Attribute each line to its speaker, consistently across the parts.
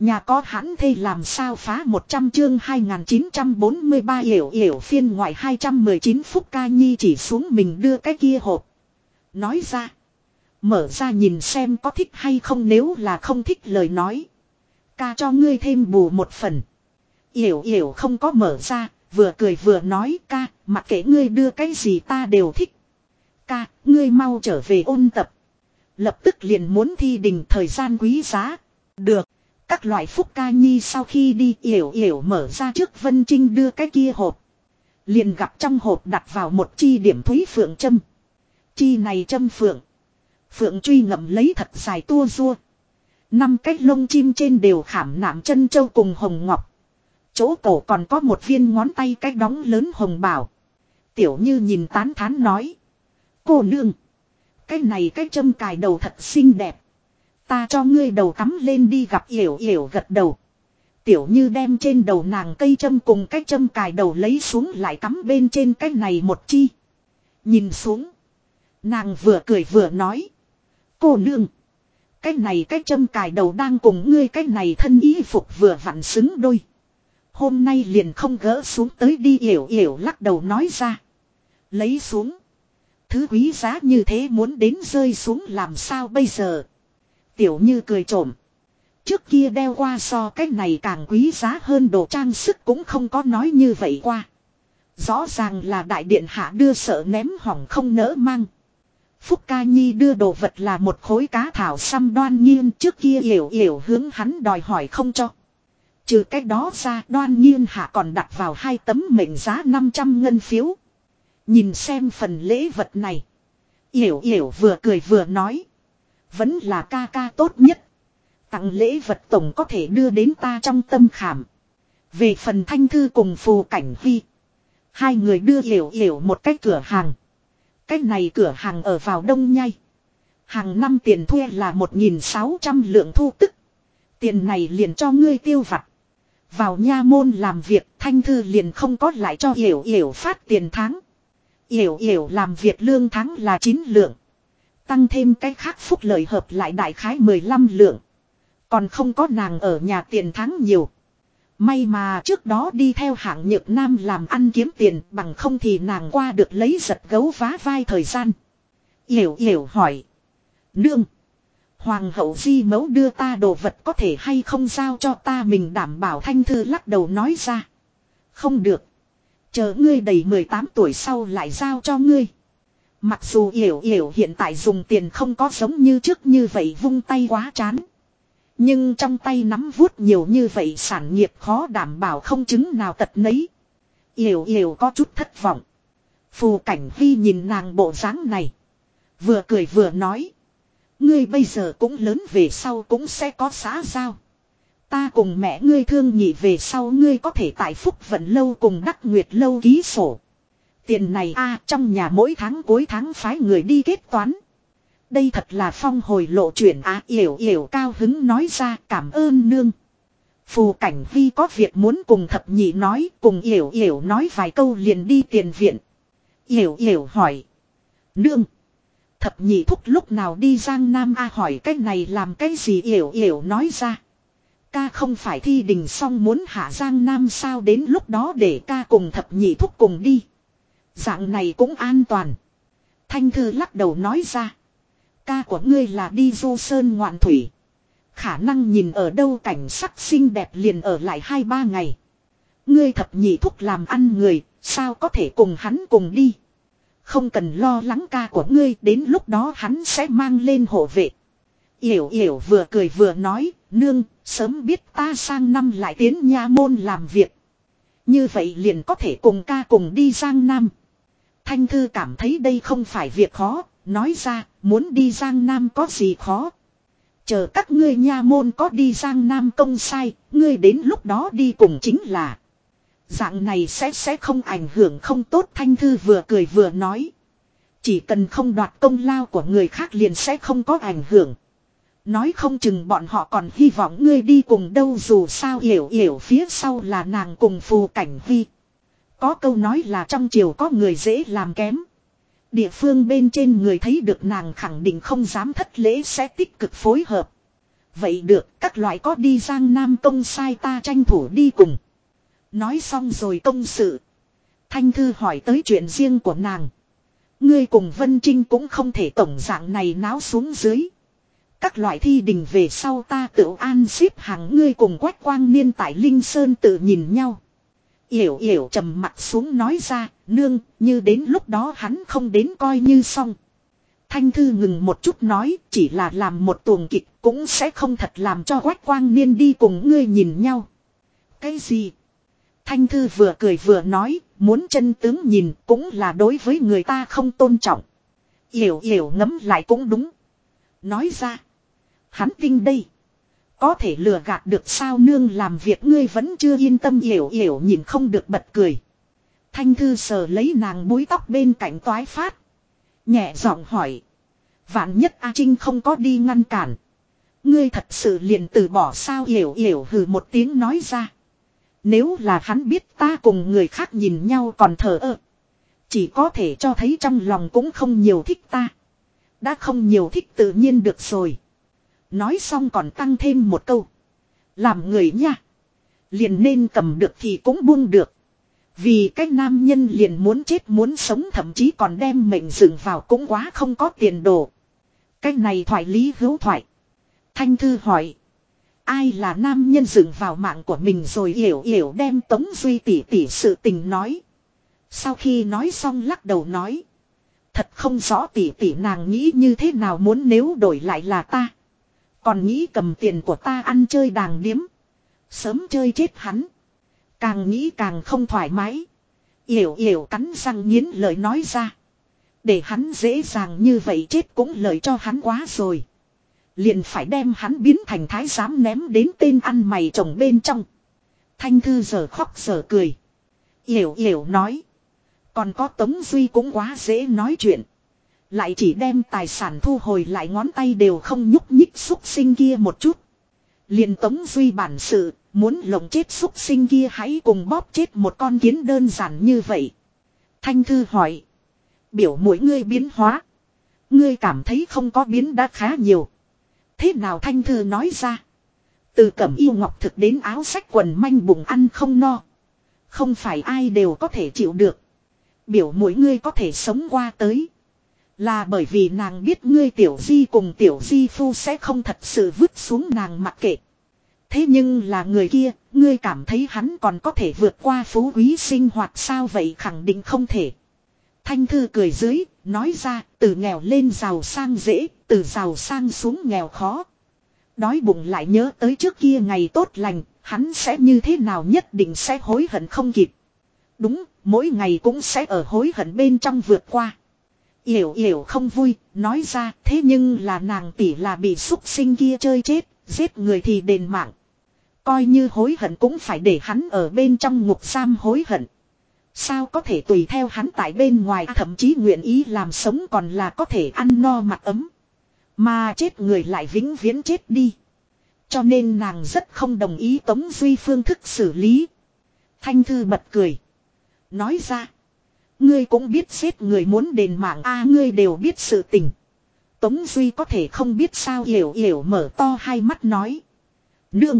Speaker 1: Nhà có hãn thê làm sao phá 100 chương 2943 yểu yểu phiên ngoại 219 Phúc Ca Nhi chỉ xuống mình đưa cái kia hộp. Nói ra. Mở ra nhìn xem có thích hay không, nếu là không thích lời nói. Ca cho ngươi thêm bù một phần. Yểu yểu không có mở ra, vừa cười vừa nói ca, mặc kệ ngươi đưa cái gì ta đều thích. Ca, ngươi mau trở về ôn tập. Lập tức liền muốn thi đình, thời gian quý giá. Được. Các loại Phúc Ca Nhi sau khi đi, yểu yểu mở ra trước Vân Trinh đưa cái kia hộp. Liền gặp trong hộp đặt vào một chi điểm thúy phượng châm. Chi này châm phượng. Phượng truy ngậm lấy thật dài tua rua. 5 cái lông chim trên đều khảm nạm chân châu cùng hồng ngọc. Chỗ cổ còn có một viên ngón tay cái đóng lớn hồng bảo. Tiểu Như nhìn tán thán nói. Cô nương. Cái này cái châm cài đầu thật xinh đẹp. Ta cho ngươi đầu cắm lên đi, gặp yểu yểu gật đầu. Tiểu Như đem trên đầu nàng cây châm cùng cái châm cài đầu lấy xuống lại cắm bên trên cái này một chi. Nhìn xuống. Nàng vừa cười vừa nói. Cô nương. Cái này cái châm cài đầu đang cùng ngươi cái này thân y phục vừa vặn xứng đôi. Hôm nay liền không gỡ xuống tới đi, yểu yểu lắc đầu nói ra. Lấy xuống. Thứ quý giá như thế muốn đến rơi xuống làm sao bây giờ. Tiểu Như cười trộm. Trước kia đeo qua so cái này càng quý giá hơn đồ trang sức cũng không có nói như vậy qua. Rõ ràng là đại điện hạ đưa sợ ném hỏng không nỡ mang. Phúc Ca Nhi đưa đồ vật là một khối cá thảo xăm, Đoan Nhiên trước kia yểu yểu hướng hắn đòi hỏi không cho. Trừ cái đó ra, Đoan Nhiên hạ còn đặt vào 2 tấm mệnh giá 500 ngân phiếu. Nhìn xem phần lễ vật này. Yểu yểu vừa cười vừa nói. Vẫn là ca ca tốt nhất. Tặng lễ vật tổng có thể đưa đến ta trong tâm khảm. Về phần Thanh Thư cùng Phù Cảnh Huy. Hai người đưa yểu yểu một cái cửa hàng. Cái này cửa hàng ở vào Đông Nhai. Hàng năm tiền thuê là 1.600 lượng thu tức. Tiền này liền cho ngươi tiêu vặt. Vào nha môn làm việc, Thanh Thư liền không có lại cho yểu yểu phát tiền tháng. Yểu yểu làm việc lương tháng là 9 lượng. Tăng thêm cái khác phúc lợi hợp lại đại khái 15 lượng. Còn không có nàng ở nhà tiền tháng nhiều. May mà trước đó đi theo hạng Nhược Nam làm ăn kiếm tiền, bằng không thì nàng qua được lấy giật gấu vá vai thời gian. Yểu yểu hỏi. Nương. Hoàng hậu di mẫu đưa ta đồ vật có thể hay không giao cho ta mình đảm bảo, Thanh Thư lắc đầu nói ra. Không được. Chờ ngươi đầy 18 tuổi sau lại giao cho ngươi. Mặc dù yểu yểu hiện tại dùng tiền không có giống như trước như vậy vung tay quá chán. Nhưng trong tay nắm vuốt nhiều như vậy sản nghiệp khó đảm bảo không chứng nào tật nấy. Yểu yểu có chút thất vọng. Phù Cảnh Huy nhìn nàng bộ dáng này. Vừa cười vừa nói. Ngươi bây giờ cũng lớn, về sau cũng sẽ có xã giao. Ta cùng mẹ ngươi thương nhị về sau ngươi có thể tại Phúc Vận Lâu cùng Đắc Nguyệt Lâu ký sổ. Tiền này trong nhà mỗi tháng cuối tháng phái người đi kết toán. Đây thật là phong hồi lộ chuyển yểu yểu cao hứng nói ra, cảm ơn nương. Phù Cảnh Huy có việc muốn cùng thập nhị nói, cùng yểu yểu nói vài câu liền đi tiền viện. Yểu yểu hỏi. Nương. Thập nhị thúc lúc nào đi Giang Nam hỏi cái này làm cái gì, yểu yểu nói ra. Ca không phải thi đình xong muốn hạ Giang Nam sao, đến lúc đó để ca cùng thập nhị thúc cùng đi. Dạng này cũng an toàn. Thanh Thư lắc đầu nói ra. Ca của ngươi là đi du sơn ngoạn thủy. Khả năng nhìn ở đâu cảnh sắc xinh đẹp liền ở lại 2-3 ngày. Ngươi thập nhị thúc làm ăn người, sao có thể cùng hắn cùng đi. Không cần lo lắng ca của ngươi, đến lúc đó hắn sẽ mang lên hộ vệ. Yểu yểu vừa cười vừa nói, nương, sớm biết ta sang năm lại tiến nha môn làm việc. Như vậy liền có thể cùng ca cùng đi Giang Nam. Thanh Thư cảm thấy đây không phải việc khó, nói ra, muốn đi Giang Nam có gì khó. Chờ các ngươi nha môn có đi Giang Nam công sai, ngươi đến lúc đó đi cùng chính là. Dạng này sẽ không ảnh hưởng không tốt, Thanh Thư vừa cười vừa nói. Chỉ cần không đoạt công lao của người khác liền sẽ không có ảnh hưởng. Nói không chừng bọn họ còn hy vọng ngươi đi cùng đâu, dù sao yểu yểu phía sau là nàng cùng Phù Cảnh Huy. Có câu nói là trong triều có người dễ làm kém. Địa phương bên trên người thấy được nàng khẳng định không dám thất lễ, sẽ tích cực phối hợp. Vậy được, các loại có đi Giang Nam công sai ta tranh thủ đi cùng. Nói xong rồi công sự. Thanh Thư hỏi tới chuyện riêng của nàng. Ngươi cùng Vân Trinh cũng không thể tổng dạng này náo xuống dưới. Các loại thi đình về sau ta tự an xếp hàng ngươi cùng Quách Quang Niên tại Linh Sơn tự nhìn nhau. Yểu Yểu trầm mặt xuống nói ra, nương, như đến lúc đó hắn không đến coi như xong. Thanh Thư ngừng một chút nói, chỉ là làm một tuồng kịch cũng sẽ không thật làm cho Quách Quang Niên đi cùng ngươi nhìn nhau. Cái gì? Thanh Thư vừa cười vừa nói, muốn chân tướng nhìn cũng là đối với người ta không tôn trọng. Yểu Yểu ngấm lại cũng đúng. Nói ra, hắn tinh đây. Có thể lừa gạt được sao nương làm việc ngươi vẫn chưa yên tâm Yểu Yểu nhìn không được bật cười. Thanh Thư sờ lấy nàng búi tóc bên cạnh toái phát. Nhẹ giọng hỏi. Vạn nhất A Trinh không có đi ngăn cản. Ngươi thật sự liền từ bỏ sao Yểu Yểu hừ một tiếng nói ra. Nếu là hắn biết ta cùng người khác nhìn nhau còn thờ ơ. Chỉ có thể cho thấy trong lòng cũng không nhiều thích ta. Đã không nhiều thích tự nhiên được rồi. Nói xong còn tăng thêm một câu. Làm người nha. Liền nên cầm được thì cũng buông được. Vì cái nam nhân liền muốn chết muốn sống thậm chí còn đem mệnh dựng vào cũng quá không có tiền đồ. Cái này thoại lý hữu thoại. Thanh Thư hỏi. Ai là nam nhân dựng vào mạng của mình rồi Yểu Yểu đem Tống Duy tỷ tỷ sự tình nói. Sau khi nói xong lắc đầu nói. Thật không rõ tỷ tỷ nàng nghĩ như thế nào muốn nếu đổi lại là ta. Còn nghĩ cầm tiền của ta ăn chơi đàng điếm. Sớm chơi chết hắn. Càng nghĩ càng không thoải mái. Yểu Yểu cắn răng nghiến lời nói ra. Để hắn dễ dàng như vậy chết cũng lợi cho hắn quá rồi. Liền phải đem hắn biến thành thái giám ném đến tên ăn mày chồng bên trong. Thanh Thư giờ khóc giờ cười. Yểu Yểu nói. Còn có Tống Duy cũng quá dễ nói chuyện. Lại chỉ đem tài sản thu hồi lại ngón tay đều không nhúc nhích xúc sinh kia một chút. Liền Tống Duy bản sự, muốn lồng chết xúc sinh kia hãy cùng bóp chết một con kiến đơn giản như vậy. Thanh Thư hỏi. Biểu mỗi ngươi biến hóa. Ngươi cảm thấy không có biến đã khá nhiều. Thế nào Thanh Thư nói ra. Từ cẩm yêu ngọc thực đến áo sách quần manh bụng ăn không no. Không phải ai đều có thể chịu được. Biểu mỗi ngươi có thể sống qua tới. Là bởi vì nàng biết ngươi tiểu di cùng tiểu di phu sẽ không thật sự vứt xuống nàng mặc kệ. Thế nhưng là người kia, ngươi cảm thấy hắn còn có thể vượt qua phú quý sinh hoạt sao vậy khẳng định không thể. Thanh Thư cười dưới, nói ra, từ nghèo lên giàu sang dễ, từ giàu sang xuống nghèo khó. Đói bụng lại nhớ tới trước kia ngày tốt lành, hắn sẽ như thế nào nhất định sẽ hối hận không kịp. Đúng, mỗi ngày cũng sẽ ở hối hận bên trong vượt qua. Yểu Yểu không vui, nói ra, thế nhưng là nàng tỷ là bị xúc sinh kia chơi chết, giết người thì đền mạng. Coi như hối hận cũng phải để hắn ở bên trong ngục giam hối hận. Sao có thể tùy theo hắn tại bên ngoài thậm chí nguyện ý làm sống còn là có thể ăn no mặc ấm. Mà chết người lại vĩnh viễn chết đi. Cho nên nàng rất không đồng ý Tống Duy phương thức xử lý. Thanh Thư bật cười. Nói ra. Ngươi cũng biết giết người muốn đền mạng ngươi đều biết sự tình. Tống Duy có thể không biết sao Yểu Yểu mở to hai mắt nói. Nương.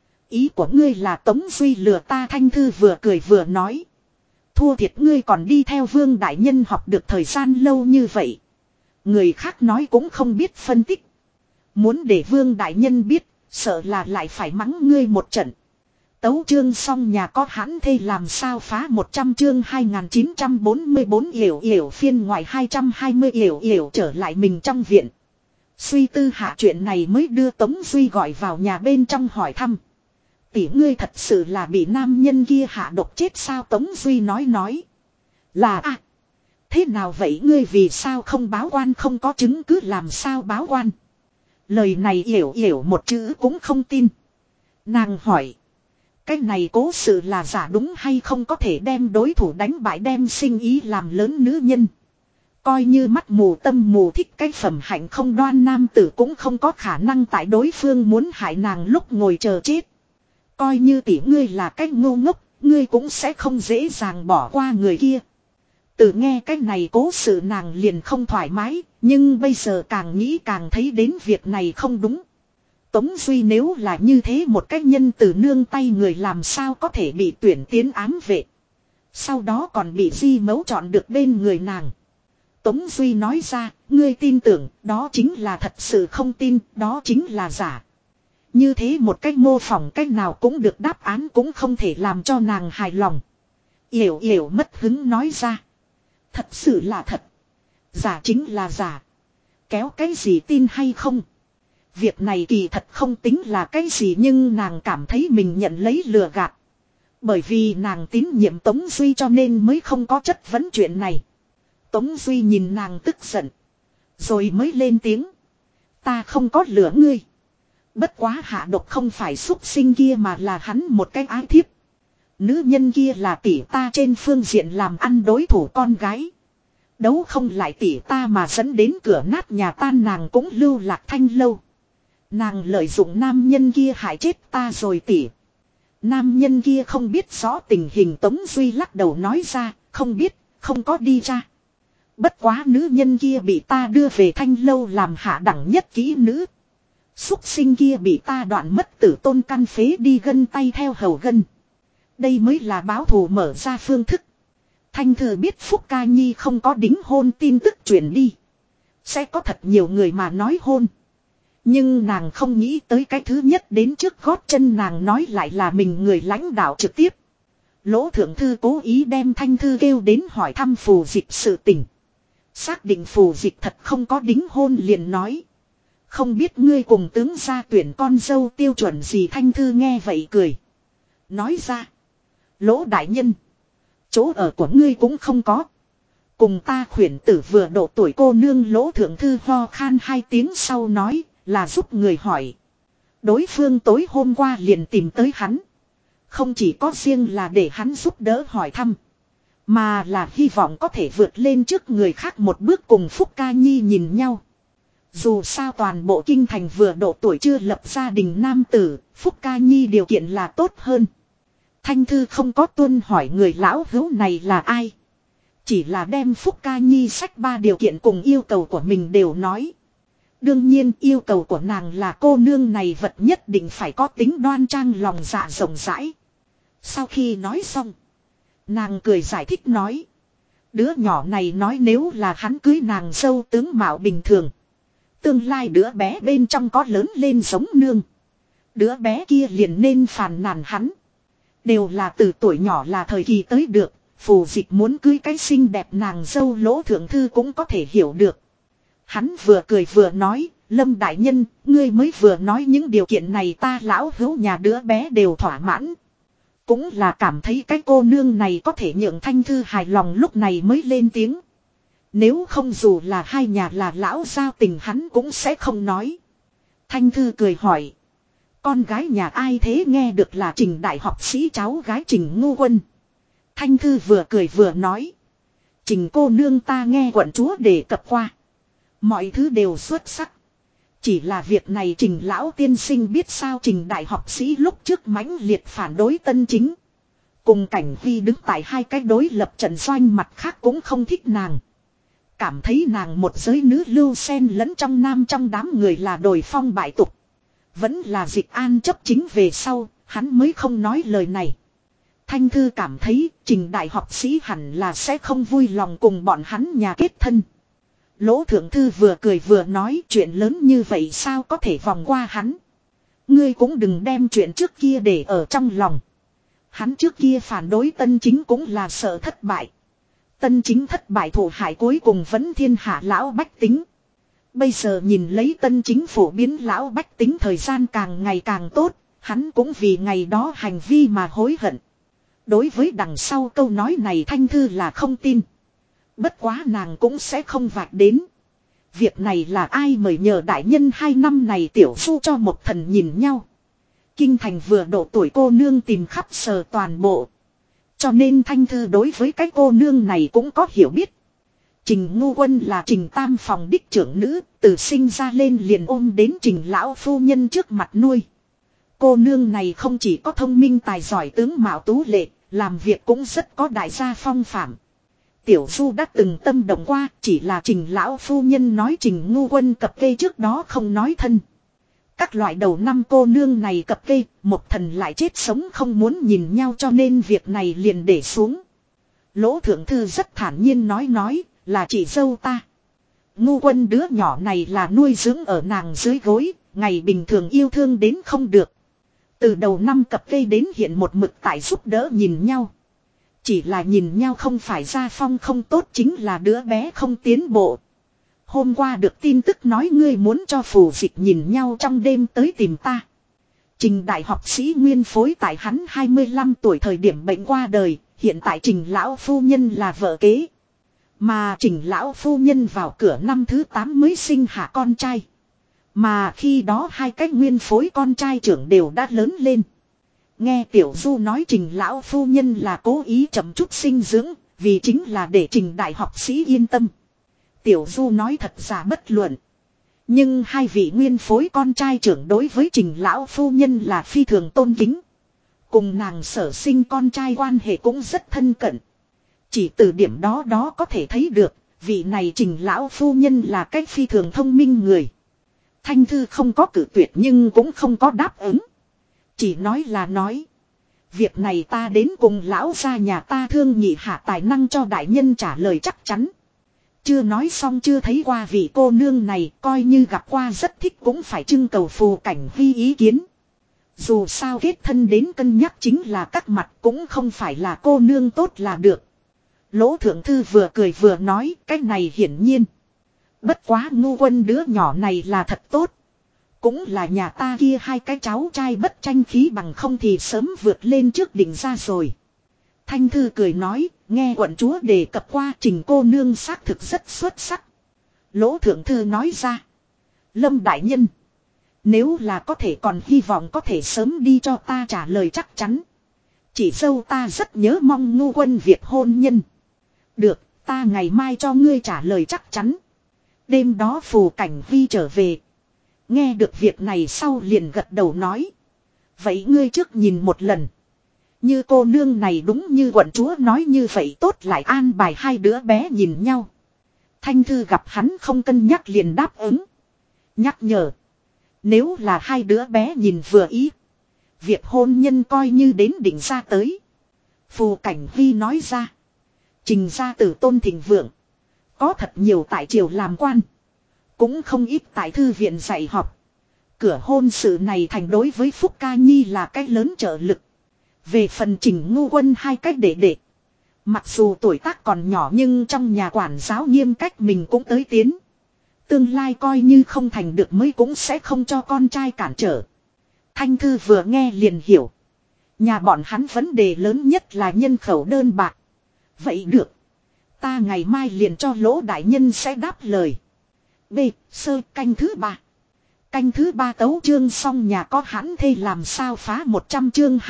Speaker 1: Ý của ngươi là Tống Duy lừa ta Thanh Thư vừa cười vừa nói. Thua thiệt ngươi còn đi theo Vương Đại Nhân học được thời gian lâu như vậy. Người khác nói cũng không biết phân tích. Muốn để Vương Đại Nhân biết, sợ là lại phải mắng ngươi một trận. Tấu chương xong nhà có hãn thê làm sao phá 100 chương 2944 Yểu Yểu phiên ngoài 220 Yểu Yểu trở lại mình trong viện. Suy tư hạ chuyện này mới đưa Tống Duy gọi vào nhà bên trong hỏi thăm. Tỷ ngươi thật sự là bị nam nhân kia hạ độc chết sao Tống Duy nói. Là thế nào vậy ngươi vì sao không báo quan không có chứng cứ làm sao báo quan. Lời này Yểu Yểu một chữ cũng không tin. Nàng hỏi. Cái này cố sự là giả đúng hay không có thể đem đối thủ đánh bại đem sinh ý làm lớn nữ nhân. Coi như mắt mù tâm mù thích cái phẩm hạnh không đoan nam tử cũng không có khả năng tại đối phương muốn hại nàng lúc ngồi chờ chết. Coi như tỷ ngươi là cái ngu ngốc, ngươi cũng sẽ không dễ dàng bỏ qua người kia. Từ nghe cái này cố sự nàng liền không thoải mái, nhưng bây giờ càng nghĩ càng thấy đến việc này không đúng. Tống Duy nếu là như thế một cách nhân từ nương tay người làm sao có thể bị tuyển tiến ám vệ. Sau đó còn bị Di Mẫu chọn được bên người nàng. Tống Duy nói ra, ngươi tin tưởng, đó chính là thật sự, không tin, đó chính là giả. Như thế một cách mô phỏng cách nào cũng được, đáp án cũng không thể làm cho nàng hài lòng. Yểu Yểu mất hứng nói ra. Thật sự là thật. Giả chính là giả. Kéo cái gì tin hay không? Việc này kỳ thật không tính là cái gì, nhưng nàng cảm thấy mình nhận lấy lừa gạt. Bởi vì nàng tín nhiệm Tống Duy cho nên mới không có chất vấn chuyện này. Tống Duy nhìn nàng tức giận. Rồi mới lên tiếng. Ta không có lừa ngươi. Bất quá hạ độc không phải súc sinh kia mà là hắn một cái ái thiếp. Nữ nhân kia là tỷ ta trên phương diện làm ăn đối thủ con gái. Đấu không lại tỷ ta mà dẫn đến cửa nát nhà tan, nàng cũng lưu lạc thanh lâu. Nàng lợi dụng nam nhân kia hại chết ta rồi tỷ. Nam nhân kia không biết rõ tình hình. Tống Duy lắc đầu nói ra, không biết, không có đi ra. Bất quá nữ nhân kia bị ta đưa về thanh lâu làm hạ đẳng nhất kỹ nữ. Súc sinh kia bị ta đoạn mất tử tôn căn phế đi gân tay theo hầu gân. Đây mới là báo thù mở ra phương thức. Thanh Thư biết Phúc Ca Nhi không có đính hôn tin tức truyền đi. Sẽ có thật nhiều người mà nói hôn. Nhưng nàng không nghĩ tới cái thứ nhất đến trước gót chân nàng nói lại là mình người lãnh đạo trực tiếp. Lỗ Thượng Thư cố ý đem Thanh Thư kêu đến hỏi thăm Phù Dịch sự tình. Xác định Phù Dịch thật không có đính hôn liền nói. Không biết ngươi cùng tướng gia tuyển con dâu tiêu chuẩn gì. Thanh Thư nghe vậy cười. Nói ra. Lỗ đại nhân. Chỗ ở của ngươi cũng không có. Cùng ta khuyển tử vừa độ tuổi cô nương. Lỗ Thượng Thư ho khan 2 tiếng sau nói là giúp người hỏi. Đối phương tối hôm qua liền tìm tới hắn. Không chỉ có riêng là để hắn giúp đỡ hỏi thăm. Mà là hy vọng có thể vượt lên trước người khác một bước cùng Phúc Ca Nhi nhìn nhau. Dù sao toàn bộ kinh thành vừa độ tuổi chưa lập gia đình nam tử, Phúc Ca Nhi điều kiện là tốt hơn. Thanh Thư không có tuân hỏi người lão hữu này là ai. Chỉ là đem Phúc Ca Nhi sách 3 điều kiện cùng yêu cầu của mình đều nói. Đương nhiên yêu cầu của nàng là cô nương này vật nhất định phải có tính đoan trang lòng dạ rộng rãi. Sau khi nói xong, nàng cười giải thích nói. Đứa nhỏ này nói nếu là hắn cưới nàng dâu tướng mạo bình thường. Tương lai đứa bé bên trong có lớn lên giống nương. Đứa bé kia liền nên phàn nàn hắn. Đều là từ tuổi nhỏ là thời kỳ tới được. Phù Dịch muốn cưới cái xinh đẹp nàng dâu. Lỗ Thượng Thư cũng có thể hiểu được. Hắn vừa cười vừa nói. Lâm đại nhân, ngươi mới vừa nói những điều kiện này ta lão hữu nhà đứa bé đều thỏa mãn. Cũng là cảm thấy cái cô nương này có thể nhượng Thanh Thư hài lòng, lúc này mới lên tiếng. Nếu không dù là hai nhà là lão giao tình hắn cũng sẽ không nói. Thanh Thư cười hỏi. Con gái nhà ai thế? Nghe được là Trình đại học sĩ cháu gái Trình Ngô Quân. Thanh Thư vừa cười vừa nói. Trình cô nương ta nghe quận chúa đề cập qua. Mọi thứ đều xuất sắc. Chỉ là việc này Trình lão tiên sinh biết sao? Trình đại học sĩ lúc trước mãnh liệt phản đối Tân Chính. Cùng Cảnh Huy đứng tại hai cái đối lập trận doanh, mặt khác cũng không thích nàng. Cảm thấy nàng một giới nữ lưu xen lẫn trong nam trong đám người là đồi phong bại tục. Vẫn là Dịch An chấp chính về sau, hắn mới không nói lời này. Thanh Thư cảm thấy Trình đại học sĩ hẳn là sẽ không vui lòng cùng bọn hắn nhà kết thân. Lỗ Thượng Thư vừa cười vừa nói chuyện lớn như vậy sao có thể vòng qua hắn. Ngươi cũng đừng đem chuyện trước kia để ở trong lòng. Hắn trước kia phản đối Tân Chính cũng là sợ thất bại. Tân Chính thất bại thổ hại cuối cùng vẫn thiên hạ lão bách tính. Bây giờ nhìn lấy Tân Chính phổ biến lão bách tính thời gian càng ngày càng tốt, hắn cũng vì ngày đó hành vi mà hối hận. Đối với đằng sau câu nói này Thanh Thư là không tin. Bất quá nàng cũng sẽ không vạch đến. Việc này là ai mời nhờ đại nhân 2 năm này tiểu phu cho một thần nhìn nhau. Kinh thành vừa độ tuổi cô nương tìm khắp sờ toàn bộ. Cho nên Thanh Thư đối với cái cô nương này cũng có hiểu biết. Trình Ngô Quân là Trình tam phòng đích trưởng nữ, từ sinh ra lên liền ôm đến Trình lão phu nhân trước mặt nuôi. Cô nương này không chỉ có thông minh tài giỏi tướng mạo tú lệ, làm việc cũng rất có đại gia phong phạm. Tiểu Du đã từng tâm động qua, chỉ là Trình lão phu nhân nói Trình Ngô Quân cập kê trước đó không nói thân. Các loại đầu năm cô nương này cập kê, một thần lại chết sống không muốn nhìn nhau cho nên việc này liền để xuống. Lỗ thượng thư rất thản nhiên nói, là chị dâu ta. Ngu Quân đứa nhỏ này là nuôi dưỡng ở nàng dưới gối, ngày bình thường yêu thương đến không được. Từ đầu năm cập kê đến hiện một mực tại giúp đỡ nhìn nhau. Chỉ là nhìn nhau không phải gia phong không tốt, chính là đứa bé không tiến bộ. Hôm qua được tin tức nói ngươi muốn cho phù dịch nhìn nhau trong đêm tới tìm ta. Trình đại học sĩ nguyên phối tại hắn 25 tuổi thời điểm bệnh qua đời, hiện tại Trình lão phu nhân là vợ kế. Mà Trình lão phu nhân vào cửa năm thứ 8 mới sinh hạ con trai. Mà khi đó hai cái nguyên phối con trai trưởng đều đã lớn lên. Nghe Tiểu Du nói Trình lão phu nhân là cố ý chậm chút sinh dưỡng, vì chính là để Trình đại học sĩ yên tâm. Tiểu Du nói thật giả bất luận. Nhưng hai vị nguyên phối con trai trưởng đối với Trình lão phu nhân là phi thường tôn kính. Cùng nàng sở sinh con trai quan hệ cũng rất thân cận. Chỉ từ điểm đó có thể thấy được, vị này Trình lão phu nhân là cách phi thường thông minh người. Thanh Thư không có cử tuyệt nhưng cũng không có đáp ứng. Chỉ nói là nói. Việc này ta đến cùng lão gia nhà ta thương nhị hạ tài năng cho đại nhân trả lời chắc chắn. Chưa nói xong chưa thấy qua vị cô nương này, coi như gặp qua rất thích cũng phải trưng cầu Phù Cảnh Huy ý kiến. Dù sao kết thân đến cân nhắc chính là các mặt, cũng không phải là cô nương tốt là được. Lỗ thượng thư vừa cười vừa nói, cái này hiển nhiên. Bất quá Ngu Quân đứa nhỏ này là thật tốt. Cũng là nhà ta kia hai cái cháu trai bất tranh khí bằng không thì sớm vượt lên trước đỉnh ra rồi. Thanh Thư cười nói, nghe quận chúa đề cập qua Trình cô nương xác thực rất xuất sắc. Lỗ thượng thư nói ra. Lâm đại nhân. Nếu là có thể còn hy vọng có thể sớm đi cho ta trả lời chắc chắn. Chỉ dâu ta rất nhớ mong Ngu Quân việc hôn nhân. Được, ta ngày mai cho ngươi trả lời chắc chắn. Đêm đó Phù Cảnh Vi trở về. Nghe được việc này sau liền gật đầu nói. Vậy ngươi trước nhìn một lần. Như cô nương này đúng như quận chúa nói như vậy tốt lại an bài hai đứa bé nhìn nhau. Thanh Thư gặp hắn không cân nhắc liền đáp ứng. Nhắc nhở. Nếu là hai đứa bé nhìn vừa ý. Việc hôn nhân coi như đến định ra tới. Phù Cảnh Vi nói ra. Trình gia tử tôn thịnh vượng. Có thật nhiều tại triều làm quan. Cũng không ít tại thư viện dạy học. Cửa hôn sự này thành đối với Phúc Ca Nhi là cách lớn trợ lực. Về phần Trình Ngu Quân hai cách để. Mặc dù tuổi tác còn nhỏ nhưng trong nhà quản giáo nghiêm cách mình cũng tới tiến. Tương lai coi như không thành được mới cũng sẽ không cho con trai cản trở. Thanh Thư vừa nghe liền hiểu. Nhà bọn hắn vấn đề lớn nhất là nhân khẩu đơn bạc. Vậy được. Ta ngày mai liền cho Lỗ đại nhân sẽ đáp lời. B. Sơ canh thứ 3. Canh thứ 3 tấu chương xong nhà có hãn thê làm sao phá 100 chương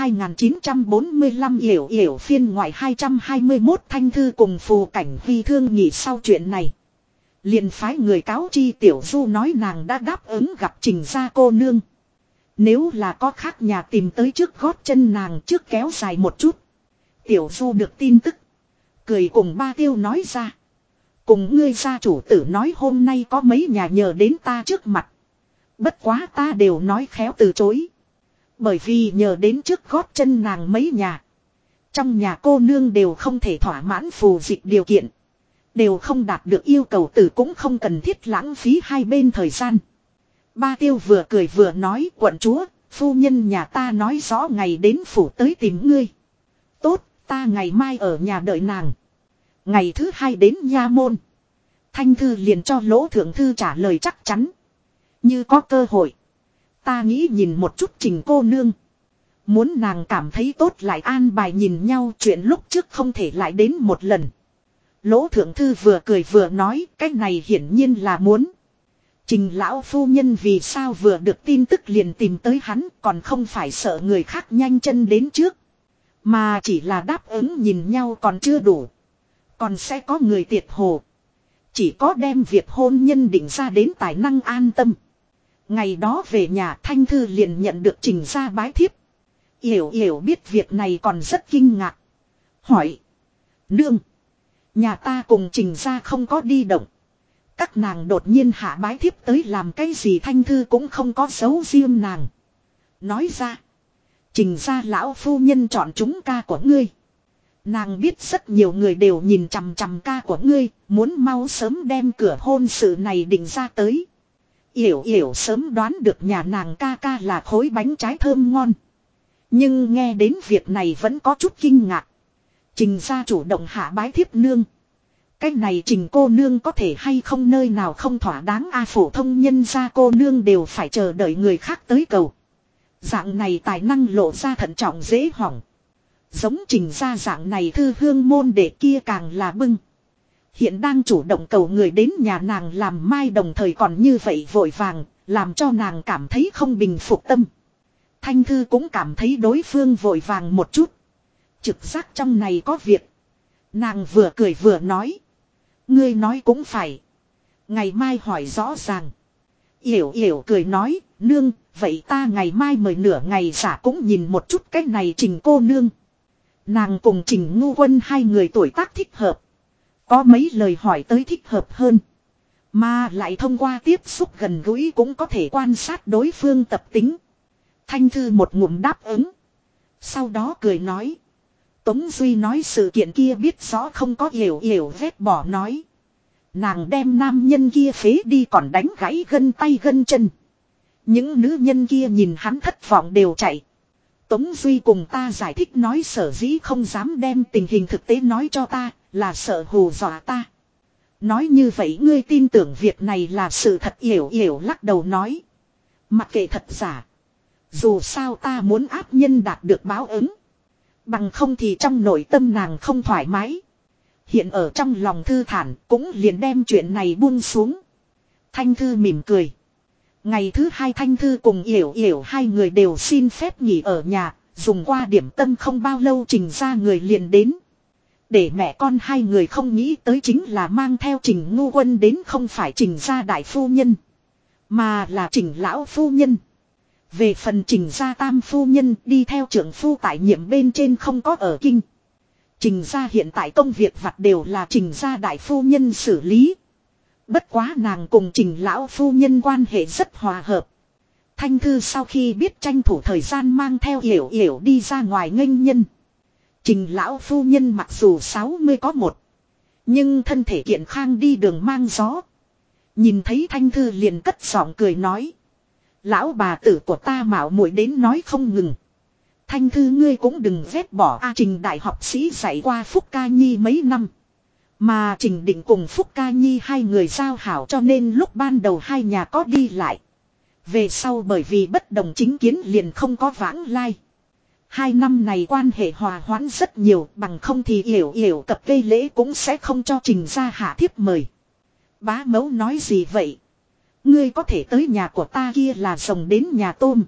Speaker 1: 2945 yểu phiên ngoại 221 Thanh Thư cùng Phù Cảnh Vi thương nghị sau chuyện này. Liền phái người cáo chi Tiểu Du nói nàng đã đáp ứng gặp Trình gia cô nương. Nếu là có khác nhà tìm tới trước gót chân nàng trước kéo dài một chút. Tiểu Du được tin tức. Cười cùng Ba Tiêu nói ra. Cùng ngươi gia chủ tử nói hôm nay có mấy nhà nhờ đến ta trước mặt. Bất quá ta đều nói khéo từ chối. Bởi vì nhờ đến trước gót chân nàng mấy nhà. Trong nhà cô nương đều không thể thỏa mãn phù dịch điều kiện. Đều không đạt được yêu cầu tử cũng không cần thiết lãng phí hai bên thời gian. Ba Tiêu vừa cười vừa nói quận chúa, phu nhân nhà ta nói rõ ngày đến phủ tới tìm ngươi. Tốt, ta ngày mai ở nhà đợi nàng. Ngày thứ 2 đến nha môn. Thanh Thư liền cho Lỗ thượng thư trả lời chắc chắn. Như có cơ hội. Ta nghĩ nhìn một chút Trình cô nương. Muốn nàng cảm thấy tốt lại an bài nhìn nhau chuyện lúc trước không thể lại đến một lần. Lỗ thượng thư vừa cười vừa nói cái này hiển nhiên là muốn. Trình lão phu nhân vì sao vừa được tin tức liền tìm tới hắn còn không phải sợ người khác nhanh chân đến trước. Mà chỉ là đáp ứng nhìn nhau còn chưa đủ. Còn sẽ có người tiệt hồ. Chỉ có đem việc hôn nhân định ra đến tài năng an tâm. Ngày đó về nhà Thanh Thư liền nhận được Trình gia bái thiếp. Yểu biết việc này còn rất kinh ngạc. Hỏi. Nương. Nhà ta cùng Trình gia không có đi động. Các nàng đột nhiên hạ bái thiếp tới làm cái gì Thanh Thư cũng không có giấu riêng nàng. Nói ra. Trình ra lão phu nhân chọn chúng ca của ngươi. Nàng biết rất nhiều người đều nhìn chằm chằm ca của ngươi, muốn mau sớm đem cửa hôn sự này định ra tới. Yểu yểu sớm đoán được nhà nàng ca ca là khối bánh trái thơm ngon. Nhưng nghe đến việc này vẫn có chút kinh ngạc. Trình ra chủ động hạ bái thiếp nương. Cái này Trình cô nương có thể hay không nơi nào không thỏa đáng phổ thông nhân gia cô nương đều phải chờ đợi người khác tới cầu. Dạng này tài năng lộ ra thận trọng dễ hỏng. Giống Trình ra dạng này thư hương môn đệ kia càng là bưng. Hiện đang chủ động cầu người đến nhà nàng làm mai đồng thời còn như vậy vội vàng, làm cho nàng cảm thấy không bình phục tâm. Thanh Thư cũng cảm thấy đối phương vội vàng một chút. Trực giác trong này có việc. Nàng vừa cười vừa nói. Ngươi nói cũng phải. Ngày mai hỏi rõ ràng. Yểu yểu cười nói, nương, vậy ta ngày mai mời nửa ngày giả cũng nhìn một chút cái này Trình cô nương. Nàng cùng Trình Ngu Quân hai người tuổi tác thích hợp. Có mấy lời hỏi tới thích hợp hơn. Mà lại thông qua tiếp xúc gần gũi cũng có thể quan sát đối phương tập tính. Thanh Thư một ngụm đáp ứng. Sau đó cười nói. Tống Duy nói sự kiện kia biết rõ không có yểu yểu vết bỏ nói. Nàng đem nam nhân kia phế đi còn đánh gãy gân tay gân chân. Những nữ nhân kia nhìn hắn thất vọng đều chạy. Tống Duy cùng ta giải thích nói sở dĩ không dám đem tình hình thực tế nói cho ta, là sợ hù dọa ta. Nói như vậy ngươi tin tưởng việc này là sự thật yểu yểu lắc đầu nói. Mặc kệ thật giả. Dù sao ta muốn áp nhân đạt được báo ứng. Bằng không thì trong nội tâm nàng không thoải mái. Hiện ở trong lòng thư thản cũng liền đem chuyện này buông xuống. Thanh Thư mỉm cười. Ngày thứ hai Thanh Thư cùng yểu yểu hai người đều xin phép nghỉ ở nhà. Dùng qua điểm tâm không bao lâu Trình ra người liền đến. Để mẹ con hai người không nghĩ tới chính là mang theo Trình Ngu Quân đến không phải Trình gia đại phu nhân. Mà là Trình lão phu nhân. Về phần Trình gia tam phu nhân đi theo trưởng phu tại nhiệm bên trên không có ở kinh. Trình gia hiện tại công việc vặt đều là Trình gia đại phu nhân xử lý. Bất quá nàng cùng Trình lão phu nhân quan hệ rất hòa hợp. Thanh Thư sau khi biết tranh thủ thời gian mang theo yểu yểu đi ra ngoài nghênh nhân. Trình lão phu nhân mặc dù 60 có một. Nhưng thân thể kiện khang đi đường mang gió. Nhìn thấy Thanh Thư liền cất giọng cười nói. Lão bà tử của ta mạo muội đến nói không ngừng. Thanh Thư ngươi cũng đừng vét bỏ Trình đại học sĩ dạy qua Phúc Ca Nhi mấy năm. Mà Trình Định cùng Phúc Ca Nhi hai người giao hảo cho nên lúc ban đầu hai nhà có đi lại. Về sau bởi vì bất đồng chính kiến liền không có vãng lai. 2 năm này quan hệ hòa hoãn rất nhiều, bằng không thì yểu yểu cập cây lễ cũng sẽ không cho Trình ra hạ thiếp mời. Bá mẫu nói gì vậy? Ngươi có thể tới nhà của ta kia là rồng đến nhà tôm.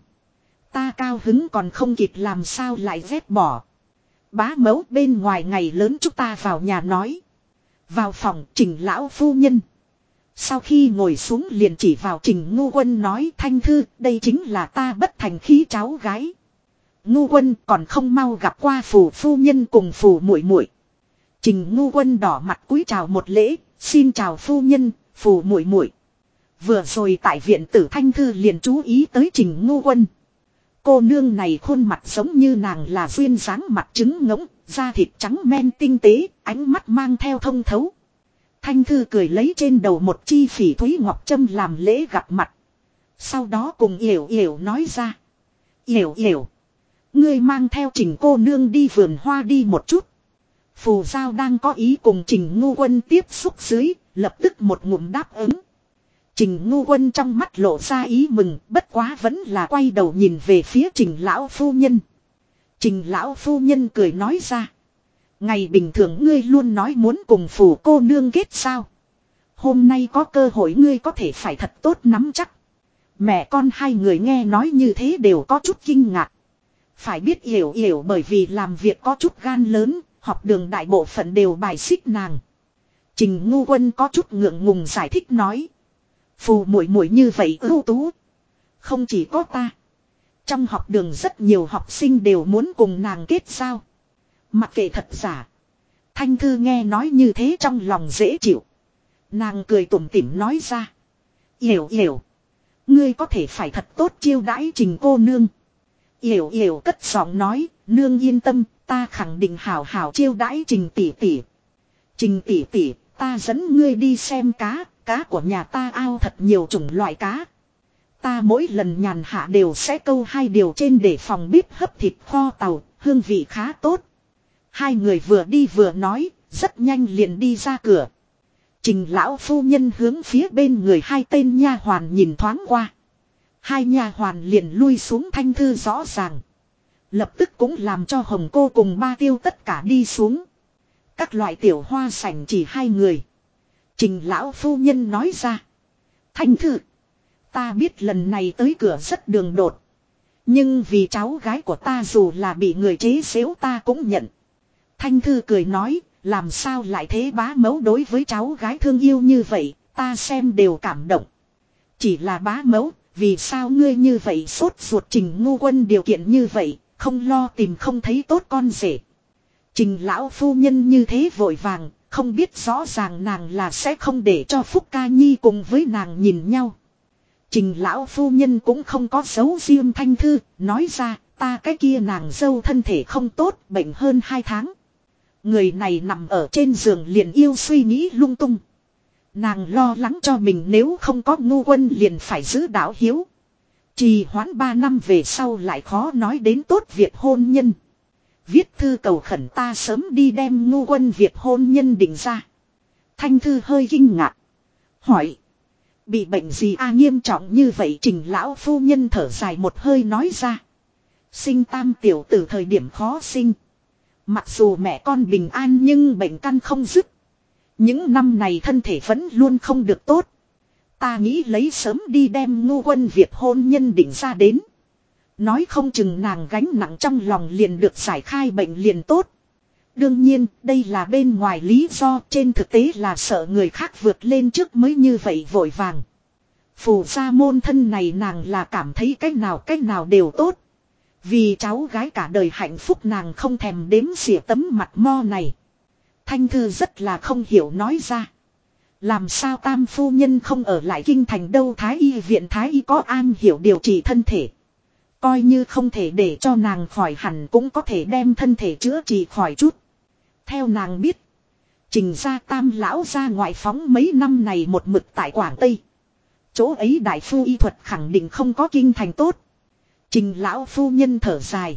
Speaker 1: Ta cao hứng còn không kịp làm sao lại vét bỏ. Bá mẫu bên ngoài ngày lớn chúng ta vào nhà nói. Vào phòng Trình lão phu nhân. Sau khi ngồi xuống liền chỉ vào Trình Ngu Quân nói Thanh Thư đây chính là ta bất thành khí cháu gái. Ngu Quân còn không mau gặp qua phù phu nhân cùng phù muội muội. Trình Ngu Quân đỏ mặt cúi chào một lễ, xin chào phu nhân, phù muội muội. Vừa rồi tại viện tử Thanh Thư liền chú ý tới Trình Ngu Quân. Cô nương này khuôn mặt giống như nàng là duyên dáng mặt trứng ngỗng, da thịt trắng men tinh tế, ánh mắt mang theo thông thấu. Thanh Thư cười lấy trên đầu một chi phỉ thúy ngọc trâm làm lễ gặp mặt. Sau đó cùng yểu yểu nói ra. Yểu yểu. Ngươi mang theo Trình cô nương đi vườn hoa đi một chút. Phù Giao đang có ý cùng Trình Ngu Quân tiếp xúc dưới, lập tức một ngụm đáp ứng. Trình Ngu Quân trong mắt lộ ra ý mừng, bất quá vẫn là quay đầu nhìn về phía Trình lão phu nhân. Trình lão phu nhân cười nói ra. Ngày bình thường ngươi luôn nói muốn cùng phù cô nương kết sao. Hôm nay có cơ hội ngươi có thể phải thật tốt nắm chắc. Mẹ con hai người nghe nói như thế đều có chút kinh ngạc. Phải biết yểu yểu bởi vì làm việc có chút gan lớn, học đường đại bộ phận đều bài xích nàng. Trình Ngu Quân có chút ngượng ngùng giải thích nói. Phù muội muội như vậy ưu tú. Không chỉ có ta. Trong học đường rất nhiều học sinh đều muốn cùng nàng kết giao. Mặc kệ thật giả. Thanh Thư nghe nói như thế trong lòng dễ chịu. Nàng cười tủm tỉm nói ra. Yểu yểu. Ngươi có thể phải thật tốt chiêu đãi Trình cô nương. Yểu yểu cất giọng nói, nương yên tâm, ta khẳng định hảo hảo chiêu đãi Trình tỷ tỷ. Trình tỷ tỷ, ta dẫn ngươi đi xem cá, cá của nhà ta ao thật nhiều chủng loại cá. Ta mỗi lần nhàn hạ đều sẽ câu 2 điều trên để phòng bếp hấp thịt kho tàu, hương vị khá tốt. Hai người vừa đi vừa nói, rất nhanh liền đi ra cửa. Trình lão phu nhân hướng phía bên người 2 tên nha hoàn nhìn thoáng qua. 2 nha hoàn liền lui xuống thanh thư rõ ràng. Lập tức cũng làm cho Hồng cô cùng Ba Tiêu tất cả đi xuống. Các loại tiểu hoa sảnh chỉ 2 người. Trình lão phu nhân nói ra. Thanh thư. Ta biết lần này tới cửa rất đường đột. Nhưng vì cháu gái của ta dù là bị người chế giễu ta cũng nhận. Thanh thư cười nói. Làm sao lại thế bá mẫu đối với cháu gái thương yêu như vậy. Ta xem đều cảm động. Chỉ là bá mẫu. Vì sao ngươi như vậy sốt ruột Trình Ngu Quân điều kiện như vậy. Không lo tìm không thấy tốt con rể. Trình lão phu nhân như thế vội vàng. Không biết rõ ràng nàng là sẽ không để cho Phúc Ca Nhi cùng với nàng nhìn nhau. Trình lão phu nhân cũng không có giấu riêng Thanh thư. Nói ra ta cái kia nàng dâu thân thể không tốt. Bệnh hơn 2 tháng. Người này nằm ở trên giường liền yêu suy nghĩ lung tung. Nàng lo lắng cho mình nếu không có Ngu Quân liền phải giữ đạo hiếu. Trì hoãn 3 năm về sau lại khó nói đến tốt việc hôn nhân. Viết thư cầu khẩn ta sớm đi đem Ngu Quân việc hôn nhân định ra. Thanh thư hơi kinh ngạc. Hỏi. Bị bệnh gì nghiêm trọng như vậy Trình lão phu nhân thở dài một hơi nói ra. Sinh tam tiểu từ thời điểm khó sinh. Mặc dù mẹ con bình an nhưng bệnh căn không dứt. Những năm này thân thể vẫn luôn không được tốt. Ta nghĩ lấy sớm đi đem Ngu Quân việc hôn nhân định ra đến. Nói không chừng nàng gánh nặng trong lòng liền được giải khai bệnh liền tốt. Đương nhiên đây là bên ngoài lý do trên thực tế là sợ người khác vượt lên trước mới như vậy vội vàng. Phù gia môn thân này nàng là cảm thấy cách nào đều tốt. Vì cháu gái cả đời hạnh phúc nàng không thèm đếm xỉa tấm mặt mo này. Thanh thư rất là không hiểu nói ra. Làm sao tam phu nhân không ở lại kinh thành đâu Thái y viện Thái y có an hiểu điều trị thân thể. Coi như không thể để cho nàng khỏi hẳn cũng có thể đem thân thể chữa trị khỏi chút. Theo nàng biết. Trình gia tam lão ra ngoại phóng mấy năm này một mực tại Quảng Tây. Chỗ ấy đại phu y thuật khẳng định không có kinh thành tốt. Trình lão phu nhân thở dài.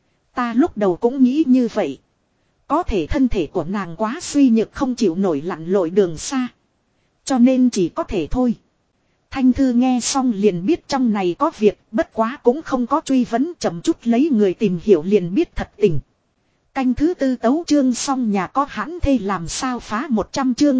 Speaker 1: Ta lúc đầu cũng nghĩ như vậy. Có thể thân thể của nàng quá suy nhược không chịu nổi lặn lội đường xa. Cho nên chỉ có thể thôi. Thanh thư nghe xong liền biết trong này có việc, bất quá cũng không có truy vấn chậm chút lấy người tìm hiểu liền biết thật tình. Canh thứ 4 tấu chương xong nhà có hãn thê làm sao phá 100 chương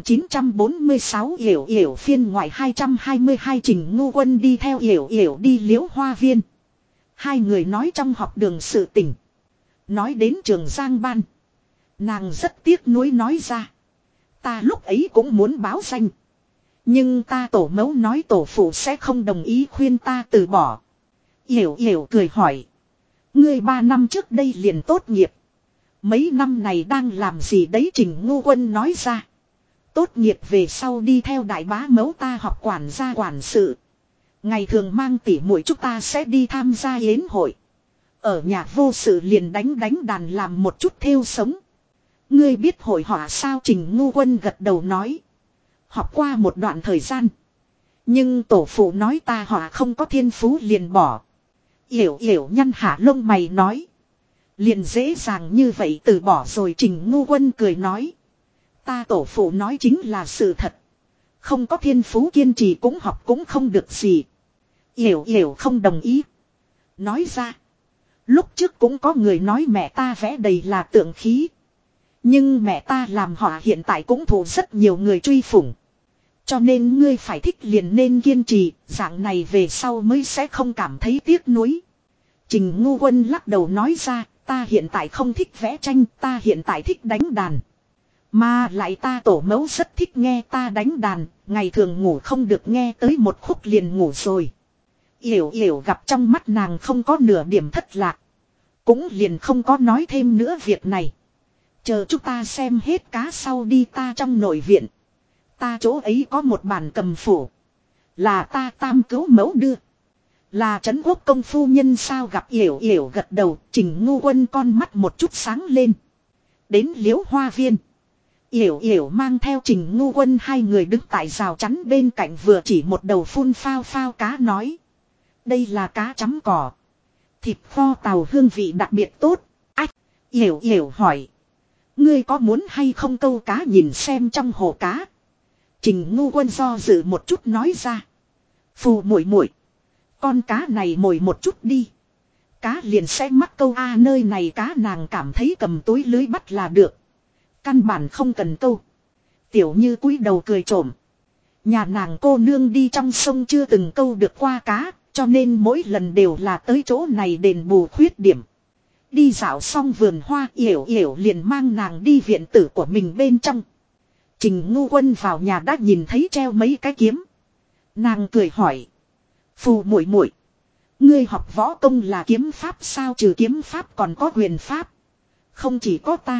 Speaker 1: 2946 yểu yểu phiên ngoại 222 Trình Ngu Quân đi theo yểu yểu đi Liễu Hoa Viên. 2 người nói trong học đường sự tình. Nói đến Trường Giang Ban. Nàng rất tiếc nuối nói ra. Ta lúc ấy cũng muốn báo danh. Nhưng ta tổ mẫu nói tổ phụ sẽ không đồng ý khuyên ta từ bỏ. Yểu yểu cười hỏi. Ngươi 3 năm trước đây liền tốt nghiệp. Mấy năm này đang làm gì đấy Trình Ngu Quân nói ra. Tốt nghiệp về sau đi theo đại bá mẫu ta học quản gia quản sự. Ngày thường mang tỉ muội chúng ta sẽ đi tham gia yến hội. Ở nhà vô sự liền đánh đàn làm một chút thêu sống. Ngươi biết hội họa sao Trình Ngu Quân gật đầu nói. Học qua một đoạn thời gian. Nhưng tổ phụ nói ta họa không có thiên phú liền bỏ. Yểu yểu nhăn hạ lông mày nói. Liền dễ dàng như vậy từ bỏ rồi Trình Ngu Quân cười nói. Ta tổ phụ nói chính là sự thật. Không có thiên phú kiên trì cũng học cũng không được gì. Yểu yểu không đồng ý. Nói ra. Lúc trước cũng có người nói mẹ ta vẽ đầy là tượng khí. Nhưng mẹ ta làm họa hiện tại cũng thụ rất nhiều người truy phủng. Cho nên ngươi phải thích liền nên kiên trì, dạng này về sau mới sẽ không cảm thấy tiếc nuối. Trình Ngu Quân lắc đầu nói ra, ta hiện tại không thích vẽ tranh, ta hiện tại thích đánh đàn. Mà lại ta tổ mẫu rất thích nghe ta đánh đàn, ngày thường ngủ không được nghe tới một khúc liền ngủ rồi. Yểu yểu gặp trong mắt nàng không có nửa điểm thất lạc. Cũng liền không có nói thêm nữa việc này. Chờ chúng ta xem hết cá sau đi ta trong nội viện. Ta chỗ ấy có một bản cầm phủ. Là ta tam cứu mẫu đưa. Là trấn quốc công phu nhân sao gặp Yểu Yểu gật đầu. Trình Ngu Quân con mắt một chút sáng lên. Đến Liễu Hoa Viên. Yểu Yểu mang theo Trình Ngu Quân hai người đứng tại rào chắn bên cạnh vừa chỉ một đầu phun phao phao cá nói. Đây là cá chấm cỏ. Thịt kho tàu hương vị đặc biệt tốt. Ách, Yểu Yểu hỏi. Ngươi có muốn hay không câu cá nhìn xem trong hồ cá. Trình Ngu Quân do dự một chút nói ra. Phù muội muội, con cá này mồi một chút đi. Cá liền sẽ mắc câu a nơi này cá nàng cảm thấy cầm túi lưới bắt là được. Căn bản không cần câu. Tiểu Như cúi đầu cười trộm. Nhà nàng cô nương đi trong sông chưa từng câu được qua cá, cho nên mỗi lần đều là tới chỗ này đền bù khuyết điểm. Đi dạo xong vườn hoa Yểu Yểu liền mang nàng đi viện tử của mình bên trong. Trình Ngu Quân vào nhà đã nhìn thấy treo mấy cái kiếm. Nàng cười hỏi. Phù muội muội, ngươi học võ công là kiếm pháp sao? Trừ kiếm pháp còn có huyền pháp. Không chỉ có ta.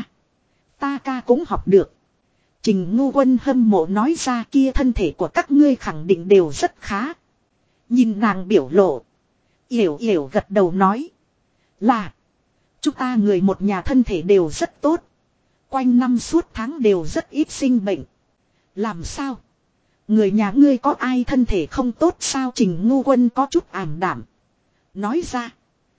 Speaker 1: Ta ca cũng học được. Trình Ngu Quân hâm mộ nói ra kia thân thể của các ngươi khẳng định đều rất khá. Nhìn nàng biểu lộ. Yểu Yểu gật đầu nói. Là. Chúng ta người một nhà thân thể đều rất tốt. Quanh năm suốt tháng đều rất ít sinh bệnh. Làm sao? Người nhà ngươi có ai thân thể không tốt sao? Trình Ngu Quân có chút ảm đảm. Nói ra.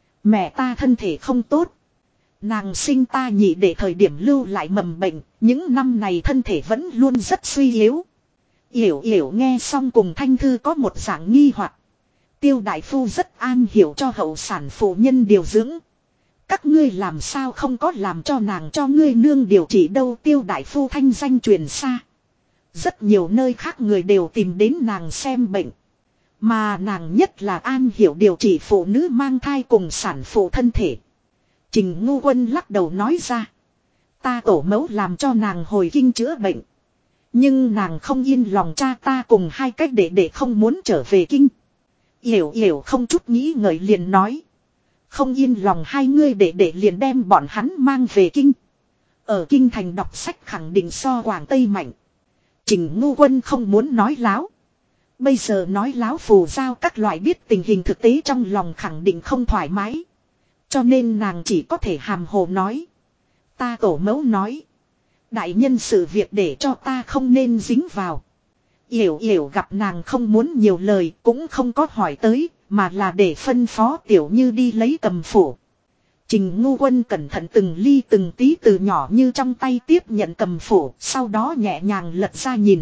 Speaker 1: Mẹ ta thân thể không tốt. Nàng sinh ta nhị để thời điểm lưu lại mầm bệnh. Những năm này thân thể vẫn luôn rất suy yếu. Yểu Yểu nghe xong cùng Thanh Thư có một dạng nghi hoặc. Tiêu đại phu rất an hiểu cho hậu sản phụ nhân điều dưỡng. Các ngươi làm sao không có làm cho nàng cho ngươi nương điều trị đâu? Tiêu đại phu thanh danh truyền xa. Rất nhiều nơi khác người đều tìm đến nàng xem bệnh. Mà nàng nhất là an hiểu điều trị phụ nữ mang thai cùng sản phụ thân thể. Trình Ngu Quân lắc đầu nói ra. Ta tổ mẫu làm cho nàng hồi kinh chữa bệnh. Nhưng nàng không yên lòng cha ta cùng hai cách để không muốn trở về kinh. Yểu Yểu không chút nghĩ ngợi liền nói. Không yên lòng hai ngươi để liền đem bọn hắn mang về kinh. Ở kinh thành đọc sách khẳng định so Quảng Tây mạnh. Trình Ngu Quân không muốn nói láo. Bây giờ nói láo phù giao các loại biết tình hình thực tế trong lòng khẳng định không thoải mái. Cho nên nàng chỉ có thể hàm hồ nói. Ta tổ mẫu nói. Đại nhân sự việc để cho ta không nên dính vào. Yểu Yểu gặp nàng không muốn nhiều lời cũng không có hỏi tới. Mà là để phân phó Tiểu Như đi lấy cầm phủ. Trình Ngu Quân cẩn thận từng ly từng tí từ nhỏ như trong tay tiếp nhận cầm phủ. Sau đó nhẹ nhàng lật ra nhìn.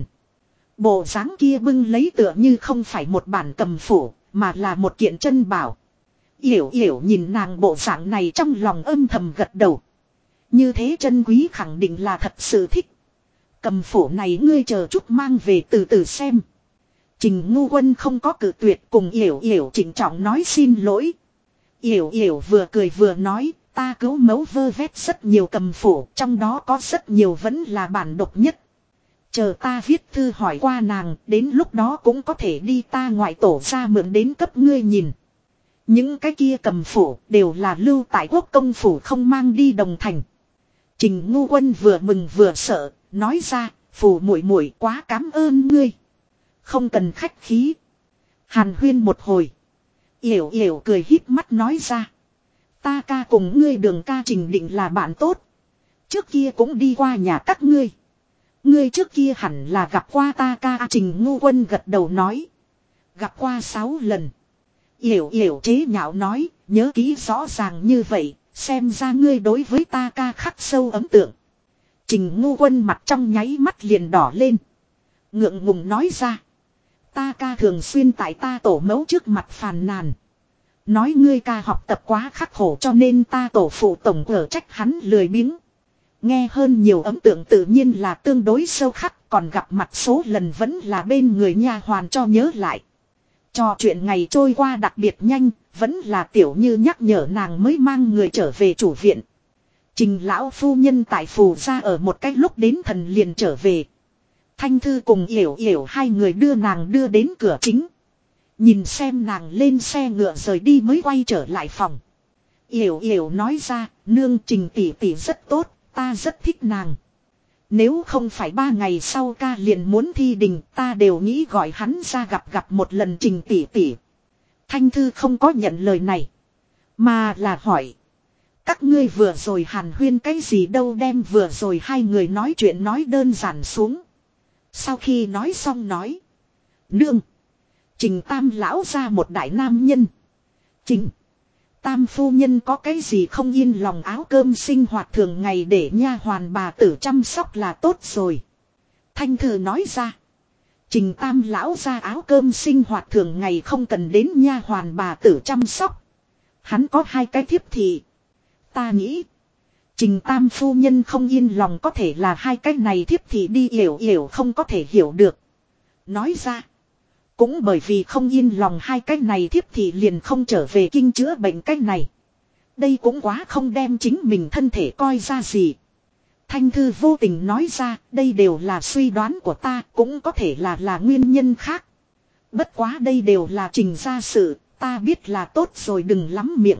Speaker 1: Bộ dáng kia bưng lấy tựa như không phải một bản cầm phủ. Mà là một kiện chân bảo. Yểu Yểu nhìn nàng bộ dạng này trong lòng âm thầm gật đầu. Như thế chân quý khẳng định là thật sự thích. Cầm phủ này ngươi chờ chút mang về từ từ xem. Trình Ngu Quân không có cự tuyệt cùng Yểu Yểu trịnh trọng nói xin lỗi. Yểu Yểu vừa cười vừa nói, ta cứu mẫu vơ vét rất nhiều cầm phủ, trong đó có rất nhiều vẫn là bản độc nhất. Chờ ta viết thư hỏi qua nàng, đến lúc đó cũng có thể đi ta ngoại tổ ra mượn đến cấp ngươi nhìn. Những cái kia cầm phủ đều là lưu tại quốc công phủ không mang đi Đồng Thành. Trình Ngu Quân vừa mừng vừa sợ, nói ra, phù muội muội quá cảm ơn ngươi. Không cần khách khí. Hàn huyên một hồi. Yểu Yểu cười híp mắt nói ra. Ta ca cùng ngươi Đường ca Trình định là bạn tốt. Trước kia cũng đi qua nhà các ngươi. Ngươi trước kia hẳn là gặp qua ta ca. Trình Ngu Quân gật đầu nói. Gặp qua 6 lần. Yểu Yểu chế nhạo nói. Nhớ kỹ rõ ràng như vậy. Xem ra ngươi đối với ta ca khắc sâu ấn tượng. Trình Ngu Quân mặt trong nháy mắt liền đỏ lên. Ngượng ngùng nói ra. Ta ca thường xuyên tại ta tổ mẫu trước mặt phàn nàn. Nói ngươi ca học tập quá khắc khổ cho nên ta tổ phụ tổng ở trách hắn lười biếng. Nghe hơn nhiều ấn tượng tự nhiên là tương đối sâu khắc. Còn gặp mặt số lần vẫn là bên người nha hoàn cho nhớ lại. Trò chuyện ngày trôi qua đặc biệt nhanh. Vẫn là Tiểu Như nhắc nhở nàng mới mang người trở về chủ viện. Trình lão phu nhân tại phù ra ở một cách lúc đến thần liền trở về. Thanh Thư cùng Yểu Yểu hai người đưa nàng đưa đến cửa chính. Nhìn xem nàng lên xe ngựa rời đi mới quay trở lại phòng. Yểu Yểu nói ra, nương Trình tỷ tỷ rất tốt, ta rất thích nàng. Nếu không phải 3 ngày sau ca liền muốn thi đình, ta đều nghĩ gọi hắn ra gặp một lần Trình tỷ tỷ. Thanh Thư không có nhận lời này. Mà là hỏi. Các ngươi vừa rồi hàn huyên cái gì đâu, đem vừa rồi hai người nói chuyện nói đơn giản xuống. Sau khi nói xong nói. Nương. Trình Tam lão ra một đại nam nhân. Trình Tam phu nhân có cái gì không yên lòng, áo cơm sinh hoạt thường ngày để nha hoàn bà tử chăm sóc là tốt rồi. Thanh Thư nói ra. Trình Tam lão ra áo cơm sinh hoạt thường ngày không cần đến nha hoàn bà tử chăm sóc. Hắn có 2 cái thiếp thị. Ta nghĩ. Trình Tam phu nhân không yên lòng có thể là 2 cái này thiếp thị đi hiểu không có thể hiểu được. Nói ra. Cũng bởi vì không yên lòng 2 cái này thiếp thị liền không trở về kinh chữa bệnh cái này. Đây cũng quá không đem chính mình thân thể coi ra gì. Thanh Thư vô tình nói ra, đây đều là suy đoán của ta, cũng có thể là nguyên nhân khác. Bất quá đây đều là Trình gia sự, ta biết là tốt rồi, đừng lắm miệng.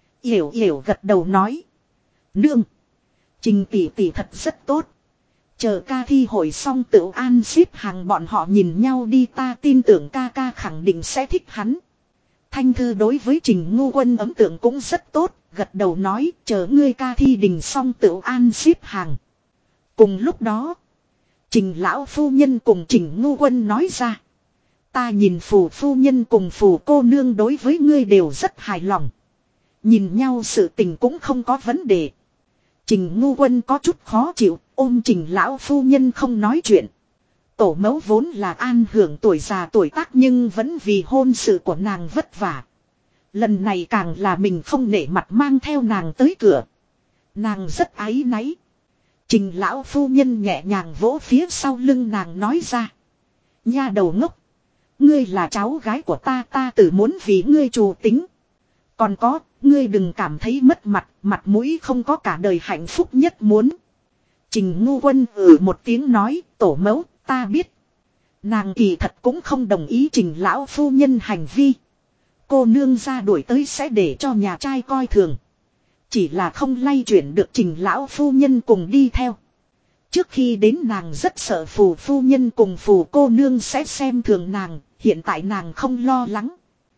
Speaker 1: Hiểu gật đầu nói. Nương. Trình tỷ tỷ thật rất tốt. Chờ ca thi hội xong tự an xếp hàng bọn họ nhìn nhau đi, ta tin tưởng ca ca khẳng định sẽ thích hắn. Thanh Thư đối với Trình Ngu Quân ấn tượng cũng rất tốt, gật đầu nói chờ ngươi ca thi đình xong tự an xếp hàng. Cùng lúc đó, Trình lão phu nhân cùng Trình Ngu Quân nói ra. Ta nhìn Phù phu nhân cùng Phù cô nương đối với ngươi đều rất hài lòng. Nhìn nhau sự tình cũng không có vấn đề. Trình Ngu Quân có chút khó chịu, ôm Trình lão phu nhân không nói chuyện. Tổ mẫu vốn là an hưởng tuổi già tuổi tác nhưng vẫn vì hôn sự của nàng vất vả. Lần này càng là mình không nể mặt mang theo nàng tới cửa. Nàng rất áy náy. Trình lão phu nhân nhẹ nhàng vỗ phía sau lưng nàng nói ra. Nha đầu ngốc. Ngươi là cháu gái của ta, ta tự muốn vì ngươi trù tính. Còn có, ngươi đừng cảm thấy mất mặt, mặt mũi không có cả đời hạnh phúc nhất muốn. Trình Ngu Quân một tiếng nói, tổ mẫu, ta biết. Nàng kỳ thật cũng không đồng ý Trình lão phu nhân hành vi. Cô nương ra đuổi tới sẽ để cho nhà trai coi thường. Chỉ là không lay chuyển được Trình lão phu nhân cùng đi theo. Trước khi đến nàng rất sợ Phù phu nhân cùng Phù cô nương sẽ xem thường nàng, hiện tại nàng không lo lắng.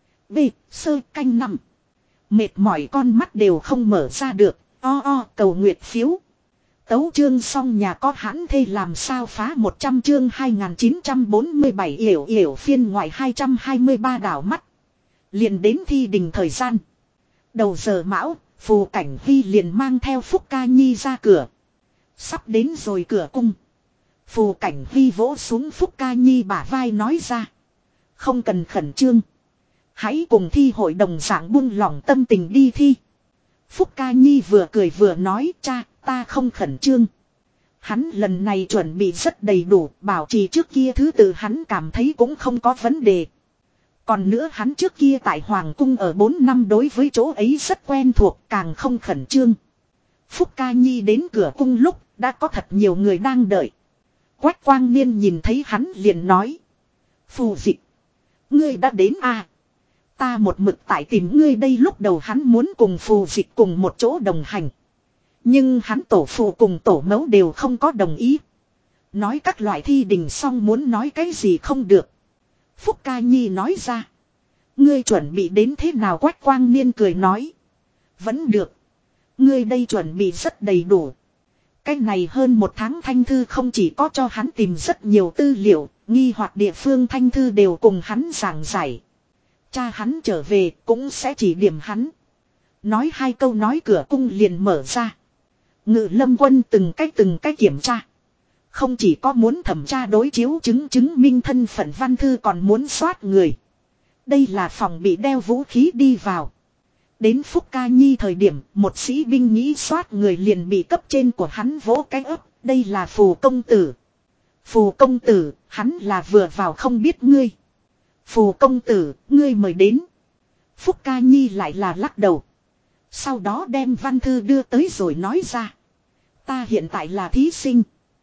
Speaker 1: Sơ canh nằm. Mệt mỏi con mắt đều không mở ra được, cầu nguyệt phiếu. Tấu chương xong nhà có hãn thê làm sao phá 100 chương 2947 yểu phiên ngoại 223 đảo mắt. Liền đến thi đình thời gian. Đầu giờ mão, Phù Cảnh Hy liền mang theo Phúc Ca Nhi ra cửa. Sắp đến rồi cửa cung. Phù Cảnh Hy vỗ xuống Phúc Ca Nhi bả vai nói ra. Không cần khẩn trương. Hãy cùng thi hội đồng dạng buông lỏng tâm tình đi thi. Phúc Ca Nhi vừa cười vừa nói cha, ta không khẩn trương. Hắn lần này chuẩn bị rất đầy đủ, bảo trì trước kia thứ tự hắn cảm thấy cũng không có vấn đề. Còn nữa hắn trước kia tại Hoàng cung ở 4 năm đối với chỗ ấy rất quen thuộc, càng không khẩn trương. Phúc Ca Nhi đến cửa cung lúc, đã có thật nhiều người đang đợi. Quách Quang Niên nhìn thấy hắn liền nói. Phù Dịch, ngươi đã đến à? Ta một mực tại tìm ngươi đây, lúc đầu hắn muốn cùng Phù Dịch cùng một chỗ đồng hành. Nhưng hắn tổ phụ cùng tổ mẫu đều không có đồng ý. Nói các loại thi đình xong muốn nói cái gì không được. Phúc Ca Nhi nói ra. Ngươi chuẩn bị đến thế nào? Quách Quang Niên cười nói. Vẫn được. Ngươi đây chuẩn bị rất đầy đủ. Cái này hơn 1 tháng Thanh Thư không chỉ có cho hắn tìm rất nhiều tư liệu, nghi hoặc địa phương Thanh Thư đều cùng hắn giảng giải. Cha hắn trở về cũng sẽ chỉ điểm hắn. Nói 2 câu nói cửa cung liền mở ra. Ngự Lâm Quân từng cái kiểm tra. Không chỉ có muốn thẩm tra đối chiếu chứng minh thân phận Văn Thư, còn muốn soát người. Đây là phòng bị đeo vũ khí đi vào. Đến Phúc Ca Nhi thời điểm, một sĩ binh nghĩ soát người liền bị cấp trên của hắn vỗ cái ấp. Đây là Phù công tử. Phù công tử, hắn là vừa vào không biết ngươi. Phù công tử, ngươi mời đến. Phúc Ca Nhi lại là lắc đầu. Sau đó đem Văn Thư đưa tới rồi nói ra. Ta hiện tại là thí sinh.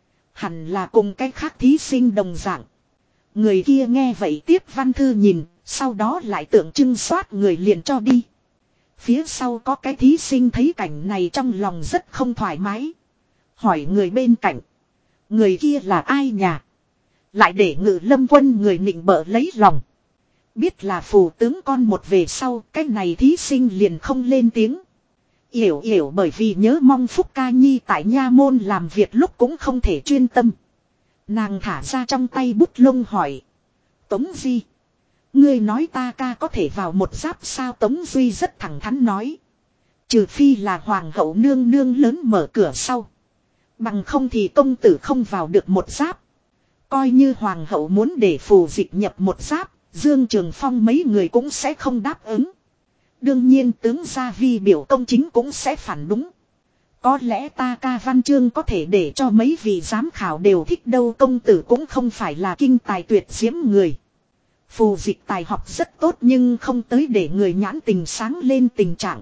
Speaker 1: Hẳn là cùng cái khác thí sinh đồng dạng. Người kia nghe vậy tiếp Văn Thư nhìn, sau đó lại tượng trưng soát người liền cho đi. Phía sau có cái thí sinh thấy cảnh này trong lòng rất không thoải mái. Hỏi người bên cạnh. Người kia là ai nhỉ? Lại để Ngự Lâm Quân người nịnh bợ lấy lòng. Biết là phù tướng con một về sau, cái này thí sinh liền không lên tiếng. Yểu yểu bởi vì nhớ mong Phúc Ca Nhi tại nha môn làm việc lúc cũng không thể chuyên tâm. Nàng thả ra trong tay bút lông hỏi. Tống Duy. Ngươi nói ta ca có thể vào một giáp sao? Tống Duy rất thẳng thắn nói. Trừ phi là hoàng hậu nương nương lớn mở cửa sau. Bằng không thì công tử không vào được một giáp. Coi như hoàng hậu muốn để phù dịch nhập một giáp, Dương Trường Phong mấy người cũng sẽ không đáp ứng. Đương nhiên tướng gia vi biểu công chính cũng sẽ phản đúng. Có lẽ ta ca văn chương có thể để cho mấy vị giám khảo đều thích đâu, công tử cũng không phải là kinh tài tuyệt diễm người. Phù dịch tài học rất tốt nhưng không tới để người nhãn tình sáng lên tình trạng.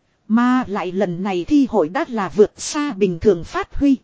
Speaker 1: Mà lại lần này thi hội đã là vượt xa bình thường phát huy.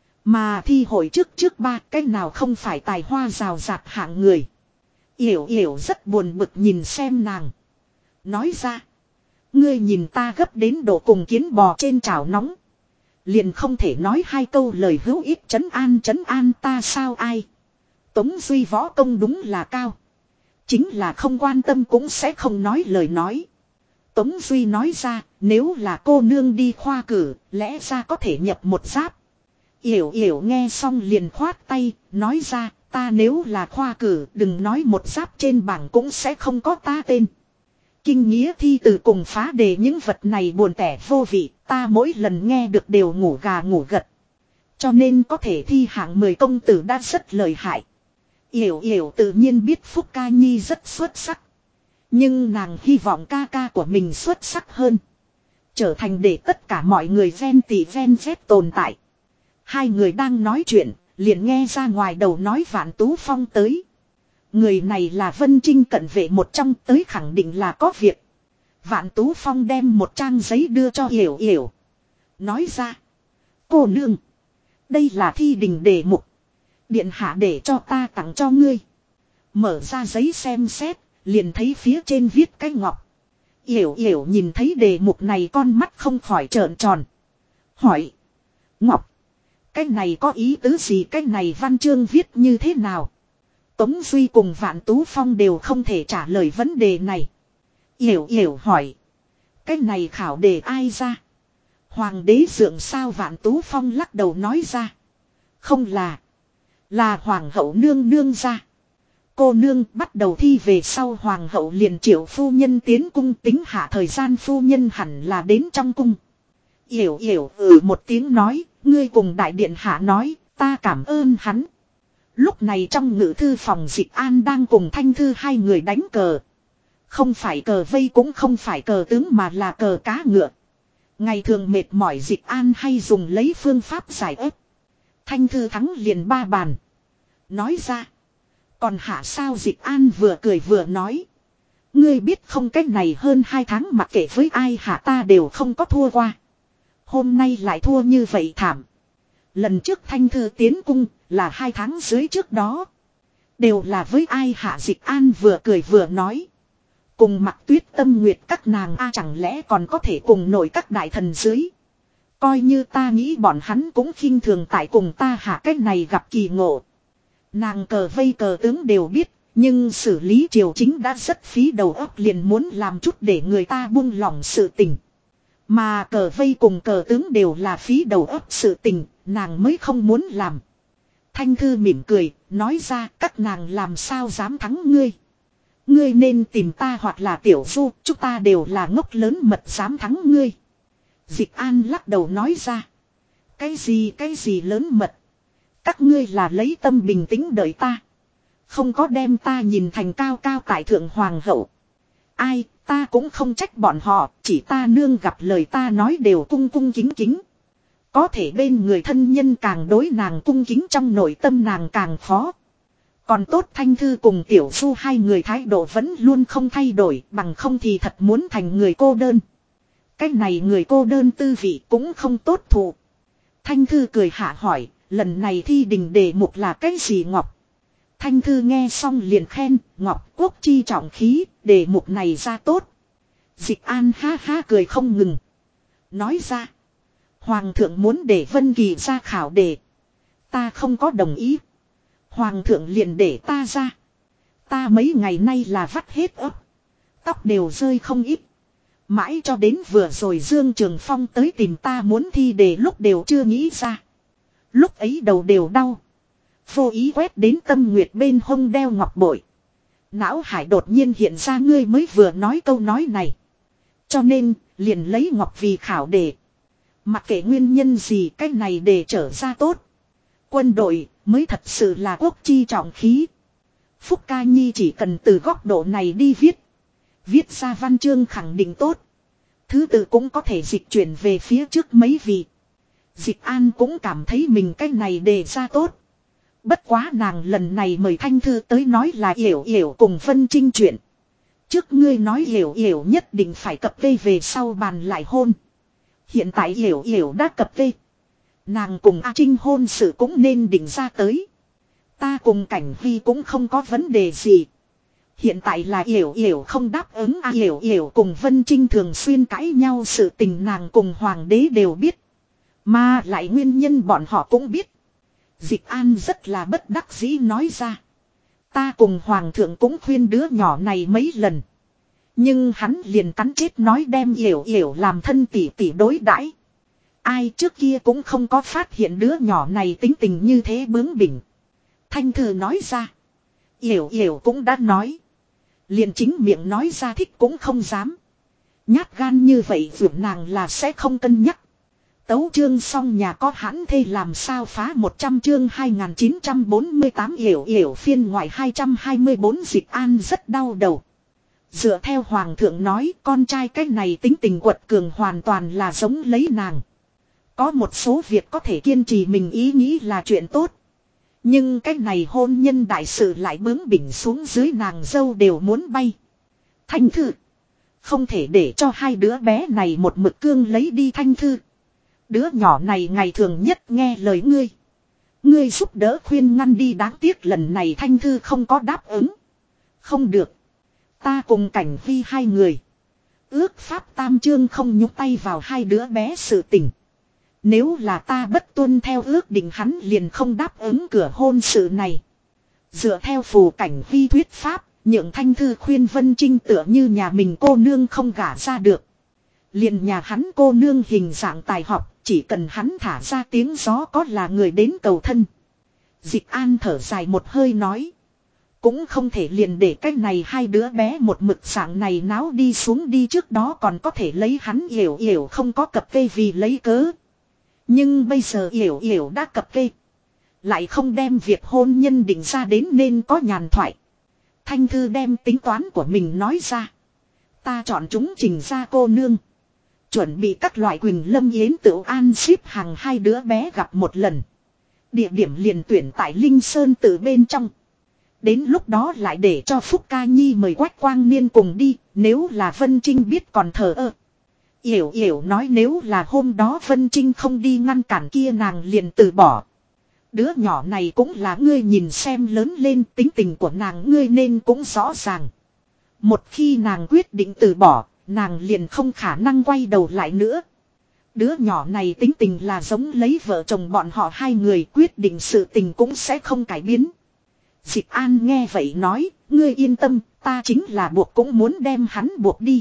Speaker 1: Mà thi hội trước ba cái nào không phải tài hoa rào rạt hạng người. Yểu yểu rất buồn bực nhìn xem nàng. Nói ra. Ngươi nhìn ta gấp đến độ cùng kiến bò trên chảo nóng. Liền không thể nói hai câu lời hữu ích trấn an ta sao ai. Tống Duy võ công đúng là cao. Chính là không quan tâm cũng sẽ không nói lời nói. Tống Duy nói ra, nếu là cô nương đi khoa cử, lẽ ra có thể nhập một giáp. Yểu yểu nghe xong liền khoát tay, nói ra, ta nếu là khoa cử, đừng nói một giáp trên bảng cũng sẽ không có ta tên. Kinh nghĩa thi từ cùng phá đề những vật này buồn tẻ vô vị, ta mỗi lần nghe được đều ngủ gà ngủ gật. Cho nên có thể thi hạng 10 công tử đã rất lợi hại. Yểu yểu tự nhiên biết Phúc Ca Nhi rất xuất sắc. Nhưng nàng hy vọng ca ca của mình xuất sắc hơn. Trở thành để tất cả mọi người ven tỉ ven vét tồn tại. Hai người đang nói chuyện, liền nghe ra ngoài đầu nói Vạn Tú Phong tới. Người này là Vân Trinh cận vệ một trong, tới khẳng định là có việc. Vạn Tú Phong đem một trang giấy đưa cho Yểu Yểu. Nói ra. Cô nương. Đây là thi đình đề mục. Điện hạ để cho ta tặng cho ngươi. Mở ra giấy xem xét, liền thấy phía trên viết cái ngọc. Yểu Yểu nhìn thấy đề mục này con mắt không khỏi trợn tròn. Hỏi. Ngọc. Cái này có ý tứ gì, cái này văn chương viết như thế nào? Tống Duy cùng Vạn Tú Phong đều không thể trả lời vấn đề này. Yểu Yểu hỏi. Cái này khảo đề ai ra? Hoàng đế dượng sao? Vạn Tú Phong lắc đầu nói ra. Không là. Là hoàng hậu nương nương ra. Cô nương bắt đầu thi về sau hoàng hậu liền triệu phu nhân tiến cung, tính hạ thời gian phu nhân hẳn là đến trong cung. Yểu Yểu một tiếng nói, ngươi cùng đại điện hạ nói, ta cảm ơn hắn. Lúc này trong ngự thư phòng Dịch An đang cùng Thanh Thư hai người đánh cờ. Không phải cờ vây cũng không phải cờ tướng mà là cờ cá ngựa. Ngày thường mệt mỏi Dịch An hay dùng lấy phương pháp giải ép. Thanh Thư thắng liền 3 bàn. Nói ra. Còn hạ sao? Dịch An vừa cười vừa nói. Ngươi biết không, cách này hơn 2 tháng mặc kệ với ai hạ ta đều không có thua qua. Hôm nay lại thua như vậy thảm. Lần trước Thanh Thư tiến cung là 2 tháng dưới trước đó. Đều là với ai hạ? Dịch An vừa cười vừa nói. Cùng Mặc Tuyết Tâm Nguyệt các nàng chẳng lẽ còn có thể cùng nổi các đại thần dưới. Coi như ta nghĩ bọn hắn cũng khinh thường tại cùng ta hạ, cách này gặp kỳ ngộ. Nàng cờ vây cờ tướng đều biết, nhưng xử lý triều chính đã rất phí đầu óc, liền muốn làm chút để người ta buông lỏng sự tình. Mà cờ vây cùng cờ tướng đều là phí đầu óc sự tình, nàng mới không muốn làm. Thanh Thư mỉm cười, nói ra các nàng làm sao dám thắng ngươi. Ngươi nên tìm ta hoặc là Tiểu Du, chúng ta đều là ngốc lớn mật dám thắng ngươi. Dịch An lắc đầu nói ra. Cái gì lớn mật. Các ngươi là lấy tâm bình tĩnh đợi ta. Không có đem ta nhìn thành cao cao tại thượng hoàng hậu. Ai, ta cũng không trách bọn họ, chỉ ta nương gặp lời ta nói đều cung cung kính kính. Có thể bên người thân nhân càng đối nàng cung kính, trong nội tâm nàng càng khó. Còn tốt Thanh Thư cùng Tiểu Du hai người thái độ vẫn luôn không thay đổi, bằng không thì thật muốn thành người cô đơn. Cái này người cô đơn tư vị cũng không tốt thụ. Thanh Thư cười hạ hỏi, lần này thi đình đề mục là cái gì Ngọc? Thanh Thư nghe xong liền khen, Ngọc quốc chi trọng khí, đề mục này ra tốt. Dịch An ha ha cười không ngừng. Nói ra, Hoàng thượng muốn để Vân Kỳ ra khảo đề. Ta không có đồng ý. Hoàng thượng liền để ta ra. Ta mấy ngày nay là vắt hết ấp. Tóc đều rơi không ít. Mãi cho đến vừa rồi Dương Trường Phong tới tìm ta muốn thi đề lúc đều chưa nghĩ ra. Lúc ấy đầu đều đau. Vô ý quét đến Tâm Nguyệt bên hông đeo ngọc bội. Não hải đột nhiên hiện ra ngươi mới vừa nói câu nói này. Cho nên, liền lấy ngọc vì khảo đề. Mặc kệ nguyên nhân gì cách này để trở ra tốt. Quân đội mới thật sự là quốc chi trọng khí. Phúc Ca Nhi chỉ cần từ góc độ này đi viết. Viết ra văn chương khẳng định tốt. Thứ tự cũng có thể dịch chuyển về phía trước mấy vị. Dịch An cũng cảm thấy mình cách này đề ra tốt. Bất quá nàng lần này mời Thanh Thư tới nói là Yểu Yểu cùng Vân Trinh chuyện. Trước ngươi nói Yểu Yểu nhất định phải cập kê về sau bàn lại hôn. Hiện tại Yểu Yểu đã cập kê. Nàng cùng A Trinh hôn sự cũng nên định ra tới. Ta cùng Cảnh Vi cũng không có vấn đề gì. Hiện tại là Yểu Yểu không đáp ứng A Yểu Yểu cùng Vân Trinh thường xuyên cãi nhau sự tình nàng cùng Hoàng đế đều biết. Mà lại nguyên nhân bọn họ cũng biết. Dịch An rất là bất đắc dĩ nói ra. Ta cùng Hoàng thượng cũng khuyên đứa nhỏ này mấy lần. Nhưng hắn liền cắn chết nói đem Yểu Yểu làm thân tỷ tỷ đối đãi. Ai trước kia cũng không có phát hiện đứa nhỏ này tính tình như thế bướng bỉnh. Thanh Thư nói ra. Yểu Yểu cũng đã nói. Liền chính miệng nói ra thích cũng không dám. Nhát gan như vậy vượt nàng là sẽ không cân nhắc. Tấu chương xong nhà có hãn thê làm sao phá 100 chương 2948 Yểu Yểu phiên ngoại 224 Dịch An rất đau đầu. Dựa theo Hoàng thượng nói con trai cái này tính tình quật cường hoàn toàn là giống lấy nàng. Có một số việc có thể kiên trì mình ý nghĩ là chuyện tốt. Nhưng cái này hôn nhân đại sự lại bướng bỉnh xuống dưới nàng dâu đều muốn bay. Thanh Thư. Không thể để cho hai đứa bé này một mực cương lấy đi Thanh Thư. Đứa nhỏ này ngày thường nhất nghe lời ngươi. Ngươi giúp đỡ khuyên ngăn đi đáng tiếc lần này Thanh Thư không có đáp ứng. Không được. Ta cùng Cảnh Vi hai người. Ước pháp tam chương không nhúc tay vào hai đứa bé sự tình. Nếu là ta bất tuân theo ước định hắn liền không đáp ứng cửa hôn sự này. Dựa theo phù Cảnh Vi thuyết pháp, nhượng Thanh Thư khuyên Vân Trinh tựa như nhà mình cô nương không gả ra được. Liền nhà hắn cô nương hình dạng tài học, chỉ cần hắn thả ra tiếng gió có là người đến cầu thân. Dịch An thở dài một hơi nói. Cũng không thể liền để cái này hai đứa bé một mực dạng này náo đi xuống đi trước đó còn có thể lấy hắn Yểu Yểu không có cập kê vì lấy cớ. Nhưng bây giờ Yểu Yểu đã cập kê. Lại không đem việc hôn nhân định ra đến nên có nhàn thoại. Thanh Thư đem tính toán của mình nói ra. Ta chọn chúng Trình gia cô nương. Chuẩn bị các loại Quỳnh Lâm Yến Tửu An xếp hàng hai đứa bé gặp một lần. Địa điểm liền tuyển tại Linh Sơn Tự bên trong. Đến lúc đó lại để cho Phúc Ca Nhi mời Quách Quang Niên cùng đi. Nếu là Vân Trinh biết còn thờ ơ. Yểu Yểu nói nếu là hôm đó Vân Trinh không đi ngăn cản kia nàng liền từ bỏ. Đứa nhỏ này cũng là ngươi nhìn xem lớn lên tính tình của nàng ngươi nên cũng rõ ràng. Một khi nàng quyết định từ bỏ, nàng liền không khả năng quay đầu lại nữa. Đứa nhỏ này tính tình là giống lấy vợ chồng bọn họ hai người quyết định sự tình cũng sẽ không cải biến. Dịch An nghe vậy nói, ngươi yên tâm, ta chính là buộc cũng muốn đem hắn buộc đi.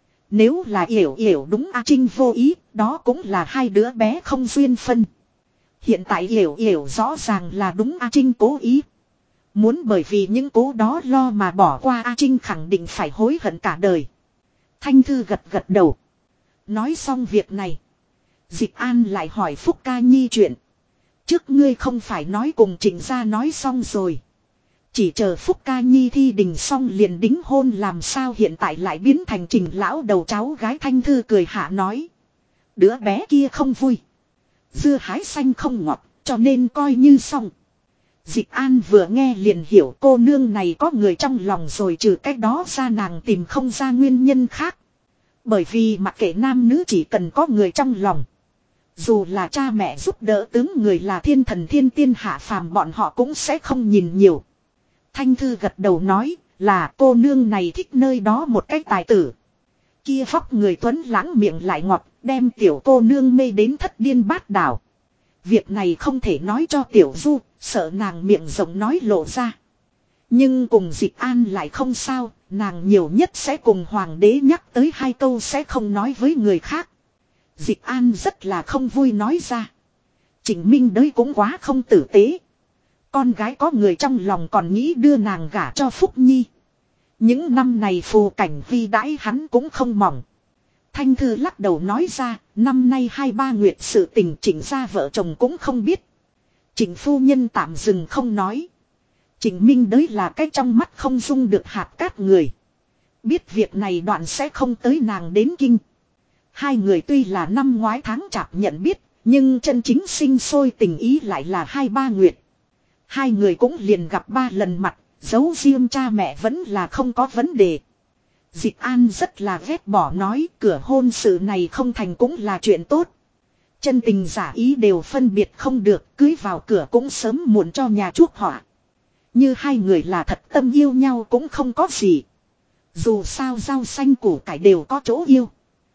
Speaker 1: Nếu là Yểu Yểu đúng A Trinh vô ý, đó cũng là hai đứa bé không duyên phân. Hiện tại Yểu Yểu rõ ràng là đúng A Trinh cố ý. Muốn bởi vì những cố đó lo mà bỏ qua A Trinh khẳng định phải hối hận cả đời. Thanh Thư gật gật đầu. Nói xong việc này. Dịch An lại hỏi Phúc Ca Nhi chuyện. Trước ngươi không phải nói cùng Trịnh gia nói xong rồi. Chỉ chờ Phúc Ca Nhi thi đình xong liền đính hôn làm sao hiện tại lại biến thành Trình lão đầu cháu gái. Thanh Thư cười hạ nói. Đứa bé kia không vui. Dưa hái xanh không ngọt cho nên coi như xong. Dịch An vừa nghe liền hiểu cô nương này có người trong lòng rồi trừ cách đó ra nàng tìm không ra nguyên nhân khác. Bởi vì mặc kệ nam nữ chỉ cần có người trong lòng. Dù là cha mẹ giúp đỡ tướng người là thiên thần thiên tiên hạ phàm bọn họ cũng sẽ không nhìn nhiều. Thanh Thư gật đầu nói là cô nương này thích nơi đó một cách tài tử. Kia vóc người tuấn lãng miệng lại ngọt đem tiểu cô nương mê đến thất điên bát đảo. Việc này không thể nói cho Tiểu Du, sợ nàng miệng rộng nói lộ ra. Nhưng cùng Dịch An lại không sao, nàng nhiều nhất sẽ cùng hoàng đế nhắc tới 2 câu sẽ không nói với người khác. Dịch An rất là không vui nói ra. Trịnh Minh Đới cũng quá không tử tế. Con gái có người trong lòng còn nghĩ đưa nàng gả cho Phúc Nhi. Những năm này Phù Cảnh Vi đãi hắn cũng không mỏng. Thanh Thư lắc đầu nói ra, năm nay 2-3 nguyệt sự tình Trịnh gia vợ chồng cũng không biết. Trịnh phu nhân tạm dừng không nói. Trịnh Minh Đới là cái trong mắt không dung được hạt cát người. Biết việc này đoạn sẽ không tới nàng đến kinh. 2 người tuy là năm ngoái tháng chạp nhận biết, nhưng chân chính sinh sôi tình ý lại là 2-3 nguyệt. 2 người cũng liền gặp 3 lần mặt, giấu riêng cha mẹ vẫn là không có vấn đề. Dịch An rất là ghét bỏ nói cửa hôn sự này không thành cũng là chuyện tốt. Chân tình giả ý đều phân biệt không được, cưới vào cửa cũng sớm muộn cho nhà chuốc họa. Như 2 người là thật tâm yêu nhau cũng không có gì. Dù sao rau xanh củ cải đều có chỗ yêu.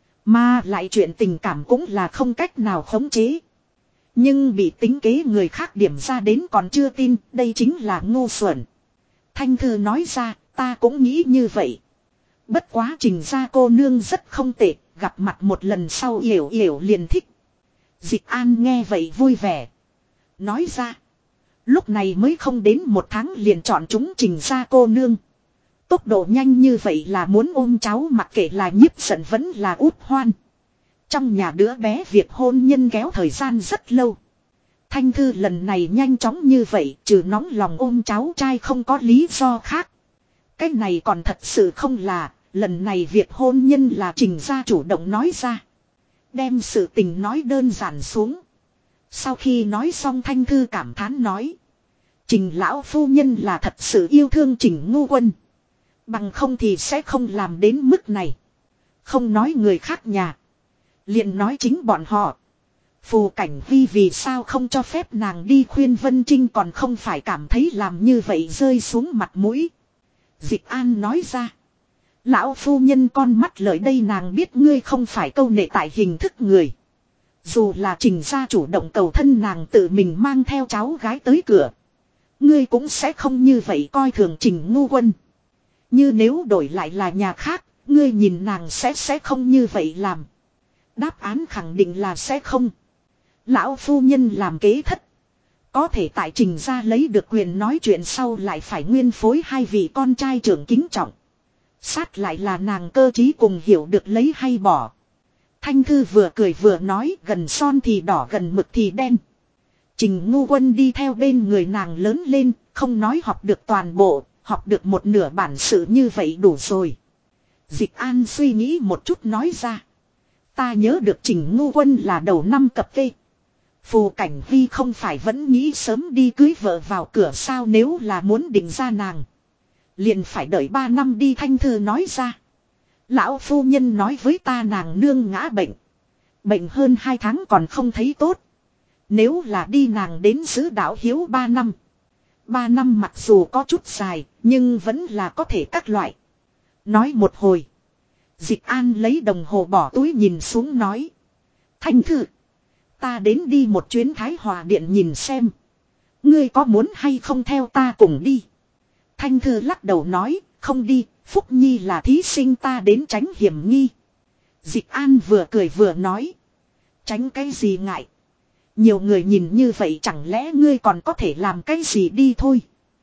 Speaker 1: Mà lại chuyện tình cảm cũng là không cách nào khống chế. Nhưng bị tính kế người khác điểm ra đến còn chưa tin, đây chính là ngu xuẩn. Thanh Thư nói ra, ta cũng nghĩ như vậy. Bất quá Trình gia cô nương rất không tệ, gặp mặt một lần sau Yểu Yểu liền thích. Dịch An nghe vậy vui vẻ. Nói ra, lúc này mới không đến 1 tháng liền chọn chúng Trình gia cô nương. Tốc độ nhanh như vậy là muốn ôm cháu mặc kệ là nhiếp giận vẫn là út hoan. Trong nhà đứa bé việc hôn nhân kéo thời gian rất lâu. Thanh Thư lần này nhanh chóng như vậy trừ nóng lòng ôm cháu trai không có lý do khác. Cái này còn thật sự không là, lần này việc hôn nhân là Trình gia chủ động nói ra. Đem sự tình nói đơn giản xuống. Sau khi nói xong Thanh Thư cảm thán nói. Trình lão phu nhân là thật sự yêu thương Trình Ngu Quân. Bằng không thì sẽ không làm đến mức này. Không nói người khác nhà. Liền nói chính bọn họ. Phù Cảnh Vi vì sao không cho phép nàng đi khuyên Vân Trinh còn không phải cảm thấy làm như vậy rơi xuống mặt mũi. Dịch An nói ra. Lão phu nhân con mắt lời đây nàng biết ngươi không phải câu nệ tại hình thức người. Dù là Trình gia chủ động cầu thân nàng tự mình mang theo cháu gái tới cửa. Ngươi cũng sẽ không như vậy coi thường Trình Ngu Quân. Như nếu đổi lại là nhà khác, ngươi nhìn nàng sẽ không như vậy làm. Đáp án khẳng định là sẽ không. Lão phu nhân làm kế thất. Có thể tại Trình gia lấy được quyền nói chuyện sau lại phải nguyên phối 2 vị con trai trưởng kính trọng. Sát lại là nàng cơ trí cùng hiểu được lấy hay bỏ. Thanh Thư vừa cười vừa nói gần son thì đỏ gần mực thì đen. Trình Ngu Quân đi theo bên người nàng lớn lên, không nói học được toàn bộ, học được một nửa bản sự như vậy đủ rồi. Dịch An suy nghĩ một chút nói ra. Ta nhớ được Trình Ngu Quân là đầu năm cập kê. Phù Cảnh Vi không phải vẫn nghĩ sớm đi cưới vợ vào cửa sao nếu là muốn định ra nàng. Liền phải đợi 3 năm đi Thanh Thư nói ra. Lão phu nhân nói với ta nàng nương ngã bệnh. Bệnh hơn 2 tháng còn không thấy tốt. Nếu là đi nàng đến giữ đạo hiếu 3 năm. 3 năm mặc dù có chút dài nhưng vẫn là có thể các loại. Nói một hồi. Dịch An lấy đồng hồ bỏ túi nhìn xuống nói. Thanh Thư. Ta đến đi một chuyến Thái Hòa Điện nhìn xem. Ngươi có muốn hay không theo ta cùng đi. Thanh Thư lắc đầu nói. Không đi. Phúc Nhi là thí sinh ta đến tránh hiểm nghi. Dịch An vừa cười vừa nói. Tránh cái gì ngại. Nhiều người nhìn như vậy chẳng lẽ ngươi còn có thể làm cái gì đi thôi.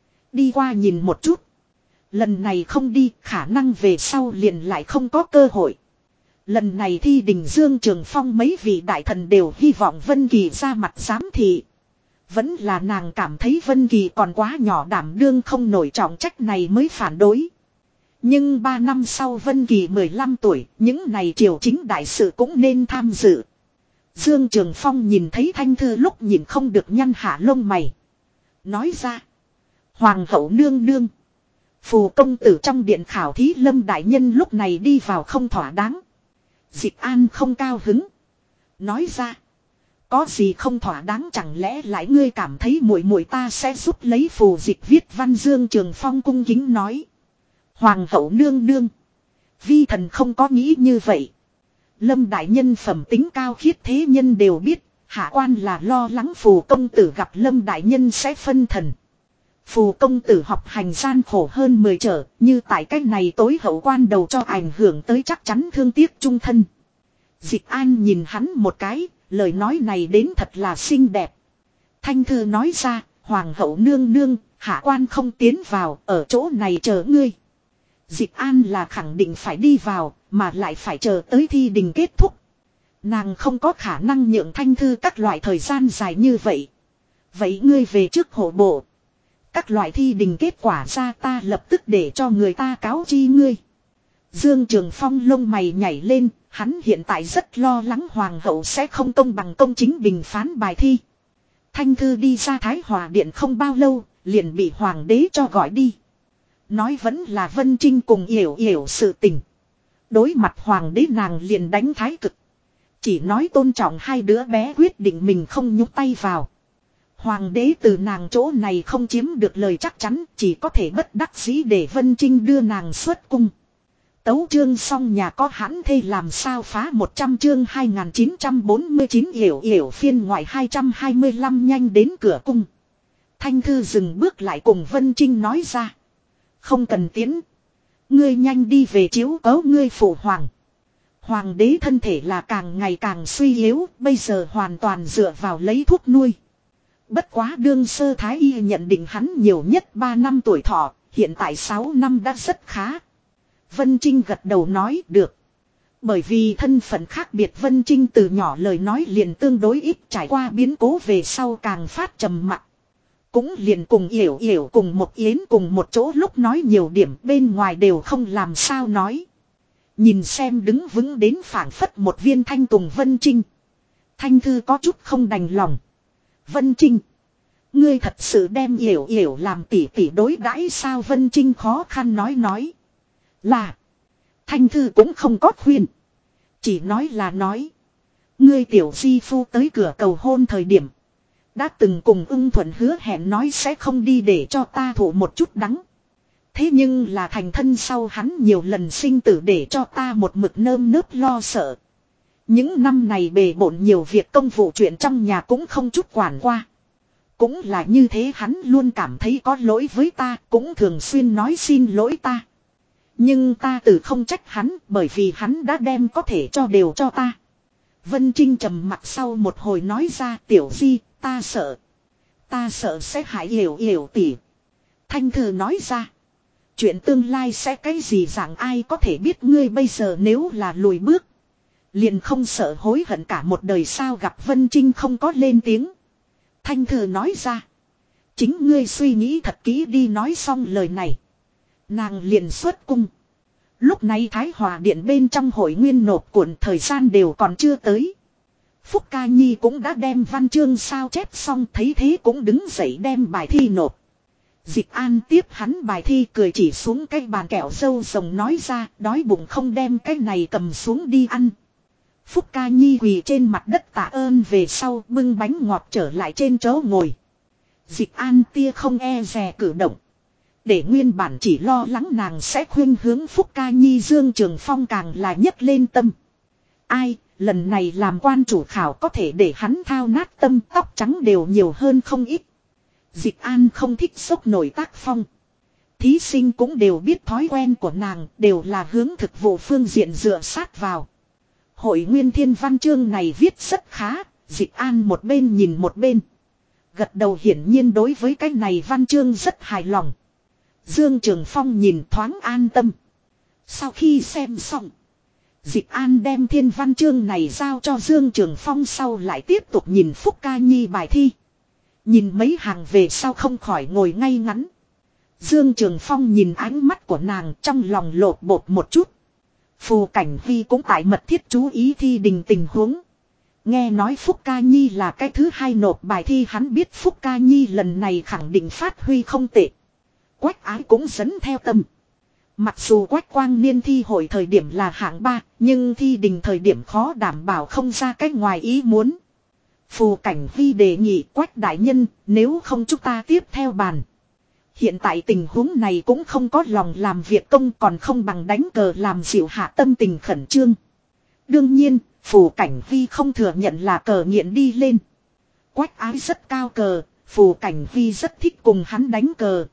Speaker 1: Đi qua nhìn một chút. Lần này không đi khả năng về sau liền lại không có cơ hội. Lần này thi Đình Dương Trường Phong mấy vị đại thần đều hy vọng Vân Kỳ ra mặt giám thị. Vẫn là nàng cảm thấy Vân Kỳ còn quá nhỏ đảm đương không nổi trọng trách này mới phản đối. Nhưng 3 năm sau Vân Kỳ 15 tuổi, những này triều chính đại sự cũng nên tham dự. Dương Trường Phong nhìn thấy Thanh Thư lúc nhìn không được nhăn hạ lông mày. Nói ra. Hoàng hậu nương nương. Phù công tử trong điện khảo thí Lâm đại nhân lúc này đi vào không thỏa đáng. Dịch An không cao hứng. Nói ra. Có gì không thỏa đáng chẳng lẽ lại ngươi cảm thấy muội muội ta sẽ giúp lấy phù dịch viết văn Dương Trường Phong cung kính nói. Hoàng hậu nương nương. Vi thần không có nghĩ như vậy. Lâm đại nhân phẩm tính cao khiết thế nhân đều biết. Hạ quan là lo lắng Phù công tử gặp Lâm đại nhân sẽ phân thần. Phù công tử học hành gian khổ hơn 10 trở, như tại cách này tối hậu quan đầu cho ảnh hưởng tới chắc chắn thương tiếc trung thân. Dịch An nhìn hắn một cái, lời nói này đến thật là xinh đẹp. Thanh thư nói ra, hoàng hậu nương nương, hạ quan không tiến vào, ở chỗ này chờ ngươi. Dịch An là khẳng định phải đi vào, mà lại phải chờ tới thi đình kết thúc. Nàng không có khả năng nhượng Thanh thư các loại thời gian dài như vậy. Vậy ngươi về trước hộ bộ. Các loại thi đình kết quả ra ta lập tức để cho người ta cáo chi ngươi. Dương Trường Phong lông mày nhảy lên, hắn hiện tại rất lo lắng hoàng hậu sẽ không công bằng công chính bình phán bài thi. Thanh thư đi ra Thái Hòa Điện không bao lâu, liền bị hoàng đế cho gọi đi. Nói vẫn là Vân Trinh cùng Yểu Yểu sự tình. Đối mặt hoàng đế nàng liền đánh thái cực. Chỉ nói tôn trọng hai đứa bé quyết định mình không nhúc tay vào. Hoàng đế từ nàng chỗ này không chiếm được lời chắc chắn, chỉ có thể bất đắc dĩ để Vân Trinh đưa nàng xuất cung. Tấu chương xong nhà có hãn thê làm sao phá 100 chương 2949 Yểu Yểu phiên ngoại 225 nhanh đến cửa cung. Thanh thư dừng bước lại cùng Vân Trinh nói ra. Không cần tiến. Ngươi nhanh đi về chiếu cố ngươi phụ hoàng. Hoàng đế thân thể là càng ngày càng suy yếu, bây giờ hoàn toàn dựa vào lấy thuốc nuôi. Bất quá đương sơ thái y nhận định hắn nhiều nhất 3 năm tuổi thọ, hiện tại 6 năm đã rất khá. Vân Trinh gật đầu nói được. Bởi vì thân phận khác biệt Vân Trinh từ nhỏ lời nói liền tương đối ít, trải qua biến cố về sau càng phát trầm mặc. Cũng liền cùng Yểu Yểu cùng một Yến cùng một chỗ lúc nói nhiều điểm bên ngoài đều không làm sao nói. Nhìn xem đứng vững đến phảng phất một viên thanh tùng Vân Trinh. Thanh thư có chút không đành lòng. Vân Trinh. Ngươi thật sự đem Yểu Yểu làm tỉ tỉ đối đãi sao? Vân Trinh khó khăn nói. Là. Thanh thư cũng không có khuyên. Chỉ nói là nói. Ngươi tiểu di phu tới cửa cầu hôn thời điểm. Đã từng cùng ưng thuận hứa hẹn nói sẽ không đi để cho ta thụ một chút đắng. Thế nhưng là thành thân sau hắn nhiều lần sinh tử để cho ta một mực nơm nớp lo sợ. Những năm này bề bộn nhiều việc công vụ chuyện trong nhà cũng không chút quản qua. Cũng là như thế hắn luôn cảm thấy có lỗi với ta, cũng thường xuyên nói xin lỗi ta. Nhưng ta từ không trách hắn bởi vì hắn đã đem có thể cho đều cho ta. Vân Trinh trầm mặt sau một hồi nói ra tiểu di, ta sợ. Ta sợ sẽ hại Yểu Yểu tỉ. Thanh thư nói ra. Chuyện tương lai sẽ cái gì dạng ai có thể biết ngươi bây giờ nếu là lùi bước. Liền không sợ hối hận cả một đời sao? Gặp Vân Trinh không có lên tiếng. Thanh thư nói ra. Chính ngươi suy nghĩ thật kỹ đi. Nói xong lời này. Nàng liền xuất cung. Lúc này Thái Hòa Điện bên trong hội nguyên nộp cuộn thời gian đều còn chưa tới. Phúc Ca Nhi cũng đã đem văn chương sao chép xong, thấy thế cũng đứng dậy đem bài thi nộp. Dịch An tiếp hắn bài thi cười chỉ xuống cái bàn kẹo dâu rồng nói ra, đói bụng không đem cái này cầm xuống đi ăn. Phúc Ca Nhi quỳ trên mặt đất tạ ơn về sau bưng bánh ngọt trở lại trên chỗ ngồi. Dịch An tia không e dè cử động. Để nguyên bản chỉ lo lắng nàng sẽ khuyên hướng Phúc Ca Nhi Dương Trường Phong càng là nhấc lên tâm. Ai, lần này làm quan chủ khảo có thể để hắn thao nát tâm, tóc trắng đều nhiều hơn không ít. Dịch An không thích sốc nổi tác phong. Thí sinh cũng đều biết thói quen của nàng, đều là hướng thực vụ phương diện dựa sát vào. Hội nguyên thiên văn chương này viết rất khá, Dịch An một bên nhìn một bên. Gật đầu hiển nhiên đối với cái này văn chương rất hài lòng. Dương Trường Phong nhìn thoáng an tâm. Sau khi xem xong, Dịch An đem thiên văn chương này giao cho Dương Trường Phong sau lại tiếp tục nhìn Phúc Ca Nhi bài thi. Nhìn mấy hàng về sau không khỏi ngồi ngay ngắn. Dương Trường Phong nhìn ánh mắt của nàng trong lòng lột bột một chút. Phù Cảnh Huy cũng tại mật thiết chú ý thi đình tình huống. Nghe nói Phúc Ca Nhi là cái thứ hai nộp bài thi, hắn biết Phúc Ca Nhi lần này khẳng định phát huy không tệ. Quách Ái cũng dẫn theo tâm. Mặc dù Quách Quang Niên thi hội thời điểm là hạng 3, nhưng thi đình thời điểm khó đảm bảo không ra cách ngoài ý muốn. Phù Cảnh Huy đề nghị Quách đại nhân, nếu không chúng ta tiếp theo bàn. Hiện tại tình huống này cũng không có lòng làm việc công, còn không bằng đánh cờ làm dịu hạ tâm tình khẩn trương. Đương nhiên, Phù Cảnh Vi không thừa nhận là cờ nghiện đi lên. Quách Ái rất cao cờ, Phù Cảnh Vi rất thích cùng hắn đánh cờ.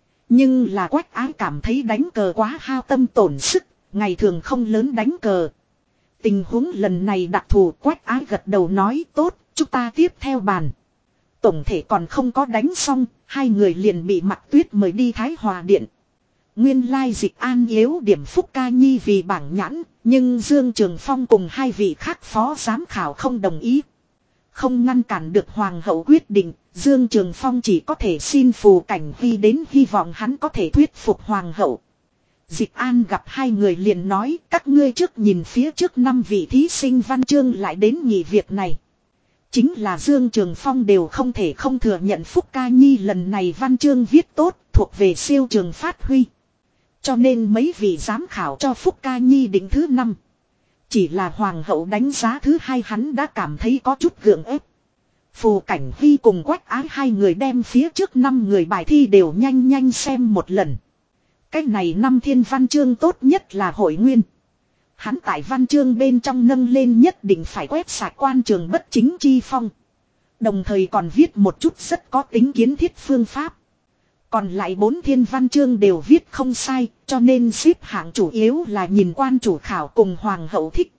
Speaker 1: Nhưng là Quách Ái cảm thấy đánh cờ quá hao tâm tổn sức, ngày thường không lớn đánh cờ. Tình huống lần này đặc thù, Quách Ái gật đầu nói tốt, chúng ta tiếp theo bàn. Tổng thể còn không có đánh xong, hai người liền bị Mạc Tuyết mời đi Thái Hòa Điện. Nguyên lai Dịch An yếu điểm Phúc Ca Nhi vì bảng nhãn, nhưng Dương Trường Phong cùng hai vị khác phó giám khảo không đồng ý. Không ngăn cản được Hoàng hậu quyết định, Dương Trường Phong chỉ có thể xin Phù Cảnh Vi đến, hy vọng hắn có thể thuyết phục Hoàng hậu. Dịch An gặp hai người liền nói, các ngươi trước nhìn phía trước 5 vị thí sinh văn chương lại đến nghỉ việc này. Chính là Dương Trường Phong đều không thể không thừa nhận Phúc Ca Nhi lần này văn chương viết tốt, thuộc về siêu trường phát huy. Cho nên mấy vị giám khảo cho Phúc Ca Nhi định thứ 5. Chỉ là Hoàng hậu đánh giá thứ 2 hắn đã cảm thấy có chút gượng ép. Phù Cảnh Vi cùng Quách Ái hai người đem phía trước 5 người bài thi đều nhanh nhanh xem một lần. Cái này 5 thiên văn chương tốt nhất là Hội Nguyên. Hắn tại văn chương bên trong nâng lên nhất định phải quét sạch quan trường bất chính chi phong. Đồng thời còn viết một chút rất có tính kiến thiết phương pháp. Còn lại 4 thiên văn chương đều viết không sai, cho nên xếp hạng chủ yếu là nhìn quan chủ khảo cùng Hoàng hậu thích.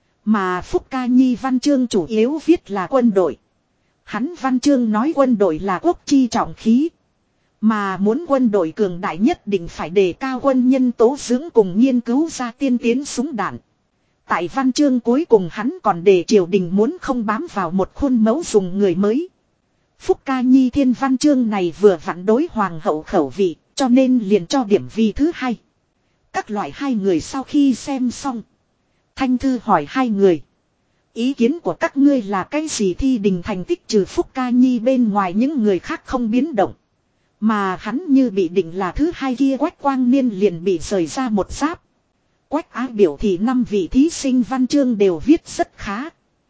Speaker 1: Mà Phúc Ca Nhi văn chương chủ yếu viết là quân đội. Hắn văn chương nói quân đội là quốc chi trọng khí. Mà muốn quân đội cường đại nhất định phải đề cao quân nhân tố dưỡng cùng nghiên cứu ra tiên tiến súng đạn. Tại văn chương cuối cùng hắn còn đề triều đình muốn không bám vào một khuôn mẫu dùng người mới. Phúc Ca Nhi thiên văn chương này vừa vặn đối Hoàng hậu khẩu vị, cho nên liền cho điểm vì thứ 2. Các loại hai người sau khi xem xong. Thanh Thư hỏi hai người. Ý kiến của các ngươi là cái gì thi đình thành tích trừ Phúc Ca Nhi bên ngoài những người khác không biến động. Mà hắn như bị định là thứ 2 kia Quách Quang Niên liền bị rời ra một giáp. Quách Ái biểu thì 5 vị thí sinh văn chương đều viết rất khá.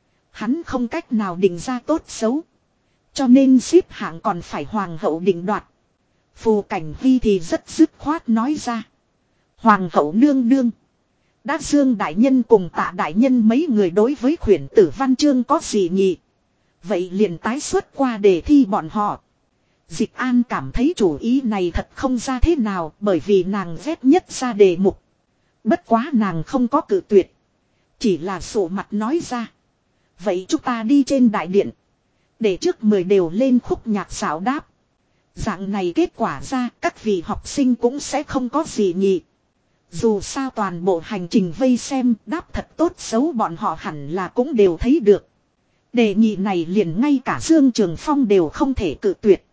Speaker 1: Hắn không cách nào định ra tốt xấu. Cho nên xếp hạng còn phải Hoàng hậu định đoạt. Phù Cảnh Vi thì rất dứt khoát nói ra. Hoàng hậu nương nương. Đã Dương đại nhân cùng Tạ đại nhân mấy người đối với khuyển tử văn chương có gì nhỉ? Vậy liền tái xuất qua đề thi bọn họ. Dịch An cảm thấy chủ ý này thật không ra thế nào, bởi vì nàng ghét nhất ra đề mục. Bất quá nàng không có cự tuyệt. Chỉ là sổ mặt nói ra. Vậy chúng ta đi trên đại điện. Để trước 10 đều lên khúc nhạc xảo đáp. Dạng này kết quả ra các vị học sinh cũng sẽ không có gì nhỉ. Dù sao toàn bộ hành trình vây xem đáp thật tốt xấu bọn họ hẳn là cũng đều thấy được. Đề nghị này liền ngay cả Dương Trường Phong đều không thể cự tuyệt.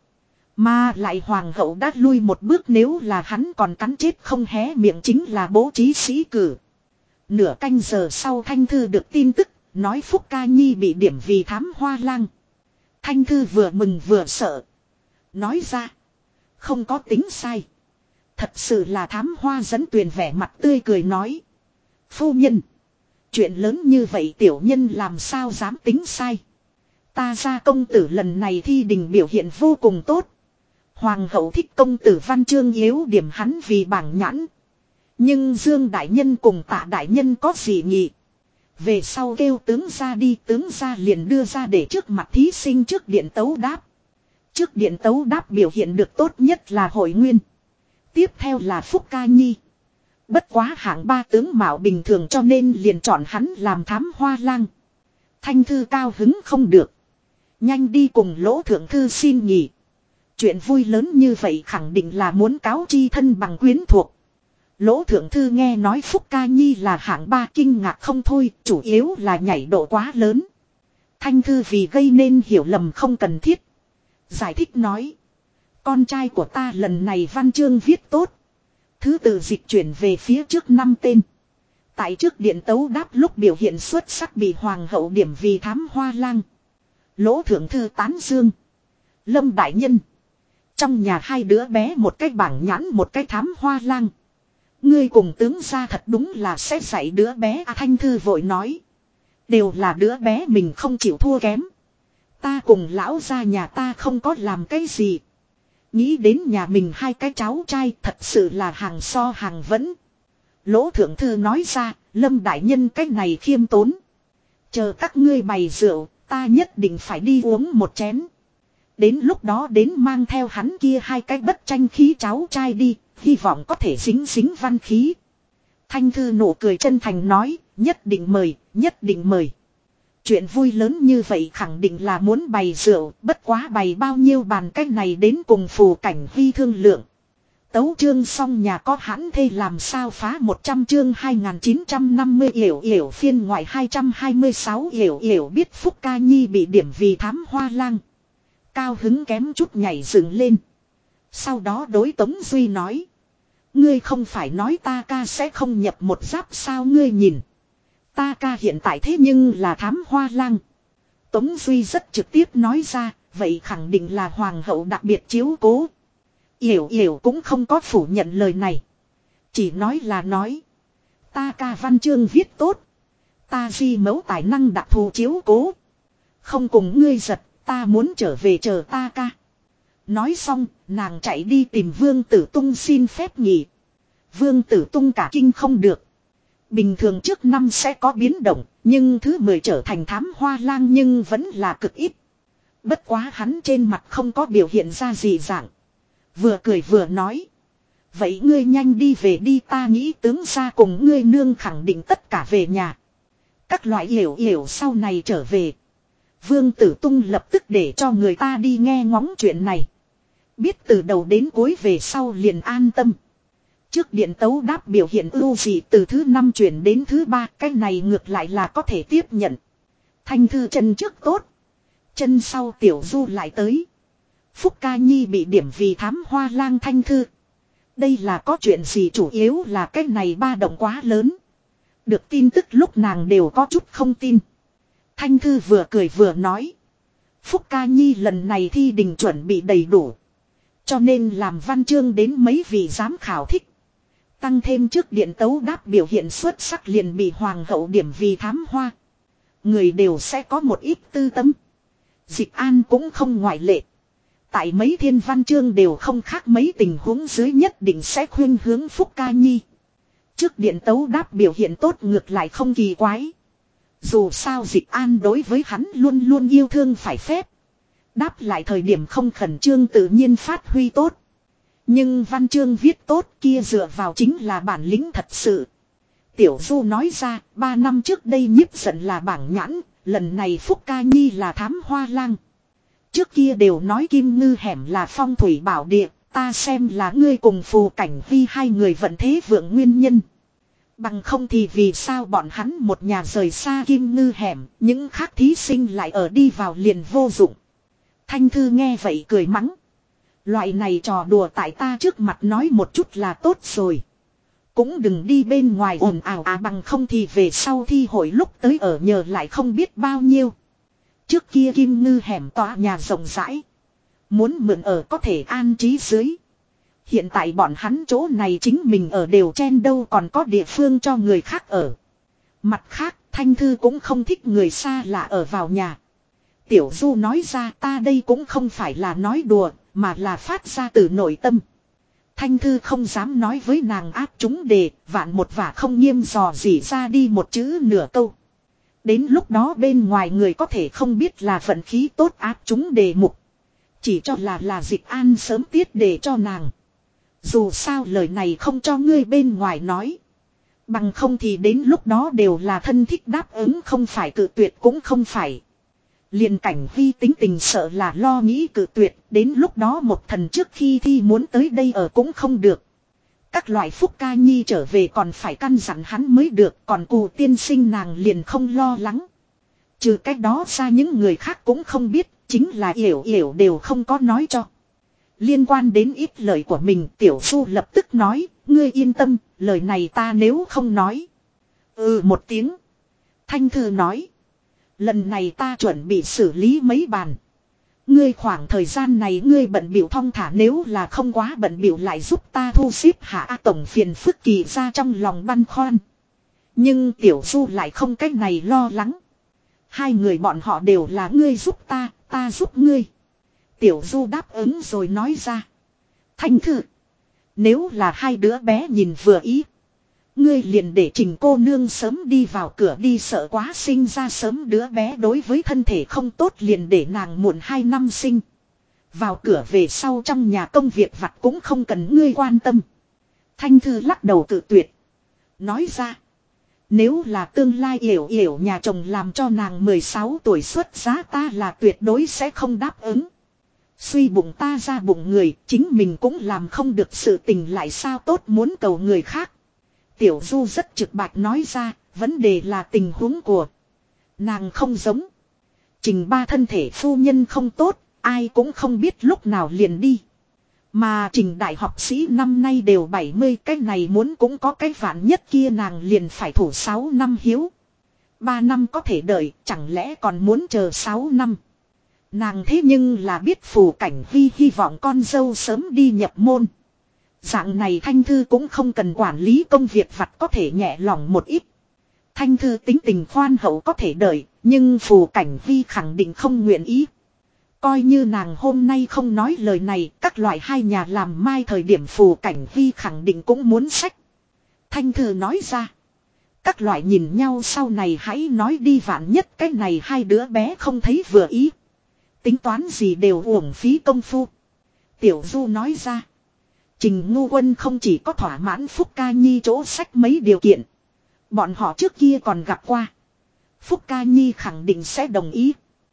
Speaker 1: Mà lại Hoàng hậu đã lui một bước, nếu là hắn còn cắn chết không hé miệng chính là bố trí sĩ cử. Nửa canh giờ sau Thanh Thư được tin tức, nói Phúc Ca Nhi bị điểm vì thám hoa lang. Thanh Thư vừa mừng vừa sợ. Nói ra, không có tính sai. Thật sự là thám hoa dẫn tuyền vẻ mặt tươi cười nói. Phu nhân, chuyện lớn như vậy tiểu nhân làm sao dám tính sai. Ta ra công tử lần này thi đình biểu hiện vô cùng tốt. Hoàng hậu thích công tử văn chương yếu điểm hắn vì bảng nhãn. Nhưng Dương đại nhân cùng Tạ đại nhân có gì nhỉ? Về sau kêu tướng ra đi, tướng ra liền đưa ra để trước mặt thí sinh trước điện tấu đáp. Trước điện tấu đáp biểu hiện được tốt nhất là Hội Nguyên. Tiếp theo là Phúc Ca Nhi. Bất quá hạng 3 tướng mạo bình thường cho nên liền chọn hắn làm thám hoa lang. Thanh Thư cao hứng không được. Nhanh đi cùng Lỗ Thượng Thư xin nghỉ. Chuyện vui lớn như vậy khẳng định là muốn cáo chi thân bằng quyến thuộc. Lỗ Thượng Thư nghe nói Phúc Ca Nhi là hạng 3 kinh ngạc không thôi, chủ yếu là nhảy độ quá lớn. Thanh Thư vì gây nên hiểu lầm không cần thiết. Giải thích nói. Con trai của ta lần này văn chương viết tốt. Thứ tự dịch chuyển về phía trước 5 tên. Tại trước điện tấu đáp lúc biểu hiện xuất sắc bị Hoàng hậu điểm vì thám hoa lang. Lỗ Thượng Thư tán dương. Lâm đại nhân. Trong nhà 2 đứa bé một cái bảng nhãn một cái thám hoa lang. Ngươi cùng tướng gia thật đúng là sẽ dạy đứa bé. Thanh Thư vội nói. Đều là đứa bé mình không chịu thua kém. Ta cùng lão gia nhà ta không có làm cái gì. Nghĩ đến nhà mình 2 cái cháu trai thật sự là hàng so hàng vẫn. Lỗ Thượng Thư nói ra, Lâm đại nhân cái này khiêm tốn. Chờ các ngươi bày rượu, ta nhất định phải đi uống một chén. Đến lúc đó đến mang theo hắn kia hai cái bất tranh khí cháu trai đi, hy vọng có thể dính dính văn khí. Thanh Thư nụ cười chân thành nói, nhất định mời, nhất định mời. Chuyện vui lớn như vậy khẳng định là muốn bày rượu, bất quá bày bao nhiêu bàn cách này đến cùng Phù Cảnh Huy thương lượng. Tấu chương xong nhà có hãn thê làm sao phá 100 chương 2950 yểu yểu phiên ngoại 226 yểu yểu biết Phúc Ca Nhi bị điểm vì thám hoa lang. Cao hứng kém chút nhảy dựng lên. Sau đó đối Tống Duy nói. Ngươi không phải nói ta ca sẽ không nhập một giáp sao ngươi nhìn. Ta ca hiện tại thế nhưng là thám hoa lang. Tống Duy rất trực tiếp nói ra, vậy khẳng định là hoàng hậu đặc biệt chiếu cố. Yểu yểu cũng không có phủ nhận lời này. Chỉ nói là nói. Ta ca văn chương viết tốt. Ta di mẫu tài năng đặc thù chiếu cố. Không cùng ngươi giật, ta muốn trở về chờ ta ca. Nói xong, nàng chạy đi tìm Vương Tử Tung xin phép nghỉ. Vương Tử Tung cả kinh không được. Bình thường trước năm sẽ có biến động, nhưng thứ 10 trở thành thám hoa lang nhưng vẫn là cực ít. Bất quá hắn trên mặt không có biểu hiện ra gì dạng. Vừa cười vừa nói. Vậy ngươi nhanh đi về đi, ta nghĩ tướng gia cùng ngươi nương khẳng định tất cả về nhà. Các loại yểu yểu sau này trở về. Vương Tử Tung lập tức để cho người ta đi nghe ngóng chuyện này. Biết từ đầu đến cuối về sau liền an tâm. Trước điện tấu đáp biểu hiện ưu dị từ thứ 5 chuyển đến thứ 3, cái này ngược lại là có thể tiếp nhận. Thanh Thư chân trước tốt. Chân sau Tiểu Du lại tới. Phúc Ca Nhi bị điểm vì thám hoa lang. Thanh Thư. Đây là có chuyện gì, chủ yếu là cái này ba động quá lớn. Được tin tức lúc nàng đều có chút không tin. Thanh Thư vừa cười vừa nói. Phúc Ca Nhi lần này thi đình chuẩn bị đầy đủ. Cho nên làm văn chương đến mấy vị giám khảo thích. Tăng thêm trước điện tấu đáp biểu hiện xuất sắc liền bị hoàng hậu điểm vì thám hoa. Người đều sẽ có một ít tư tâm. Dịch An cũng không ngoại lệ. Tại mấy thiên văn chương đều không khác mấy tình huống dưới nhất định sẽ khuyên hướng Phúc Ca Nhi. Trước điện tấu đáp biểu hiện tốt ngược lại không kỳ quái. Dù sao Dịch An đối với hắn luôn luôn yêu thương phải phép. Đáp lại thời điểm không khẩn trương tự nhiên phát huy tốt. Nhưng văn chương viết tốt kia dựa vào chính là bản lĩnh thật sự. Tiểu Du nói ra, 3 năm trước đây nhiếp giận là bảng nhãn, lần này Phúc Ca Nhi là thám hoa lang. Trước kia đều nói Kim Ngư hẻm là phong thủy bảo địa, ta xem là ngươi cùng Phù Cảnh Huy hai người vận thế vượng nguyên nhân. Bằng không thì vì sao bọn hắn một nhà rời xa Kim Ngư hẻm, những khác thí sinh lại ở đi vào liền vô dụng. Thanh Thư nghe vậy cười mắng. Loại này trò đùa tại ta trước mặt nói một chút là tốt rồi. Cũng đừng đi bên ngoài ồn ào bằng không thì về sau thi hội lúc tới ở nhờ lại không biết bao nhiêu. Trước kia Kim Ngư hẻm tòa nhà rộng rãi. Muốn mượn ở có thể an trí dưới. Hiện tại bọn hắn chỗ này chính mình ở đều chen đâu còn có địa phương cho người khác ở. Mặt khác Thanh Thư cũng không thích người xa lạ ở vào nhà. Tiểu Du nói ra ta đây cũng không phải là nói đùa mà là phát ra từ nội tâm. Thanh Thư không dám nói với nàng áp trúng đề, vạn một vả không nghiêm dò gì ra đi một chữ nửa câu. Đến lúc đó bên ngoài người có thể không biết là vận khí tốt áp trúng đề mục. Chỉ cho là Dịch An sớm tiết đề cho nàng. Dù sao lời này không cho ngươi bên ngoài nói. Bằng không thì đến lúc đó đều là thân thích đáp ứng không phải cự tuyệt cũng không phải. Liền Cảnh Huy tính tình sợ là lo nghĩ cự tuyệt, đến lúc đó một thần trước khi thi muốn tới đây ở cũng không được. Các loại Phúc Ca Nhi trở về còn phải căn dặn hắn mới được, còn Cù tiên sinh nàng liền không lo lắng. Trừ cách đó ra những người khác cũng không biết, chính là Yểu Yểu đều không có nói cho. Liên quan đến ít lời của mình Tiểu Du lập tức nói, ngươi yên tâm, lời này ta nếu không nói. Một tiếng. Thanh Thư nói. Lần này ta chuẩn bị xử lý mấy bàn. Ngươi khoảng thời gian này ngươi bận biểu thong thả nếu là không quá bận biểu lại giúp ta thu xếp hạ tổng phiền phức kỳ ra trong lòng băn khoăn. Nhưng Tiểu Du lại không cách này lo lắng. Hai người bọn họ đều là ngươi giúp ta, ta giúp ngươi. Tiểu Du đáp ứng rồi nói ra. Thanh Thư. Nếu là hai đứa bé nhìn vừa ý. Ngươi liền để Trình cô nương sớm đi vào cửa đi, sợ quá sinh ra sớm đứa bé đối với thân thể không tốt, liền để nàng muộn 2 năm sinh. Vào cửa về sau trong nhà công việc vặt cũng không cần ngươi quan tâm. Thanh Thư lắc đầu tự tuyệt. Nói ra. Nếu là tương lai Yểu Yểu nhà chồng làm cho nàng 16 tuổi xuất giá, ta là tuyệt đối sẽ không đáp ứng. Suy bụng ta ra bụng người, chính mình cũng làm không được sự tình, lại sao tốt muốn cầu người khác. Tiểu Du rất trực bạch nói ra, vấn đề là tình huống của nàng không giống. Trình ba thân thể phu nhân không tốt, ai cũng không biết lúc nào liền đi. Mà Trình đại học sĩ năm nay đều 70, cái này muốn cũng có cái vạn nhất kia nàng liền phải thủ 6 năm hiếu. 3 năm có thể đợi, chẳng lẽ còn muốn chờ 6 năm. Nàng thế nhưng là biết Phù Cảnh Vi hy vọng con dâu sớm đi nhập môn. Dạng này Thanh Thư cũng không cần quản lý công việc vặt, có thể nhẹ lòng một ít. Thanh Thư tính tình khoan hậu có thể đợi, nhưng Phù Cảnh Vi khẳng định không nguyện ý. Coi như nàng hôm nay không nói lời này, các loại hai nhà làm mai thời điểm Phù Cảnh Vi khẳng định cũng muốn xách. Thanh Thư nói ra. Các loại nhìn nhau sau này hãy nói đi, vạn nhất cái này hai đứa bé không thấy vừa ý. Tính toán gì đều uổng phí công phu. Tiểu Du nói ra. Trình Ngu Quân không chỉ có thỏa mãn Phúc Ca Nhi chỗ sách mấy điều kiện. Bọn họ trước kia còn gặp qua. Phúc Ca Nhi khẳng định sẽ đồng ý.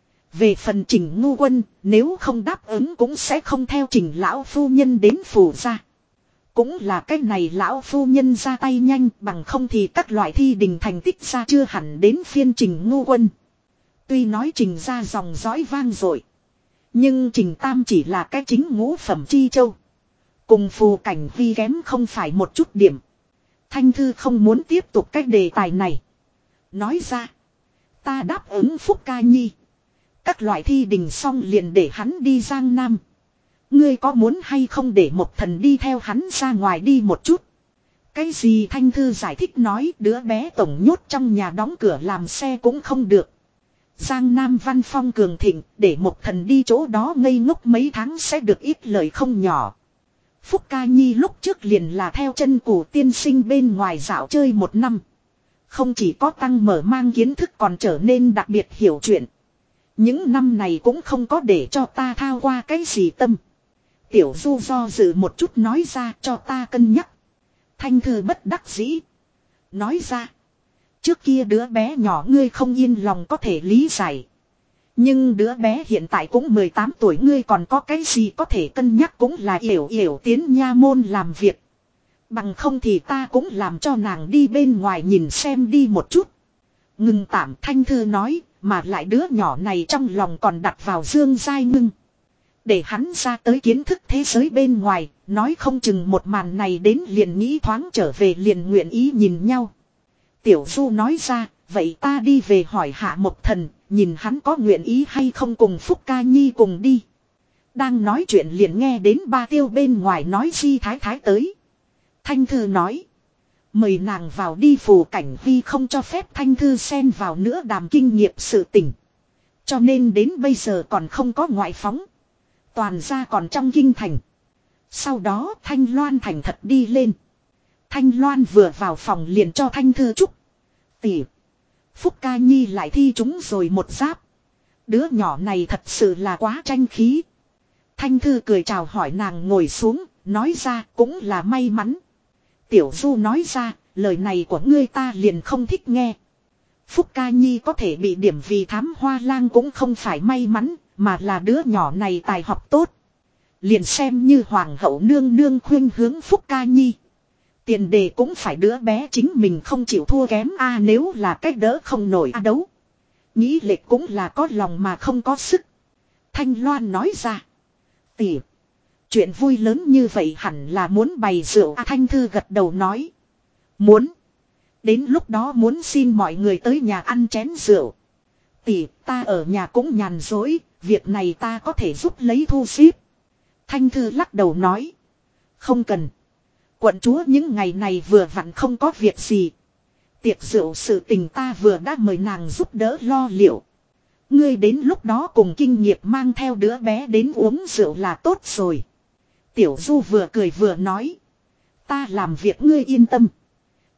Speaker 1: Về phần Trình Ngu Quân, nếu không đáp ứng cũng sẽ không theo Trình lão phu nhân đến phủ ra. Cũng là cái này lão phu nhân ra tay nhanh, bằng không thì các loại thi đình thành tích ra chưa hẳn đến phiên Trình Ngu Quân. Tuy nói Trình ra dòng dõi vang dội, nhưng Trình Tam chỉ là cái chính ngũ phẩm chi châu. Cùng Phù Cảnh Vi kém không phải một chút điểm. Thanh Thư không muốn tiếp tục cái đề tài này. Nói ra. Ta đáp ứng Phúc Ca Nhi. Các loại thi đình xong liền để hắn đi Giang Nam. Ngươi có muốn hay không để một thần đi theo hắn ra ngoài đi một chút? Cái gì? Thanh Thư giải thích nói, đứa bé tổng nhốt trong nhà đóng cửa làm xe cũng không được. Giang Nam văn phong cường thịnh, để một thần đi chỗ đó ngây ngốc mấy tháng sẽ được ít lời không nhỏ. Phúc Ca Nhi lúc trước liền là theo chân Cù tiên sinh bên ngoài dạo chơi 1 năm. Không chỉ có tăng mở mang kiến thức còn trở nên đặc biệt hiểu chuyện. Những năm này cũng không có để cho ta thao qua cái gì tâm. Tiểu Du do dự một chút nói ra, cho ta cân nhắc. Thanh Thư bất đắc dĩ. Nói ra. Trước kia đứa bé nhỏ ngươi không yên lòng có thể lý giải. Nhưng đứa bé hiện tại cũng 18 tuổi, ngươi còn có cái gì có thể cân nhắc, cũng là Yểu Yểu tiến nha môn làm việc. Bằng không thì ta cũng làm cho nàng đi bên ngoài nhìn xem đi một chút. Ngừng tạm, Thanh Thư nói, mà lại đứa nhỏ này trong lòng còn đặt vào Dương Giai Ngưng. Để hắn ra tới kiến thức thế giới bên ngoài, nói không chừng một màn này đến liền nghĩ thoáng trở về liền nguyện ý nhìn nhau. Tiểu Du nói ra, vậy ta đi về hỏi Hạ Mộc Thần, nhìn hắn có nguyện ý hay không cùng Phúc Ca Nhi cùng đi. Đang nói chuyện liền nghe đến Ba Tiêu bên ngoài nói Di Thái Thái tới. Thanh Thư nói. Mời nàng vào đi. Phù Cảnh Vi không cho phép Thanh Thư xen vào nữa đàm kinh nghiệm sự tình. Cho nên đến bây giờ còn không có ngoại phóng. Toàn ra còn trong kinh thành. Sau đó Thanh Loan thành thật đi lên. Thanh Loan vừa vào phòng liền cho Thanh Thư chúc. Tỷ. Phúc Ca Nhi lại thi trúng rồi một giáp. Đứa nhỏ này thật sự là quá tranh khí. Thanh Thư cười chào hỏi nàng ngồi xuống, nói ra cũng là may mắn. Tiểu Du nói ra, lời này của ngươi ta liền không thích nghe. Phúc Ca Nhi có thể bị điểm vì thám hoa lang cũng không phải may mắn, mà là đứa nhỏ này tài học tốt. Liền xem như hoàng hậu nương nương khuyên hướng Phúc Ca Nhi. Tiền đề cũng phải đứa bé chính mình không chịu thua kém a, nếu là cách đỡ không nổi a đấu. Nghĩ lệch cũng là có lòng mà không có sức. Thanh Loan nói ra. Tỷ. Chuyện vui lớn như vậy hẳn là muốn bày rượu a. Thanh Thư gật đầu nói. Muốn. Đến lúc đó muốn xin mọi người tới nhà ăn chén rượu. Tỷ, ta ở nhà cũng nhàn dối, việc này ta có thể giúp lấy thu xếp. Thanh Thư lắc đầu nói. Không cần. Quận chúa những ngày này vừa vặn không có việc gì. Tiệc rượu sự tình ta vừa đã mời nàng giúp đỡ lo liệu. Ngươi đến lúc đó cùng kinh nghiệm mang theo đứa bé đến uống rượu là tốt rồi. Tiểu Du vừa cười vừa nói. Ta làm việc ngươi yên tâm.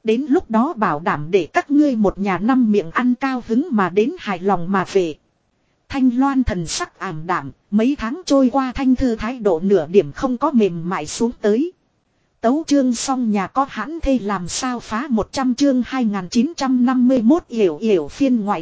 Speaker 1: Đến lúc đó bảo đảm để các ngươi một nhà năm miệng ăn cao hứng mà đến hài lòng mà về. Thanh Loan thần sắc ảm đạm, mấy tháng trôi qua Thanh Thư thái độ nửa điểm không có mềm mại xuống tới. Tấu chương xong nhà có hãn thê làm sao phá 100 chương 2951 yểu yểu phiên ngoại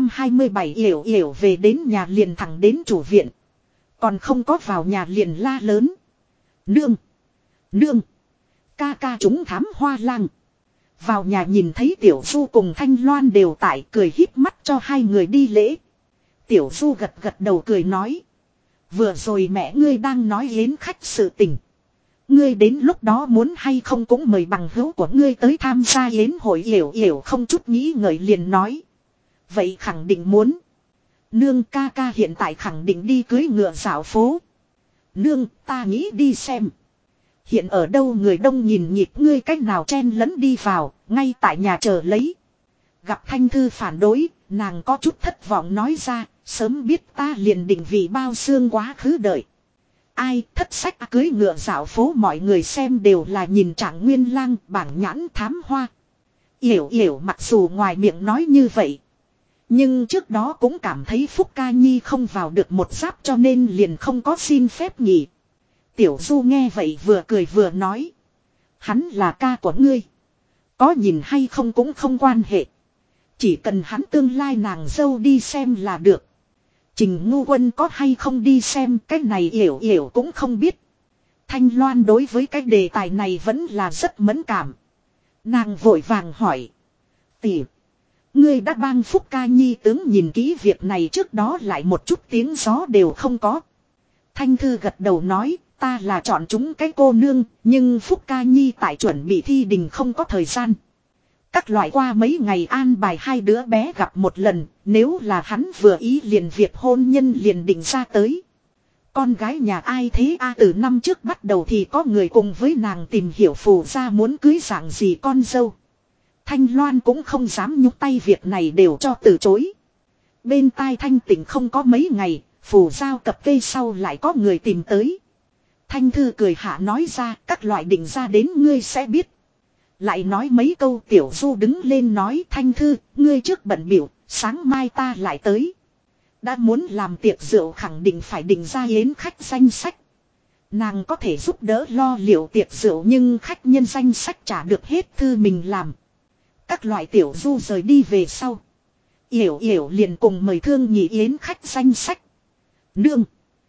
Speaker 1: 227 yểu yểu về đến nhà liền thẳng đến chủ viện. Còn không có vào nhà liền la lớn. Nương! Nương! Ca ca chúng thám hoa lang. Vào nhà nhìn thấy Tiểu Du cùng Thanh Loan đều tại cười híp mắt cho hai người đi lễ. Tiểu Du gật gật đầu cười nói. Vừa rồi mẹ ngươi đang nói yến khách sự tình. Ngươi đến lúc đó muốn hay không cũng mời bằng hữu của ngươi tới tham gia yến hội yểu yểu không chút nghĩ ngợi liền nói. Vậy khẳng định muốn. Nương ca ca hiện tại khẳng định đi cưới ngựa dạo phố. Nương ta nghĩ đi xem. Hiện ở đâu người đông nhìn nhịp ngươi cách nào chen lẫn đi vào, ngay tại nhà chờ lấy. Gặp Thanh Thư phản đối, nàng có chút thất vọng nói ra, sớm biết ta liền định vị bao xương quá khứ đợi. Ai thất sách cưới ngựa dạo phố mọi người xem đều là nhìn Trạng Nguyên Lang bảng nhãn thám hoa. Yểu yểu mặc dù ngoài miệng nói như vậy. Nhưng trước đó cũng cảm thấy Phúc Ca Nhi không vào được một giáp cho nên liền không có xin phép nghỉ. Tiểu Du nghe vậy vừa cười vừa nói. Hắn là ca của ngươi. Có nhìn hay không cũng không quan hệ. Chỉ cần hắn tương lai nàng dâu đi xem là được. Trình Ngu Quân có hay không đi xem cái này yểu yểu cũng không biết. Thanh Loan đối với cái đề tài này vẫn là rất mẫn cảm. Nàng vội vàng hỏi. Tỷ, ngươi đã bang Phúc Ca Nhi tướng nhìn kỹ việc này trước đó lại một chút tiếng gió đều không có. Thanh Thư gật đầu nói, ta là chọn chúng cái cô nương, nhưng Phúc Ca Nhi tại chuẩn bị thi đình không có thời gian. Các loại qua mấy ngày an bài hai đứa bé gặp một lần, nếu là hắn vừa ý liền việc hôn nhân liền định ra tới. Con gái nhà ai thế từ năm trước bắt đầu thì có người cùng với nàng tìm hiểu phù ra muốn cưới dạng gì con dâu. Thanh Loan cũng không dám nhúc tay việc này đều cho từ chối. Bên tai Thanh Tịnh không có mấy ngày, phù giao cập cây sau lại có người tìm tới. Thanh Thư cười hạ nói ra các loại định ra đến ngươi sẽ biết. Lại nói mấy câu Tiểu Du đứng lên nói Thanh Thư, ngươi trước bận biểu, sáng mai ta lại tới. Đã muốn làm tiệc rượu khẳng định phải định ra yến khách danh sách. Nàng có thể giúp đỡ lo liệu tiệc rượu nhưng khách nhân danh sách trả được hết thư mình làm. Các loại Tiểu Du rời đi về sau. Yểu yểu liền cùng mời thương nhị yến khách danh sách. Nương!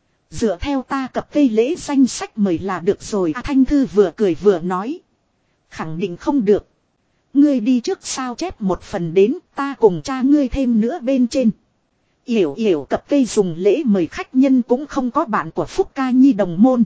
Speaker 1: Dựa theo ta cập cây lễ danh sách mời là được rồi. Thanh Thư vừa cười vừa nói. Khẳng định không được. Ngươi đi trước sao chép một phần đến ta cùng cha ngươi thêm nữa bên trên. Yểu yểu cập cây dùng lễ mời khách nhân cũng không có bạn của Phúc Ca Nhi đồng môn.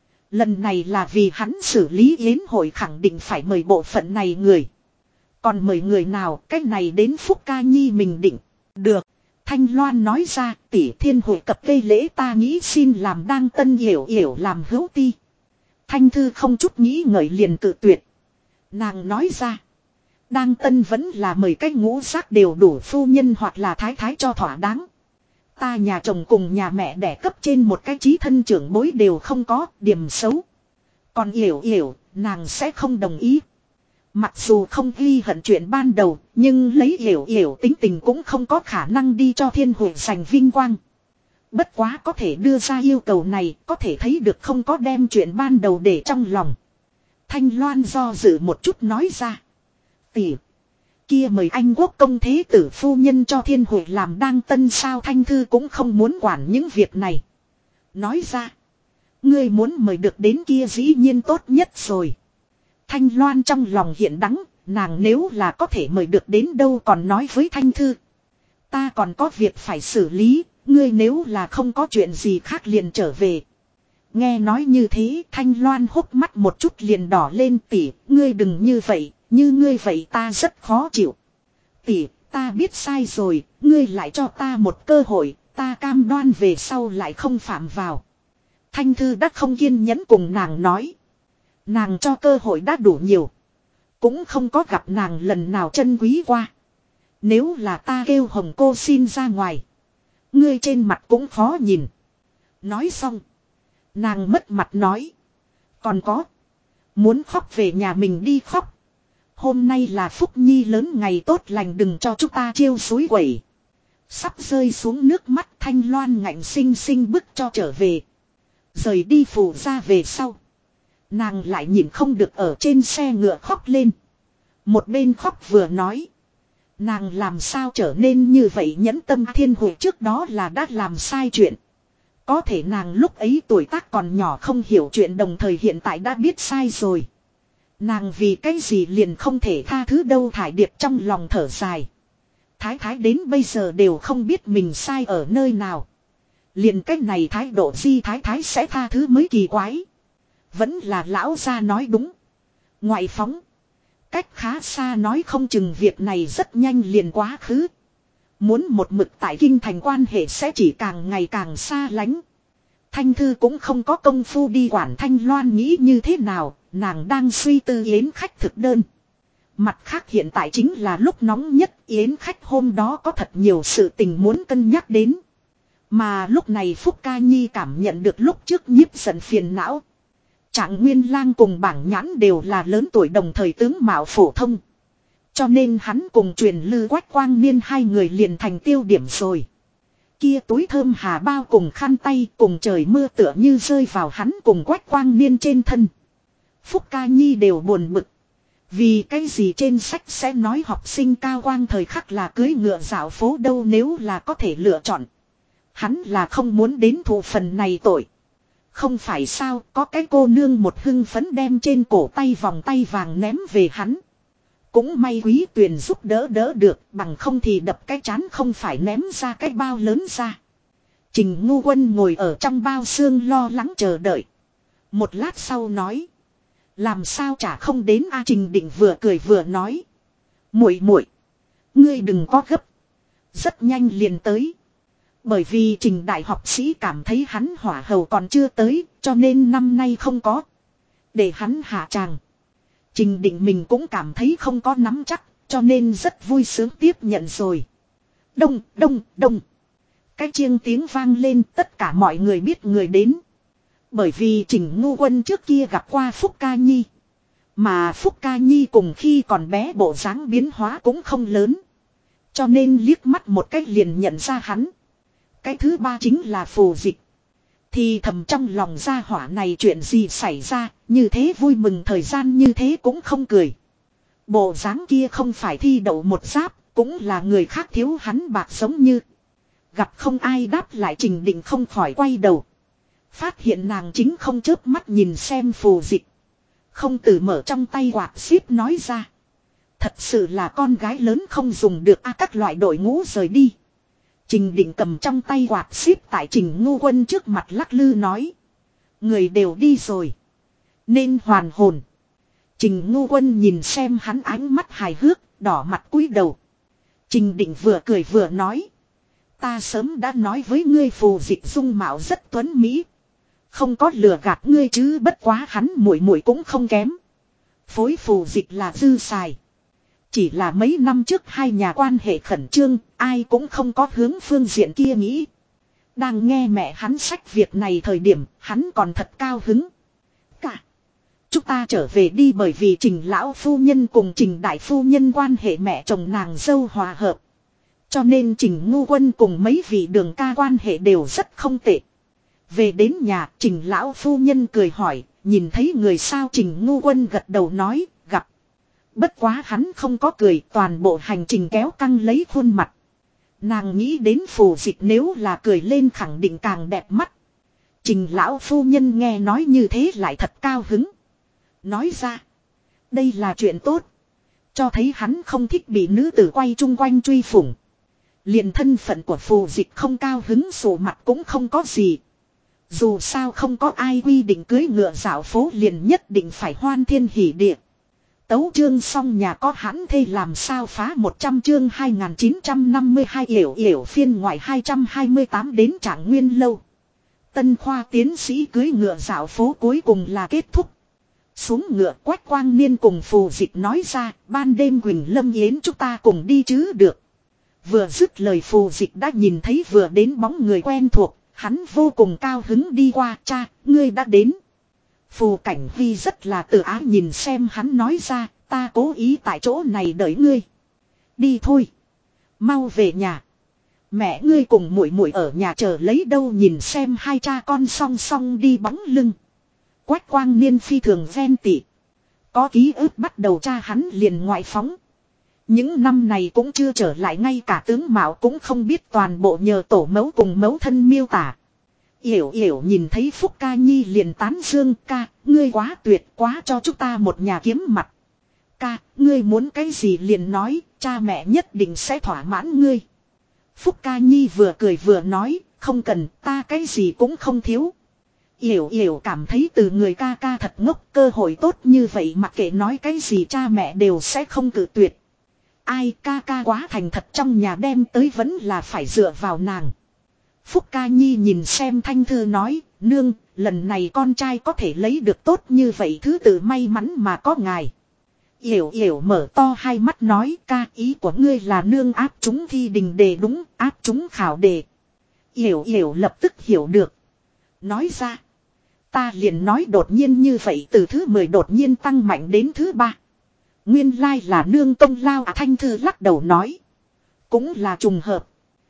Speaker 1: Lần này là vì hắn xử lý yến hội khẳng định phải mời bộ phận này người. Còn mời người nào cách này đến Phúc Ca Nhi mình định. Được. Thanh Loan nói ra tỷ thiên hội cập cây lễ ta nghĩ xin làm đang tân yểu yểu làm hữu ti. Thanh Thư không chút nghĩ ngợi liền cự tuyệt. Nàng nói ra. Đang tân vẫn là mời cách ngũ giác đều đủ phu nhân hoặc là thái thái cho thỏa đáng. Ta nhà chồng cùng nhà mẹ đẻ cấp trên một cái chí thân trưởng bối đều không có điểm xấu. Còn yểu yểu nàng sẽ không đồng ý. Mặc dù không ghi hận chuyện ban đầu, nhưng lấy yểu yểu tính tình cũng không có khả năng đi cho thiên hội giành vinh quang. Bất quá có thể đưa ra yêu cầu này, có thể thấy được không có đem chuyện ban đầu để trong lòng. Thanh Loan do dự một chút nói ra. Tỷ, kia mời Anh quốc công thế tử phu nhân cho thiên hội làm đang tân sao. Thanh Thư cũng không muốn quản những việc này. Nói ra, ngươi muốn mời được đến kia dĩ nhiên tốt nhất rồi. Thanh Loan trong lòng hiện đắng, nàng nếu là có thể mời được đến đâu còn nói với Thanh Thư. Ta còn có việc phải xử lý, ngươi nếu là không có chuyện gì khác liền trở về. Nghe nói như thế Thanh Loan hốc mắt một chút liền đỏ lên tỷ, ngươi đừng như vậy, như ngươi vậy ta rất khó chịu. Tỷ, ta biết sai rồi, ngươi lại cho ta một cơ hội, ta cam đoan về sau lại không phạm vào. Thanh Thư đã không kiên nhẫn cùng nàng nói. Nàng cho cơ hội đã đủ nhiều. Cũng không có gặp nàng lần nào chân quý qua. Nếu là ta kêu Hồng cô xin ra ngoài. Ngươi trên mặt cũng khó nhìn. Nói xong. Nàng mất mặt nói. Còn có. Muốn khóc về nhà mình đi khóc. Hôm nay là Phúc Nhi lớn ngày tốt lành, đừng cho chúng ta chiêu suối quẩy. Sắp rơi xuống nước mắt Thanh Loan ngạnh xinh xinh bước cho trở về. Rời đi phủ ra về sau. Nàng lại nhìn không được ở trên xe ngựa khóc lên. Một bên khóc vừa nói. Nàng làm sao trở nên như vậy, nhẫn tâm thiên hội trước đó là đã làm sai chuyện. Có thể nàng lúc ấy tuổi tác còn nhỏ không hiểu chuyện, đồng thời hiện tại đã biết sai rồi. Nàng vì cái gì liền không thể tha thứ đâu. Thải Điệp trong lòng thở dài. Thái thái đến bây giờ đều không biết mình sai ở nơi nào. Liền cái này thái độ Di thái thái sẽ tha thứ mới kỳ quái. Vẫn là lão gia nói đúng. Ngoại phóng. Cách khá xa nói không chừng việc này rất nhanh liền quá khứ. Muốn một mực tại kinh thành quan hệ sẽ chỉ càng ngày càng xa lánh. Thanh Thư cũng không có công phu đi quản Thanh Loan nghĩ như thế nào. Nàng đang suy tư yến khách thực đơn. Mặt khác hiện tại chính là lúc nóng nhất, yến khách hôm đó có thật nhiều sự tình muốn cân nhắc đến. Mà lúc này Phúc Ca Nhi cảm nhận được lúc trước nhiếp giận phiền não. Trạng Nguyên Lang cùng Bảng Nhãn đều là lớn tuổi đồng thời tướng mạo phổ thông. Cho nên hắn cùng Truyền Lư Quách Quang Niên hai người liền thành tiêu điểm rồi. Kia túi thơm hà bao cùng khăn tay cùng trời mưa tựa như rơi vào hắn cùng Quách Quang Niên trên thân. Phúc Ca Nhi đều buồn bực. Vì cái gì trên sách sẽ nói học sinh cao quang thời khắc là cưới ngựa dạo phố đâu, nếu là có thể lựa chọn. Hắn là không muốn đến thụ phần này tội. Không phải sao, có cái cô nương một hưng phấn đem trên cổ tay vòng tay vàng ném về hắn. Cũng may Quý Tuyền giúp đỡ được, bằng không thì đập cái chán không phải ném ra cái bao lớn ra. Trình Ngu Quân ngồi ở trong bao xương lo lắng chờ đợi. Một lát sau nói. Làm sao chả không đến a? Trình Định vừa cười vừa nói. Muội muội, ngươi đừng có gấp. Rất nhanh liền tới. Bởi vì Trình đại học sĩ cảm thấy hắn hỏa hầu còn chưa tới, cho nên năm nay không có. Để hắn hạ tràng. Trình Định mình cũng cảm thấy không có nắm chắc, cho nên rất vui sướng tiếp nhận rồi. Đông, đông, đông. Cái chiêng tiếng vang lên, tất cả mọi người biết người đến. Bởi vì Trình Ngu Quân trước kia gặp qua Phúc Ca Nhi. Mà Phúc Ca Nhi cùng khi còn bé bộ dáng biến hóa cũng không lớn. Cho nên liếc mắt một cách liền nhận ra hắn. Cái thứ ba chính là Phù Dịch. Thì thầm trong lòng gia hỏa này chuyện gì xảy ra, như thế vui mừng thời gian như thế cũng không cười. Bộ dáng kia không phải thi đậu một giáp, cũng là người khác thiếu hắn bạc giống như. Gặp không ai đáp lại, Trình Định không khỏi quay đầu. Phát hiện nàng chính không chớp mắt nhìn xem Phù Dịch. Không từ mở trong tay quạt xíp nói ra. Thật sự là con gái lớn không dùng được a. Các loại đội ngũ rời đi. Trình Định cầm trong tay quạt xíp tại Trình Ngu Quân trước mặt lắc lư nói. Người đều đi rồi. Nên hoàn hồn. Trình Ngu Quân nhìn xem hắn ánh mắt hài hước, đỏ mặt cúi đầu. Trình Định vừa cười vừa nói. Ta sớm đã nói với ngươi Phù Dịch dung mạo rất tuấn mỹ. Không có lừa gạt ngươi chứ, bất quá hắn muội muội cũng không kém. Phối Phù Dịch là dư xài. Chỉ là mấy năm trước hai nhà quan hệ khẩn trương, ai cũng không có hướng phương diện kia nghĩ. Đang nghe mẹ hắn sách việc này thời điểm, hắn còn thật cao hứng. Cả. Chúng ta trở về đi, bởi vì Trình lão phu nhân cùng Trình đại phu nhân quan hệ mẹ chồng nàng dâu hòa hợp. Cho nên Trình Ngu Quân cùng mấy vị đường ca quan hệ đều rất không tệ. Về đến nhà, Trình lão phu nhân cười hỏi, nhìn thấy người sao? Trình Ngu Quân gật đầu nói, gặp. Bất quá hắn không có cười, toàn bộ hành trình kéo căng lấy khuôn mặt. Nàng nghĩ đến Phù Dịch nếu là cười lên khẳng định càng đẹp mắt. Trình lão phu nhân nghe nói như thế lại thật cao hứng. Nói ra, đây là chuyện tốt. Cho thấy hắn không thích bị nữ tử quay chung quanh truy phủng. Liền thân phận của Phù Dịch không cao hứng sổ mặt cũng không có gì. Dù sao không có ai quy định cưới ngựa dạo phố liền nhất định phải hoan thiên hỉ địa. Tấu chương xong nhà có hãn thê làm sao phá 100 chương 2952 yểu yểu phiên ngoại 228 đến Trạng Nguyên lâu. Tân khoa tiến sĩ cưới ngựa dạo phố cuối cùng là kết thúc. Xuống ngựa Quách Quang Niên cùng Phù Dịch nói ra, ban đêm Quỳnh Lâm Yến chúng ta cùng đi chứ được. Vừa dứt lời Phù Dịch đã nhìn thấy vừa đến bóng người quen thuộc, hắn vô cùng cao hứng đi qua. Cha, ngươi đã đến. Phù Cảnh Huy rất là tự ái nhìn xem hắn nói ra, Ta cố ý tại chỗ này đợi ngươi. Đi thôi. Mau về nhà. Mẹ ngươi cùng muội muội ở nhà chờ lấy đâu, nhìn xem hai cha con song song đi bóng lưng. Quách Quang Niên phi thường ven tị. Có ký ức bắt đầu cha hắn liền ngoại phóng. Những năm này cũng chưa trở lại, ngay cả tướng mạo cũng không biết, toàn bộ nhờ tổ mẫu cùng mẫu thân miêu tả. Yểu Yểu nhìn thấy Phúc Ca Nhi liền tán dương, ca, ngươi quá tuyệt, quá cho chúng ta một nhà kiếm mặt. Ca, ngươi muốn cái gì liền nói, cha mẹ nhất định sẽ thỏa mãn ngươi. Phúc Ca Nhi vừa cười vừa nói, không cần, ta cái gì cũng không thiếu. Yểu Yểu cảm thấy từ người ca ca thật ngốc, cơ hội tốt như vậy mặc kệ nói cái gì cha mẹ đều sẽ không cự tuyệt. Ai, ca ca quá thành thật, trong nhà đem tới vẫn là phải dựa vào nàng. Phúc Ca Nhi nhìn xem Thanh Thư nói, nương, lần này con trai có thể lấy được tốt như vậy thứ tự may mắn mà có ngài. Yểu Yểu mở to hai mắt nói, ca, ý của ngươi là nương áp chúng thi đình đề đúng, áp chúng khảo đề. Yểu Yểu lập tức hiểu được. Nói ra, ta liền nói đột nhiên như vậy, từ thứ 10 đột nhiên tăng mạnh đến thứ 3. Nguyên lai là nương công lao à. Thanh Thư lắc đầu nói, cũng là trùng hợp.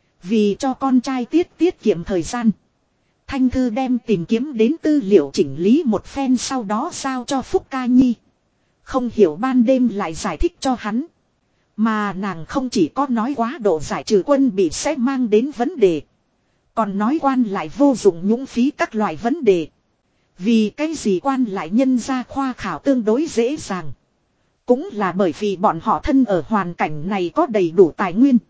Speaker 1: Vì cho con trai tiết kiệm thời gian, Thanh Thư đem tìm kiếm đến tư liệu chỉnh lý một phen, sau đó giao cho Phúc Ca Nhi. Không hiểu ban đêm lại giải thích cho hắn. Mà nàng không chỉ có nói quá độ giải trừ quân bị sẽ mang đến vấn đề, còn nói quan lại vô dụng nhũng phí các loại vấn đề. Vì cái gì quan lại nhân ra khoa khảo tương đối dễ dàng? Cũng là bởi vì bọn họ thân ở hoàn cảnh này có đầy đủ tài nguyên.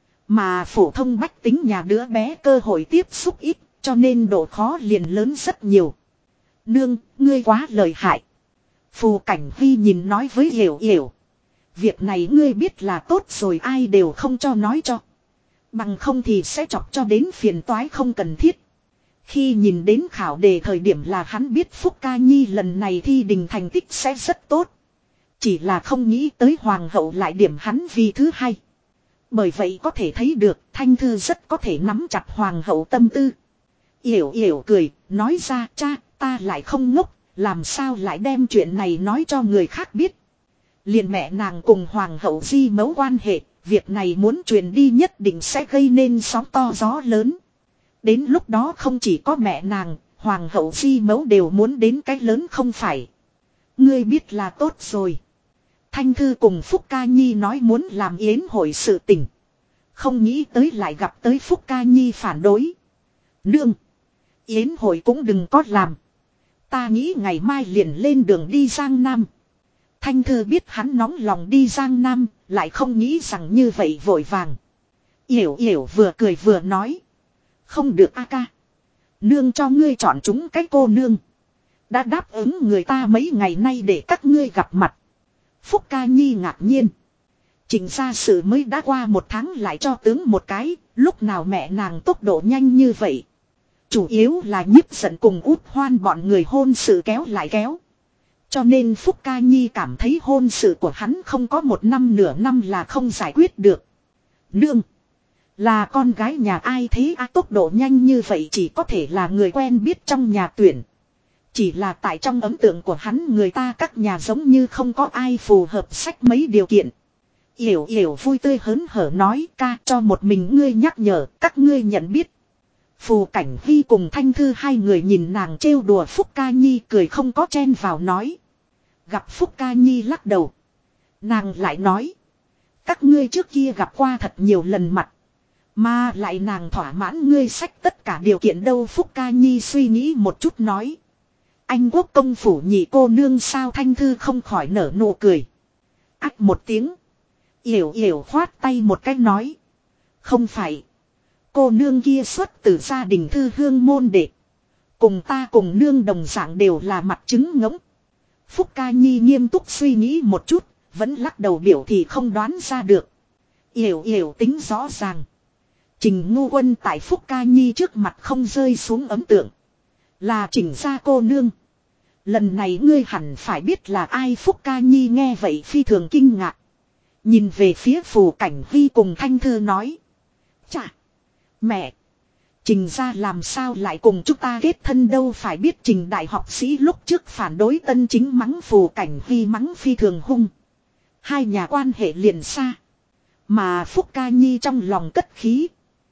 Speaker 1: Mà phổ thông bách tính nhà đứa bé cơ hội tiếp xúc ít, cho nên độ khó liền lớn rất nhiều. Nương, ngươi quá lợi hại. Phù Cảnh Huy nhìn nói với Yểu Yểu, việc này ngươi biết là tốt rồi, ai đều không cho nói cho. Bằng không thì sẽ chọc cho đến phiền toái không cần thiết. Khi nhìn đến khảo đề thời điểm là hắn biết Phúc Ca Nhi lần này thi đình thành tích sẽ rất tốt. Chỉ là không nghĩ tới hoàng hậu lại điểm hắn vì thứ 2. Bởi vậy có thể thấy được Thanh Thư rất có thể nắm chặt hoàng hậu tâm tư. Yểu Yểu cười, nói ra, cha, ta lại không ngốc, làm sao lại đem chuyện này nói cho người khác biết. Liền mẹ nàng cùng hoàng hậu di mẫu quan hệ, việc này muốn truyền đi nhất định sẽ gây nên sóng to gió lớn. Đến lúc đó không chỉ có mẹ nàng, hoàng hậu di mẫu đều muốn đến cái lớn không phải. Ngươi biết là tốt rồi. Thanh Thư cùng Phúc Ca Nhi nói muốn làm yến hội sự tình. Không nghĩ tới lại gặp tới Phúc Ca Nhi phản đối. Nương, yến hội cũng đừng có làm. Ta nghĩ ngày mai liền lên đường đi Giang Nam. Thanh Thư biết hắn nóng lòng đi Giang Nam, lại không nghĩ rằng như vậy vội vàng. Yểu Yểu vừa cười vừa nói, không được a ca. Nương cho ngươi chọn chúng cái cô nương. Đã đáp ứng người ta mấy ngày nay để các ngươi gặp mặt. Phúc Ca Nhi ngạc nhiên. Trình ra sự mới đã qua 1 tháng lại cho tướng một cái, lúc nào mẹ nàng tốc độ nhanh như vậy. Chủ yếu là Nhiếp Giận cùng Út Hoan bọn người hôn sự kéo lại kéo. Cho nên Phúc Ca Nhi cảm thấy hôn sự của hắn không có 1 năm nửa năm là không giải quyết được. Nương, là con gái nhà ai thế à, tốc độ nhanh như vậy chỉ có thể là người quen biết trong nhà tuyển. Chỉ là tại trong ấn tượng của hắn người ta các nhà giống như không có ai phù hợp sách mấy điều kiện. Yểu Yểu vui tươi hớn hở nói, ca, cho một mình ngươi nhắc nhở, các ngươi nhận biết. Phù Cảnh Huy cùng Thanh Thư hai người nhìn nàng trêu đùa Phúc Ca Nhi, cười không có chen vào nói. Gặp Phúc Ca Nhi lắc đầu. Nàng lại nói, các ngươi trước kia gặp qua thật nhiều lần mặt. Mà lại nàng thỏa mãn ngươi sách tất cả điều kiện đâu. Phúc Ca Nhi suy nghĩ một chút nói, Anh Quốc công phủ nhị cô nương sao. Thanh Thư không khỏi nở nụ cười. Ách một tiếng. Yểu Yểu khoát tay một cách nói, không phải. Cô nương kia xuất từ gia đình thư hương môn đệ. Cùng ta cùng nương đồng dạng đều là mặt trứng ngỗng. Phúc Ca Nhi nghiêm túc suy nghĩ một chút, vẫn lắc đầu biểu thị không đoán ra được. Yểu Yểu tính rõ ràng. Trình Ngu Quân tại Phúc Ca Nhi trước mặt không rơi xuống ấn tượng. Là Trình gia cô nương. Lần này ngươi hẳn phải biết là ai. Phúc Ca Nhi nghe vậy phi thường kinh ngạc. Nhìn về phía Phù Cảnh Huy cùng Thanh Thư nói, chà, mẹ, Trình gia làm sao lại cùng chúng ta kết thân đâu. Phải biết Trình đại học sĩ lúc trước phản đối Tân Chính mắng Phù Cảnh Huy mắng phi thường hung. Hai nhà quan hệ liền xa. Mà Phúc Ca Nhi trong lòng cất khí.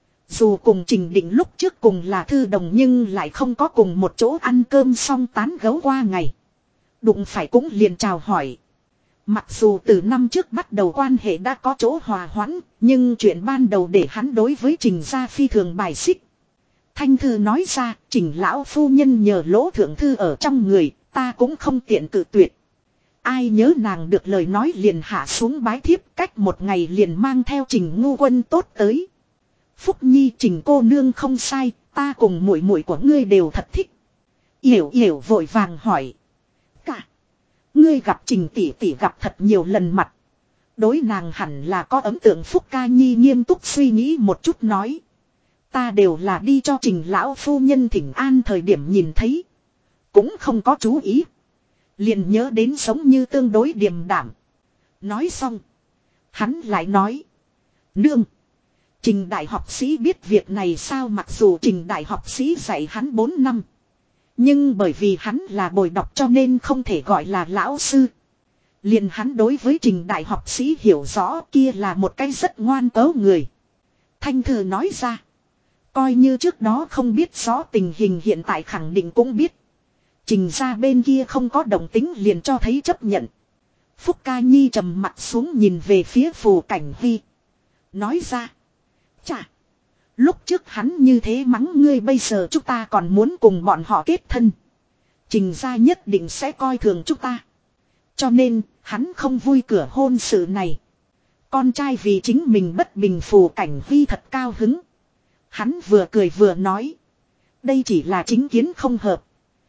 Speaker 1: Dù cùng Trình Định lúc trước cùng là thư đồng nhưng lại không có cùng một chỗ ăn cơm xong tán gấu qua ngày. Đụng phải cũng liền chào hỏi. Mặc dù từ năm trước bắt đầu quan hệ đã có chỗ hòa hoãn, nhưng chuyện ban đầu để hắn đối với Trình gia phi thường bài xích. Thanh thư nói ra, Trình lão phu nhân nhờ Lỗ thượng thư ở trong người, ta cũng không tiện cự tuyệt. Ai nhớ nàng được lời nói liền hạ xuống bái thiếp, cách một ngày liền mang theo Trình ngu quân tốt tới. Phúc Nhi, Trình cô nương không sai, ta cùng muội muội của ngươi đều thật thích. Yểu Yểu vội vàng hỏi. Cả, ngươi gặp Trình tỷ tỷ gặp thật nhiều lần mặt. Đối nàng hẳn là có ấn tượng. Phúc Ca Nhi nghiêm túc suy nghĩ một chút nói. Ta đều là đi cho Trình lão phu nhân thỉnh an thời điểm nhìn thấy. Cũng không có chú ý. Liền nhớ đến giống như tương đối điềm đạm. Nói xong. Hắn lại nói. Nương. Trình đại học sĩ biết việc này sao, mặc dù Trình đại học sĩ dạy hắn 4 năm. Nhưng bởi vì hắn là bồi đọc cho nên không thể gọi là lão sư. Liền hắn đối với Trình đại học sĩ hiểu rõ kia là một cái rất ngoan cố người. Thanh thư nói ra. Coi như trước đó không biết rõ tình hình hiện tại khẳng định cũng biết. Trình ra bên kia không có động tính liền cho thấy chấp nhận. Phúc Ca Nhi trầm mặt xuống nhìn về phía Phù Cảnh Huy. Nói ra. Chà. Lúc trước hắn như thế mắng ngươi, bây giờ chúng ta còn muốn cùng bọn họ kết thân. Trình ra nhất định sẽ coi thường chúng ta. Cho nên hắn không vui cửa hôn sự này. Con trai vì chính mình bất bình. Phù Cảnh Huy thật cao hứng. Hắn vừa cười vừa nói. Đây chỉ là chính kiến không hợp.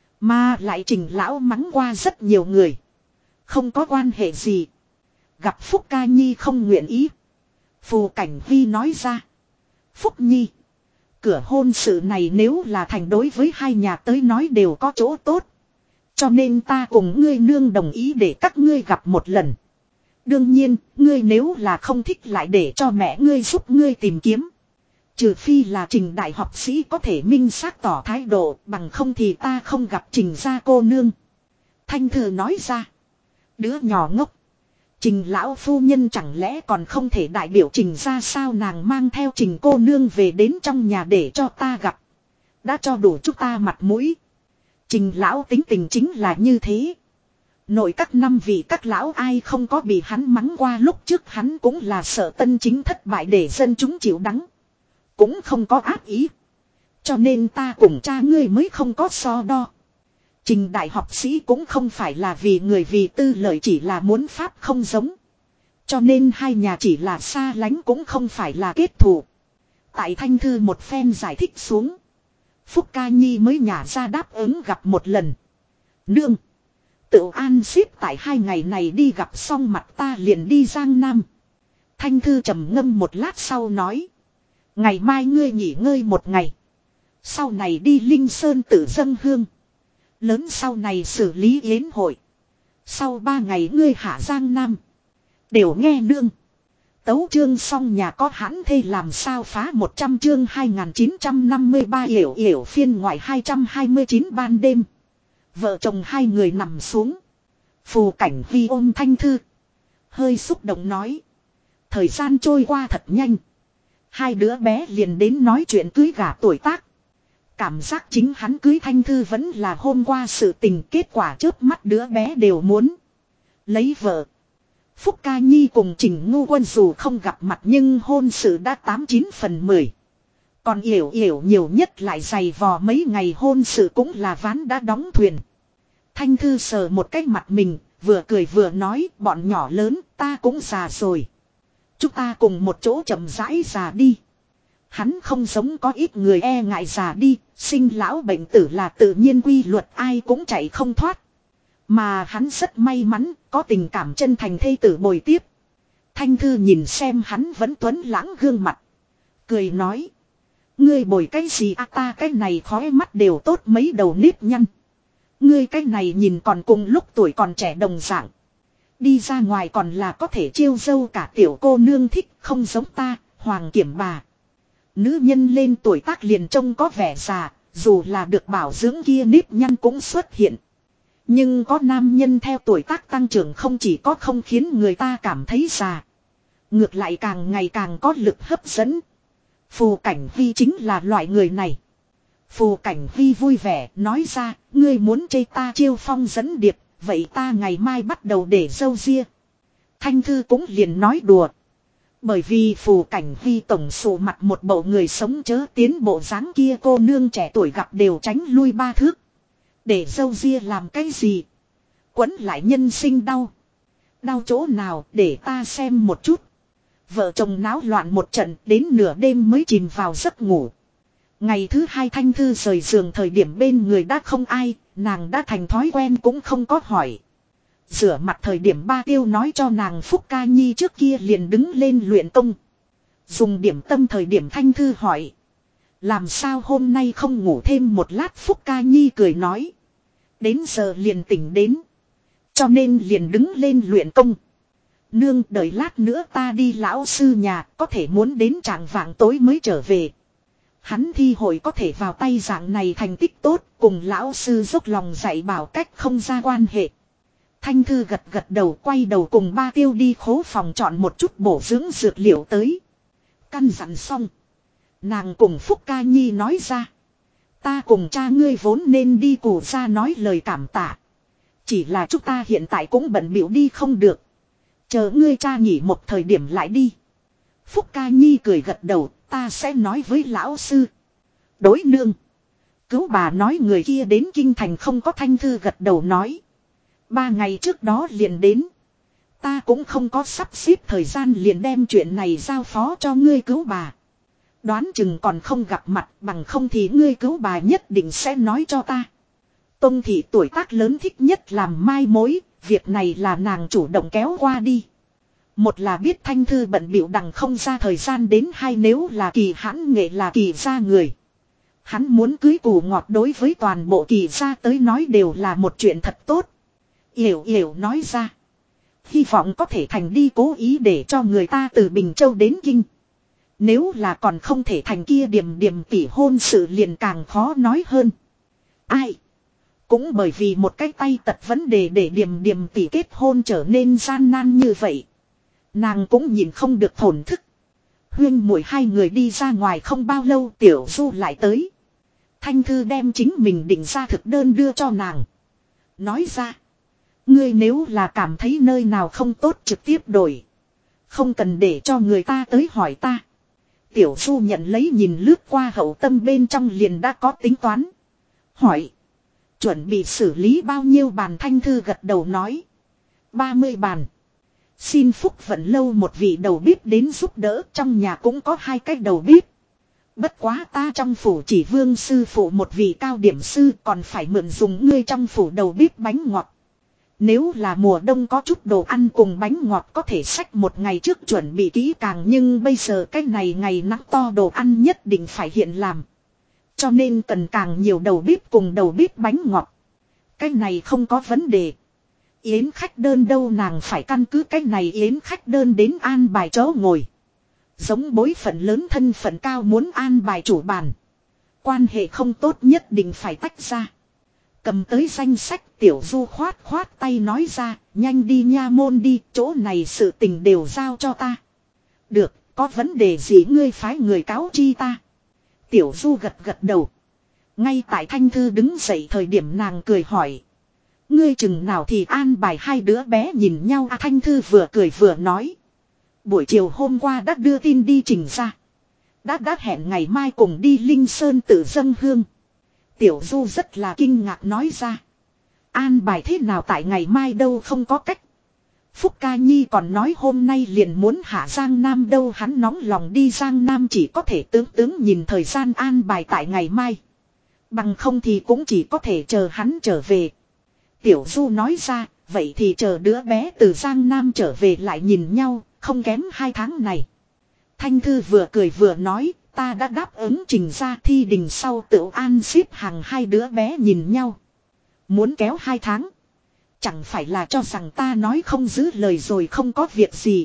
Speaker 1: Mà lại Trình lão mắng qua rất nhiều người. Không có quan hệ gì. Gặp Phúc Ca Nhi không nguyện ý. Phù Cảnh Huy nói ra. Phúc Nhi. Cửa hôn sự này nếu là thành đối với hai nhà tới nói đều có chỗ tốt. Cho nên ta cùng ngươi nương đồng ý để các ngươi gặp một lần. Đương nhiên, ngươi nếu là không thích lại để cho mẹ ngươi giúp ngươi tìm kiếm. Trừ phi là Trình đại học sĩ có thể minh xác tỏ thái độ, bằng không thì ta không gặp Trình gia cô nương. Thanh thư nói ra. Đứa nhỏ ngốc. Trình lão phu nhân chẳng lẽ còn không thể đại biểu Trình gia sao, nàng mang theo Trình cô nương về đến trong nhà để cho ta gặp. Đã cho đủ chúng ta mặt mũi. Trình lão tính tình chính là như thế. Nội các năm vị các lão ai không có bị hắn mắng qua, lúc trước hắn cũng là sợ Tân Chính thất bại để dân chúng chịu đắng. Cũng không có ác ý. Cho nên ta cùng cha ngươi mới không có so đo. Trình đại học sĩ cũng không phải là vì người vì tư lợi, chỉ là muốn pháp không giống. Cho nên hai nhà chỉ là xa lánh cũng không phải là kết thù. Tại Thanh thư một phen giải thích xuống. Phúc Ca Nhi mới nhả ra đáp ứng gặp một lần. Nương. Tự an xếp tại 2 ngày này đi gặp xong mặt ta liền đi Giang Nam. Thanh thư trầm ngâm một lát sau nói. Ngày mai ngươi nghỉ ngơi một ngày. Sau này đi Linh Sơn tự dâng hương. Lớn sau này xử lý yến hội. Sau 3 ngày ngươi hạ Giang Nam. Đều nghe nương. Tấu chương xong nhà có hãn thê làm sao phá 100 chương 2953 Yểu Yểu phiên ngoại 229 ban đêm. Vợ chồng hai người nằm xuống. Phù Cảnh Huy ôm Thanh thư. Hơi xúc động nói. Thời gian trôi qua thật nhanh. Hai đứa bé liền đến nói chuyện cưới gả tuổi tác. Cảm giác chính hắn cưới Thanh thư vẫn là hôm qua sự tình, kết quả chớp mắt đứa bé đều muốn lấy vợ. Phúc Ca Nhi cùng Trình Ngu Quân dù không gặp mặt nhưng hôn sự đã 89 phần 10. Còn Yểu Yểu nhiều nhất lại giày vò mấy ngày, hôn sự cũng là ván đã đóng thuyền. Thanh thư sờ một cái mặt mình, vừa cười vừa nói bọn nhỏ lớn, ta cũng già rồi. Chúng ta cùng một chỗ chậm rãi già đi. Hắn không giống có ít người e ngại già đi, sinh lão bệnh tử là tự nhiên quy luật, ai cũng chạy không thoát. Mà hắn rất may mắn, có tình cảm chân thành thê tử bồi tiếp. Thanh thư nhìn xem hắn vẫn tuấn lãng gương mặt. Cười nói. Ngươi bồi cái gì à, ta cái này khóe mắt đều tốt mấy đầu nếp nhăn. Ngươi cái này nhìn còn cùng lúc tuổi còn trẻ đồng dạng. Đi ra ngoài còn là có thể chiêu dâu cả tiểu cô nương thích, không giống ta, hoàng kiểm bà. Nữ nhân lên tuổi tác liền trông có vẻ già, dù là được bảo dưỡng kia nếp nhăn cũng xuất hiện. Nhưng có nam nhân theo tuổi tác tăng trưởng không chỉ có không khiến người ta cảm thấy già. Ngược lại càng ngày càng có lực hấp dẫn. Phù Cảnh Huy chính là loại người này. Phù Cảnh Huy vui vẻ nói ra, ngươi muốn chê ta chiêu phong dẫn điệp, vậy ta ngày mai bắt đầu để râu ria. Thanh Thư cũng liền nói đùa. Bởi vì Phù Cảnh Huy tổng sụ mặt một bộ người sống chớ tiến bộ dáng kia, cô nương trẻ tuổi gặp đều tránh lui 3 thước. Để râu ria làm cái gì? Quấn lại nhân sinh đau. Đau chỗ nào để ta xem một chút. Vợ chồng náo loạn một trận đến nửa đêm mới chìm vào giấc ngủ. Ngày thứ 2 Thanh Thư rời giường thời điểm bên người đã không ai, nàng đã thành thói quen cũng không có hỏi. Rửa mặt thời điểm Ba Tiêu nói cho nàng Phúc Ca Nhi trước kia liền đứng lên luyện công. Dùng điểm tâm thời điểm Thanh Thư hỏi. Làm sao hôm nay không ngủ thêm một lát? Phúc Ca Nhi cười nói. Đến giờ liền tỉnh đến. Cho nên liền đứng lên luyện công. Nương đợi lát nữa ta đi lão sư nhà, có thể muốn đến trạng vạng tối mới trở về. Hắn thi hội có thể vào tay dạng này thành tích tốt, cùng lão sư dốc lòng dạy bảo cách không ra quan hệ. Thanh Thư gật gật đầu, quay đầu cùng Ba Tiêu đi khố phòng chọn một chút bổ dưỡng dược liệu tới. Căn dặn xong. Nàng cùng Phúc Ca Nhi nói ra. Ta cùng cha ngươi vốn nên đi Cù ra nói lời cảm tạ. Chỉ là chúng ta hiện tại cũng bận bịu đi không được. Chờ ngươi cha nghỉ một thời điểm lại đi. Phúc Ca Nhi cười gật đầu, ta sẽ nói với lão sư. Đối nương. Cứu bà nói người kia đến kinh thành không có. Thanh Thư gật đầu nói. 3 ngày trước đó liền đến. Ta cũng không có sắp xếp thời gian liền đem chuyện này giao phó cho ngươi cứu bà. Đoán chừng còn không gặp mặt, bằng không thì ngươi cứu bà nhất định sẽ nói cho ta. Tông thị tuổi tác lớn thích nhất làm mai mối, việc này là nàng chủ động kéo qua đi. Một là biết Thanh Thư bận bịu đằng không ra thời gian đến, hai nếu là Kỳ Hãn Nghệ là Kỳ gia người. Hắn muốn cưới Cù Ngọt đối với toàn bộ Kỳ gia tới nói đều là một chuyện thật tốt. Yểu Yểu nói ra. Hy vọng có thể thành đi, cố ý để cho người ta từ Bình Châu đến Kinh. Nếu là còn không thể thành kia Điềm Điềm tỷ hôn sự liền càng khó nói hơn. Ai? Cũng bởi vì một cái tay tật vấn đề để Điềm Điềm tỷ kết hôn trở nên gian nan như vậy. Nàng cũng nhìn không được thổn thức. Huyên muội hai người đi ra ngoài không bao lâu Tiểu Du lại tới. Thanh Thư đem chính mình định ra thực đơn đưa cho nàng. Nói ra. Ngươi nếu là cảm thấy nơi nào không tốt trực tiếp đổi. Không cần để cho người ta tới hỏi ta. Tiểu Du nhận lấy nhìn lướt qua hậu tâm bên trong liền đã có tính toán. Hỏi. Chuẩn bị xử lý bao nhiêu bàn? Thanh Thư gật đầu nói. 30 bàn. Xin phúc vận lâu một vị đầu bếp đến giúp đỡ, trong nhà cũng có 2 cái đầu bếp. Bất quá ta trong phủ chỉ Vương sư phụ một vị cao điểm sư, còn phải mượn dùng ngươi trong phủ đầu bếp bánh ngọt. Nếu là mùa đông có chút đồ ăn cùng bánh ngọt có thể xách một ngày trước chuẩn bị kỹ càng, nhưng bây giờ cái này ngày nắng to đồ ăn nhất định phải hiện làm. Cho nên cần càng nhiều đầu bếp cùng đầu bếp bánh ngọt. Cái này không có vấn đề. Yến khách đơn đâu, nàng phải căn cứ cái này yến khách đơn đến an bài chỗ ngồi. Giống bối phận lớn thân phận cao muốn an bài chủ bàn. Quan hệ không tốt nhất định phải tách ra. Cầm tới danh sách Tiểu Du khoát khoát tay nói ra, nhanh đi nha môn đi, chỗ này sự tình đều giao cho ta. Được, có vấn đề gì ngươi phái người cáo chi ta. Tiểu Du gật gật đầu. Ngay tại Thanh Thư đứng dậy thời điểm nàng cười hỏi. Ngươi chừng nào thì an bài 2 đứa bé nhìn nhau? Thanh Thư vừa cười vừa nói. Buổi chiều hôm qua đã đưa tin đi Trình ra. Đã hẹn ngày mai cùng đi Linh Sơn tự dâng hương. Tiểu Du rất là kinh ngạc nói ra. An bài thế nào tại ngày mai đâu không có cách. Phúc Ca Nhi còn nói hôm nay liền muốn hạ Giang Nam đâu, hắn nóng lòng đi Giang Nam chỉ có thể tướng nhìn thời gian an bài tại ngày mai. Bằng không thì cũng chỉ có thể chờ hắn trở về. Tiểu Du nói ra, vậy thì chờ đứa bé từ Giang Nam trở về lại nhìn nhau, không kém 2 tháng này. Thanh Thư vừa cười vừa nói, ta đã đáp ứng Trình ra thi đình sau tự an xếp hàng 2 đứa bé nhìn nhau. Muốn kéo 2 tháng. Chẳng phải là cho rằng ta nói không giữ lời rồi không có việc gì.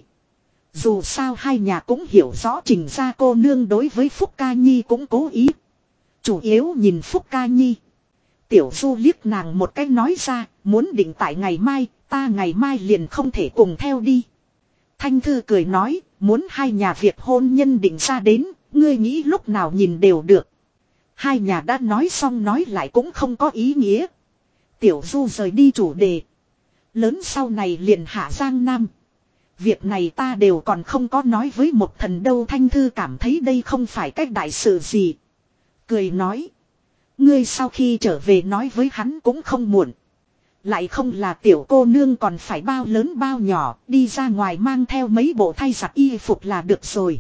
Speaker 1: Dù sao hai nhà cũng hiểu rõ Trình ra cô nương đối với Phúc Ca Nhi cũng cố ý. Chủ yếu nhìn Phúc Ca Nhi. Tiểu Du liếc nàng một cái nói ra, muốn định tại ngày mai, ta ngày mai liền không thể cùng theo đi. Thanh Thư cười nói, muốn hai nhà việc hôn nhân định ra đến, ngươi nghĩ lúc nào nhìn đều được. Hai nhà đã nói xong nói lại cũng không có ý nghĩa. Tiểu Du rời đi chủ đề. Lớn sau này liền hạ Giang Nam. Việc này ta đều còn không có nói với một thần đâu. Thanh Thư cảm thấy đây không phải cách đại sự gì. Cười nói. Ngươi sau khi trở về nói với hắn cũng không muộn. Lại không là tiểu cô nương còn phải bao lớn bao nhỏ. Đi ra ngoài mang theo mấy bộ thay giặt y phục là được rồi.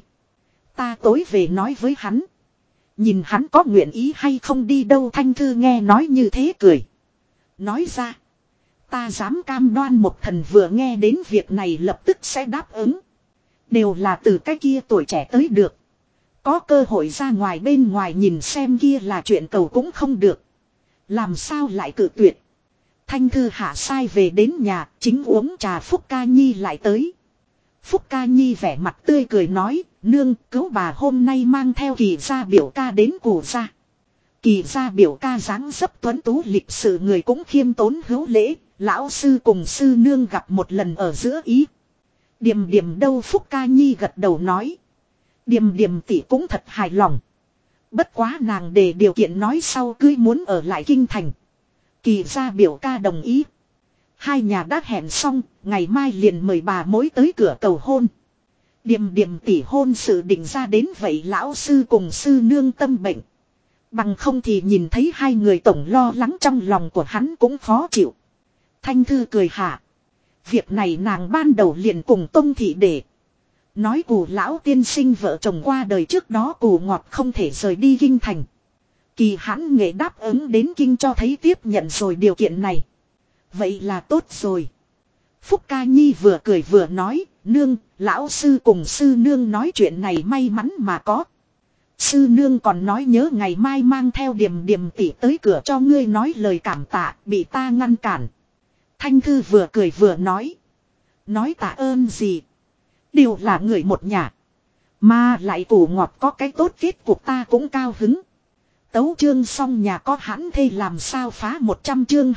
Speaker 1: Ta tối về nói với hắn. Nhìn hắn có nguyện ý hay không đi đâu. Thanh Thư nghe nói như thế cười. Nói ra. Ta dám cam đoan một thần vừa nghe đến việc này lập tức sẽ đáp ứng. Đều là từ cái kia tuổi trẻ tới được. Có cơ hội ra ngoài bên ngoài nhìn xem kia là chuyện cầu cũng không được. Làm sao lại cự tuyệt. Thanh Thư hạ sai về đến nhà, chính uống trà Phúc Ca Nhi lại tới. Phúc Ca Nhi vẻ mặt tươi cười nói, nương cứu bà hôm nay mang theo Kỳ gia biểu ca đến Cù gia. Kỳ gia biểu ca dáng dấp tuấn tú lịch sự người cũng khiêm tốn hữu lễ, lão sư cùng sư nương gặp một lần ở giữa ý. Điềm điềm đâu. Phúc Ca Nhi gật đầu nói. Điềm điềm tỷ cũng thật hài lòng. Bất quá nàng đề điều kiện nói sau cưới muốn ở lại kinh thành. Kỳ gia biểu ca đồng ý. Hai nhà đã hẹn xong, ngày mai liền mời bà mối tới cửa cầu hôn. Điềm điềm tỷ hôn sự định ra đến vậy lão sư cùng sư nương tâm bệnh. Bằng không thì nhìn thấy hai người tổng lo lắng trong lòng của hắn cũng khó chịu. Thanh Thư cười hạ. Việc này nàng ban đầu liền cùng Tông thị để. Nói Cù lão tiên sinh vợ chồng qua đời trước đó Cù Ngọt không thể rời đi kinh thành. Kỳ hãn nghệ đáp ứng đến kinh cho thấy tiếp nhận rồi điều kiện này. Vậy là tốt rồi. Phúc Ca Nhi vừa cười vừa nói, nương, lão sư cùng sư nương nói chuyện này may mắn mà có. Sư nương còn nói nhớ ngày mai mang theo Điềm điềm tỷ tới cửa cho ngươi nói lời cảm tạ, bị ta ngăn cản. Thanh Thư vừa cười vừa nói. Nói tạ ơn gì? Đều là người một nhà. Mà lại Cù Ngọt có cái tốt kết cục ta cũng cao hứng. Tấu chương xong nhà có hãn thê làm sao phá 100 chương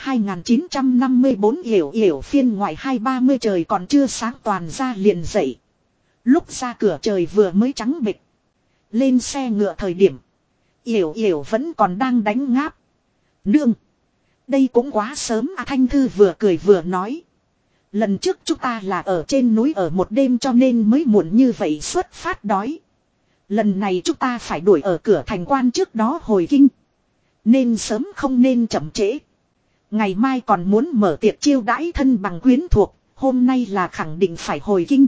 Speaker 1: 2954 yểu phiên ngoại 230 trời còn chưa sáng toàn ra liền dậy. Lúc ra cửa trời vừa mới trắng bệch. Lên xe ngựa thời điểm. Yểu vẫn còn đang đánh ngáp. Nương. Đây cũng quá sớm à. Thanh Thư vừa cười vừa nói. Lần trước chúng ta là ở trên núi ở một đêm cho nên mới muộn như vậy xuất phát đói. Lần này chúng ta phải đuổi ở cửa thành quan trước đó hồi kinh. Nên sớm không nên chậm trễ. Ngày mai còn muốn mở tiệc chiêu đãi thân bằng quyến thuộc. Hôm nay là khẳng định phải hồi kinh.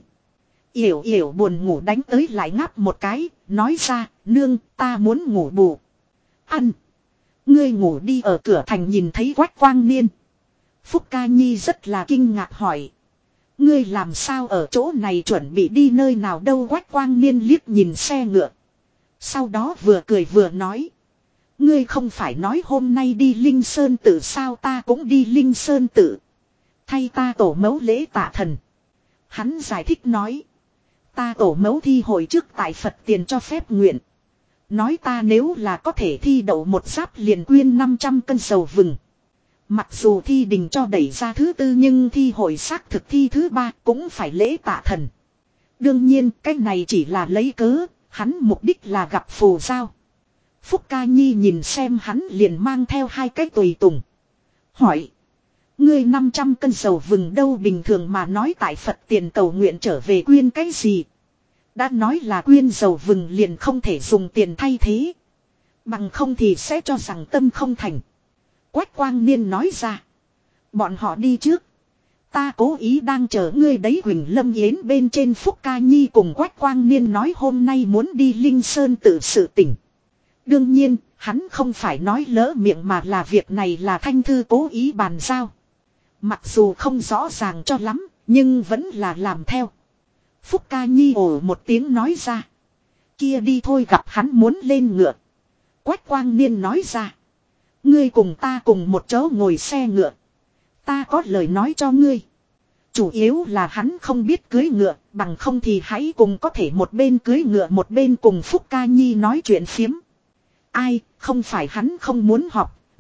Speaker 1: Yểu buồn ngủ đánh tới lại ngáp một cái. Nói ra, nương ta muốn ngủ bù. Ăn. Ngươi ngủ đi. Ở cửa thành nhìn thấy Quách Quang Niên. Phúc Ca Nhi rất là kinh ngạc hỏi. Ngươi làm sao ở chỗ này chuẩn bị đi nơi nào đâu. Quách Quang Niên liếc nhìn xe ngựa. Sau đó vừa cười vừa nói. Ngươi không phải nói hôm nay đi Linh Sơn Tự sao ta cũng đi Linh Sơn Tự. Thay ta tổ mẫu lễ tạ thần. Hắn giải thích nói. Ta tổ mẫu thi hồi trước tại Phật tiền cho phép nguyện. Nói ta nếu là có thể thi đậu một giáp liền quyên 500 cân dầu vừng. Mặc dù thi đình cho đẩy ra thứ tư nhưng thi hội xác thực thi thứ ba cũng phải lễ tạ thần. Đương nhiên cái này chỉ là lấy cớ, hắn mục đích là gặp phù giao. Phúc Ca Nhi nhìn xem hắn liền mang theo hai cái tùy tùng. Hỏi. Ngươi 500 cân dầu vừng đâu bình thường mà nói tại Phật tiền cầu nguyện trở về quyên cái gì. Đã nói là quyên dầu vừng liền không thể dùng tiền thay thế. Bằng không thì sẽ cho rằng tâm không thành. Quách Quang Niên nói ra. Bọn họ đi trước. Ta cố ý đang chờ ngươi đấy. Huỳnh Lâm Yến bên trên. Phúc Ca Nhi cùng Quách Quang Niên nói hôm nay muốn đi Linh Sơn tự sự tỉnh. Đương nhiên, hắn không phải nói lỡ miệng mà là việc này là Thanh Thư cố ý bàn giao. Mặc dù không rõ ràng cho lắm, nhưng vẫn là làm theo. Phúc Ca Nhi ồ một tiếng nói ra. Kia đi thôi gặp hắn muốn lên ngựa. Quách Quang Niên nói ra. Ngươi cùng ta cùng một chỗ ngồi xe ngựa. Ta có lời nói cho ngươi. Chủ yếu là hắn không biết cưới ngựa, bằng không thì hãy cùng có thể một bên cưới ngựa một bên cùng Phúc Ca Nhi nói chuyện phiếm. Ai, không phải hắn không muốn học,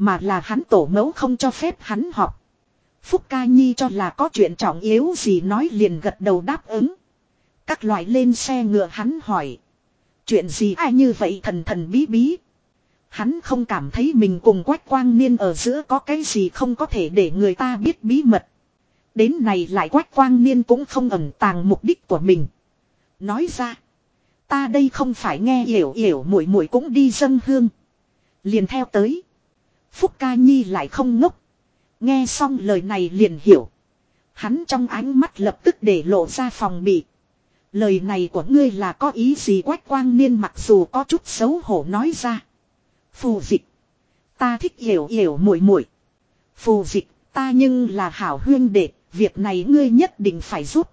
Speaker 1: Mà là hắn tổ mẫu không cho phép hắn học. Phúc Ca Nhi cho là có chuyện trọng yếu gì nói liền gật đầu đáp ứng. Các loại lên xe ngựa hắn hỏi. Chuyện gì ai như vậy thần thần bí bí. Hắn không cảm thấy mình cùng Quách Quang Niên ở giữa có cái gì không có thể để người ta biết bí mật. Đến này lại Quách Quang Niên cũng không ẩn tàng mục đích của mình. Nói ra. Ta đây không phải nghe Yểu Yểu muội muội cũng đi dâng hương. Liền theo tới. Phúc Ca Nhi lại không ngốc. Nghe xong lời này liền hiểu. Hắn trong ánh mắt lập tức để lộ ra phòng bị. Lời này của ngươi là có ý gì Quách Quang Niên mặc dù có chút xấu hổ nói ra. Phù dịch. Ta thích Yểu Yểu muội muội. Phù dịch ta nhưng là hảo huyên đệ. Việc này ngươi nhất định phải giúp.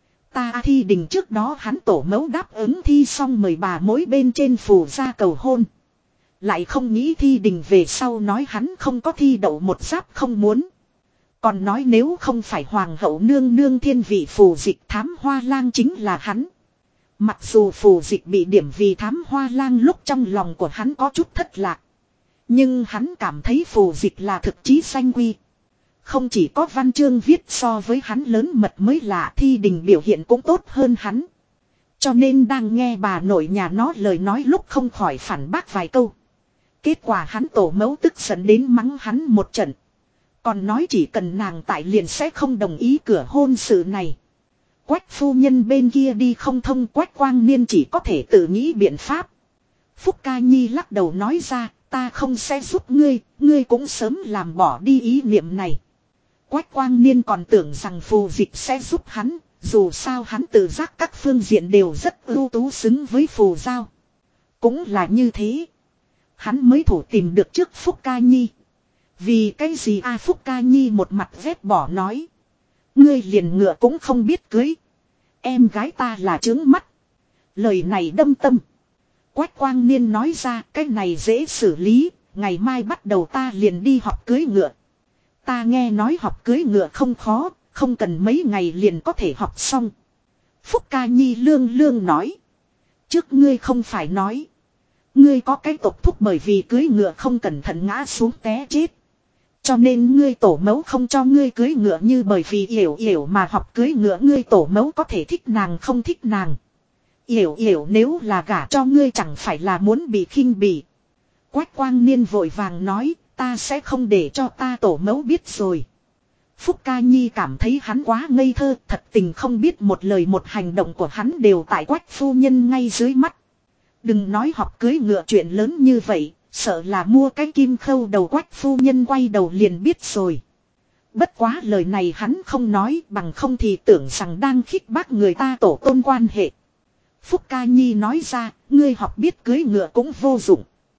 Speaker 1: Ta thi đình trước đó hắn tổ mẫu đáp ứng thi xong mời bà mối bên trên phù ra cầu hôn. Lại không nghĩ thi đình về sau nói hắn không có thi đậu một giáp không muốn. Còn nói nếu không phải hoàng hậu nương nương thiên vị phù dịch thám hoa lang chính là hắn. Mặc dù phù dịch bị điểm vì thám hoa lang lúc trong lòng của hắn có chút thất lạc. Nhưng hắn cảm thấy phù dịch là thực chí sanh quy. Không chỉ có văn chương viết so với hắn lớn mật mới lạ thi đình biểu hiện cũng tốt hơn hắn. Cho nên đang nghe bà nội nhà nó lời nói lúc không khỏi phản bác vài câu. Kết quả hắn tổ mẫu tức giận đến mắng hắn một trận. Còn nói chỉ cần nàng tại liền sẽ không đồng ý cửa hôn sự này. Quách phu nhân bên kia đi không thông Quách Quang Niên chỉ có thể tự nghĩ biện pháp. Phúc Ca Nhi lắc đầu nói ra ta không sẽ giúp ngươi, ngươi cũng sớm làm bỏ đi ý niệm này. Quách Quang Niên còn tưởng rằng phù dịch sẽ giúp hắn, dù sao hắn tự giác các phương diện đều rất ưu tú xứng với phù giao. Cũng là như thế. Hắn mới thủ tìm được trước Phúc Ca Nhi. Vì cái gì Phúc Ca Nhi một mặt vét bỏ nói. Ngươi liền ngựa cũng không biết cưới. Em gái ta là trướng mắt. Lời này đâm tâm. Quách Quang Niên nói ra cái này dễ xử lý. Ngày mai bắt đầu ta liền đi học cưới ngựa. Ta nghe nói học cưới ngựa không khó. Không cần mấy ngày liền có thể học xong. Phúc Ca Nhi lương lương nói. Trước ngươi không phải nói. Ngươi có cái tộc thúc bởi vì cưới ngựa không cẩn thận ngã xuống té chết. Cho nên ngươi tổ mẫu không cho ngươi cưới ngựa như bởi vì Yểu Yểu mà học cưới ngựa ngươi tổ mẫu có thể thích nàng không thích nàng. Yểu Yểu nếu là gả cho ngươi chẳng phải là muốn bị khinh bỉ. Quách Quang Niên vội vàng nói ta sẽ không để cho ta tổ mẫu biết rồi. Phúc Ca Nhi cảm thấy hắn quá ngây thơ thật tình không biết một lời một hành động của hắn đều tại Quách phu nhân ngay dưới mắt. Đừng nói học cưới ngựa chuyện lớn như vậy, sợ là mua cái kim khâu đầu Quách phu nhân quay đầu liền biết rồi. Bất quá lời này hắn không nói bằng không thì tưởng rằng đang khích bác người ta tổ tôn quan hệ. Phúc Ca Nhi nói ra, ngươi học biết cưới ngựa cũng vô dụng.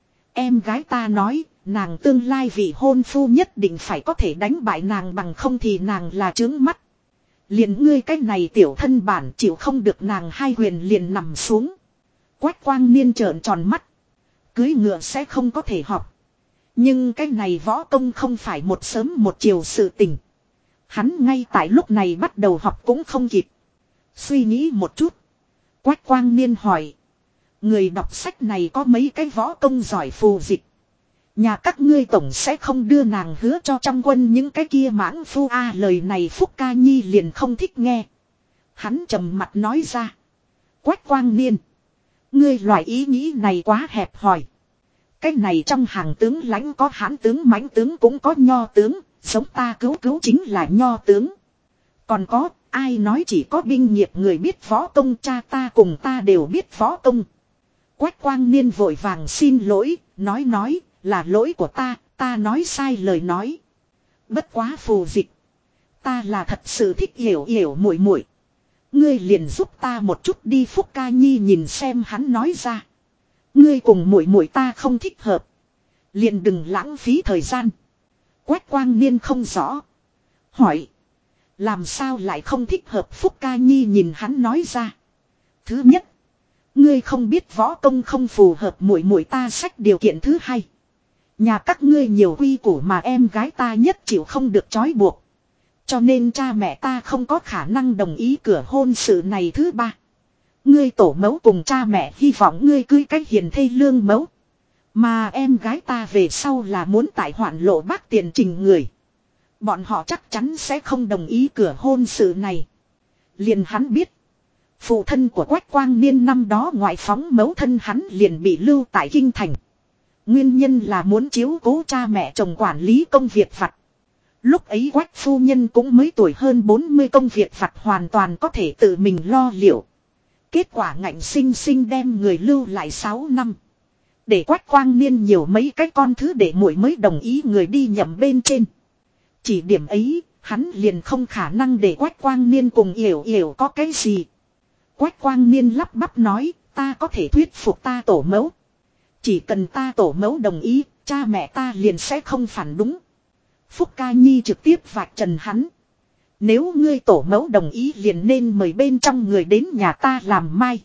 Speaker 1: Em gái ta nói, nàng tương lai vị hôn phu nhất định phải có thể đánh bại nàng bằng không thì nàng là trướng mắt. Liền ngươi cái này tiểu thân bản chịu không được nàng hai huyền liền nằm xuống. Quách Quang Niên trợn tròn mắt. Cưới ngựa sẽ không có thể học. Nhưng cái này võ công không phải một sớm một chiều sự tình. Hắn ngay tại lúc này bắt đầu học cũng không kịp. Suy nghĩ một chút. Quách Quang Niên hỏi. Người đọc sách này có mấy cái võ công giỏi phù dịch. Nhà các ngươi tổng sẽ không đưa nàng hứa cho trong quân những cái kia mãng phu lời này Phúc Ca Nhi liền không thích nghe. Hắn trầm mặt nói ra. Quách Quang Niên. Ngươi loại ý nghĩ này quá hẹp hòi. Cái này trong hàng tướng lãnh có hãn tướng mãnh tướng cũng có nho tướng. Sống ta cứu chính là nho tướng. Còn có ai nói chỉ có binh nghiệp người biết võ công cha ta cùng ta đều biết võ công. Quách Quang Niên vội vàng xin lỗi. Nói là lỗi của ta nói sai lời nói. Bất quá phù dịch. Ta là thật sự thích Yểu muội muội. Ngươi liền giúp ta một chút đi Phúc Ca Nhi nhìn xem hắn nói ra. Ngươi cùng muội muội ta không thích hợp. Liền đừng lãng phí thời gian. Quách Quang Niên không rõ. Hỏi. Làm sao lại không thích hợp Phúc Ca Nhi nhìn hắn nói ra. Thứ nhất. Ngươi không biết võ công không phù hợp muội muội ta sách điều kiện thứ hai. Nhà các ngươi nhiều quy củ mà em gái ta nhất chịu không được trói buộc. Cho nên cha mẹ ta không có khả năng đồng ý cửa hôn sự này thứ ba. Ngươi tổ mẫu cùng cha mẹ hy vọng ngươi cưới cách hiền thê lương mẫu. Mà em gái ta về sau là muốn tại hoạn lộ bác tiền trình người. Bọn họ chắc chắn sẽ không đồng ý cửa hôn sự này. Liền hắn biết. Phụ thân của Quách Quang Niên năm đó ngoại phóng mẫu thân hắn liền bị lưu tại Kinh Thành. Nguyên nhân là muốn chiếu cố cha mẹ chồng quản lý công việc vặt. Lúc ấy Quách phu nhân cũng mới tuổi hơn 40, công việc vặt hoàn toàn có thể tự mình lo liệu. Kết quả ngạnh sinh sinh đem người lưu lại 6 năm. Để Quách Quang Niên nhiều mấy cái con thứ để muội mới đồng ý người đi nhậm bên trên. Chỉ điểm ấy, hắn liền không khả năng để Quách Quang Niên cùng Yểu Yểu có cái gì. Quách Quang Niên lắp bắp nói, ta có thể thuyết phục ta tổ mẫu. Chỉ cần ta tổ mẫu đồng ý, cha mẹ ta liền sẽ không phản đúng. Phúc Ca Nhi trực tiếp vạch trần hắn. Nếu ngươi tổ mẫu đồng ý liền nên mời bên trong người đến nhà ta làm mai.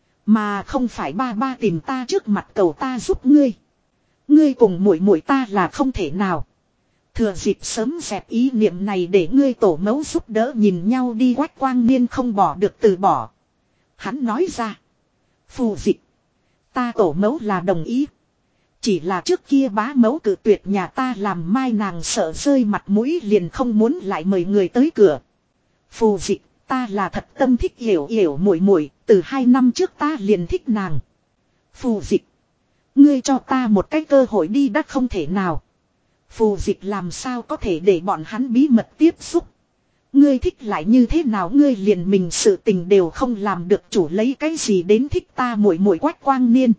Speaker 1: Mà không phải ba ba tìm ta trước mặt cầu ta giúp ngươi. Ngươi cùng muội muội ta là không thể nào. Thừa dịp sớm dẹp ý niệm này để ngươi tổ mẫu giúp đỡ nhìn nhau đi. Quách Quang Niên không bỏ được từ bỏ. Hắn nói ra. Phù dịch. Ta tổ mẫu là đồng ý. Chỉ là trước kia bá mẫu cự tuyệt nhà ta làm mai, nàng sợ rơi mặt mũi liền không muốn lại mời người tới cửa. Phù dịch, ta là thật tâm thích Yểu Yểu muội muội, từ 2 năm trước ta liền thích nàng. Phù dịch, ngươi cho ta một cái cơ hội đi đã không thể nào. Phù dịch làm sao có thể để bọn hắn bí mật tiếp xúc. Ngươi thích lại như thế nào, ngươi liền mình sự tình đều không làm được chủ lấy cái gì đến thích ta muội muội. Quách Quang Niên.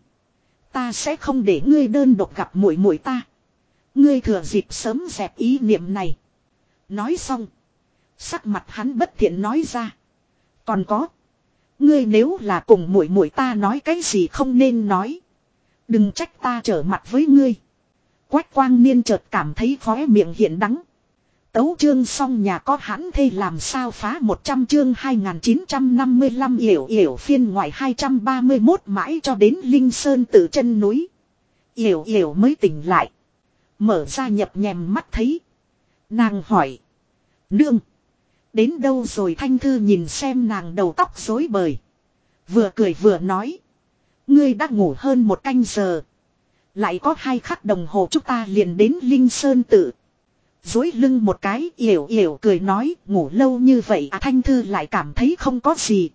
Speaker 1: Ta sẽ không để ngươi đơn độc gặp muội muội ta. Ngươi thừa dịp sớm dẹp ý niệm này. Nói xong. Sắc mặt hắn bất thiện nói ra. Còn có. Ngươi nếu là cùng muội muội ta nói cái gì không nên nói. Đừng trách ta trở mặt với ngươi. Quách Quang Niên chợt cảm thấy khóe miệng hiện đắng. Tấu chương xong nhà có hãn thê làm sao phá 100 chương 2955 Yểu Yểu phiên ngoại 231 mãi cho đến Linh Sơn tự chân núi. Yểu Yểu mới tỉnh lại. Mở ra nhập nhèm mắt thấy. Nàng hỏi. Nương. Đến đâu rồi? Thanh Thư nhìn xem nàng đầu tóc rối bời. Vừa cười vừa nói. Ngươi đã ngủ hơn 1 canh giờ. Lại có 2 khắc đồng hồ chúng ta liền đến Linh Sơn tự. Dối lưng một cái, Yểu Yểu cười nói, ngủ lâu như vậy à? Thanh Thư lại cảm thấy không có gì.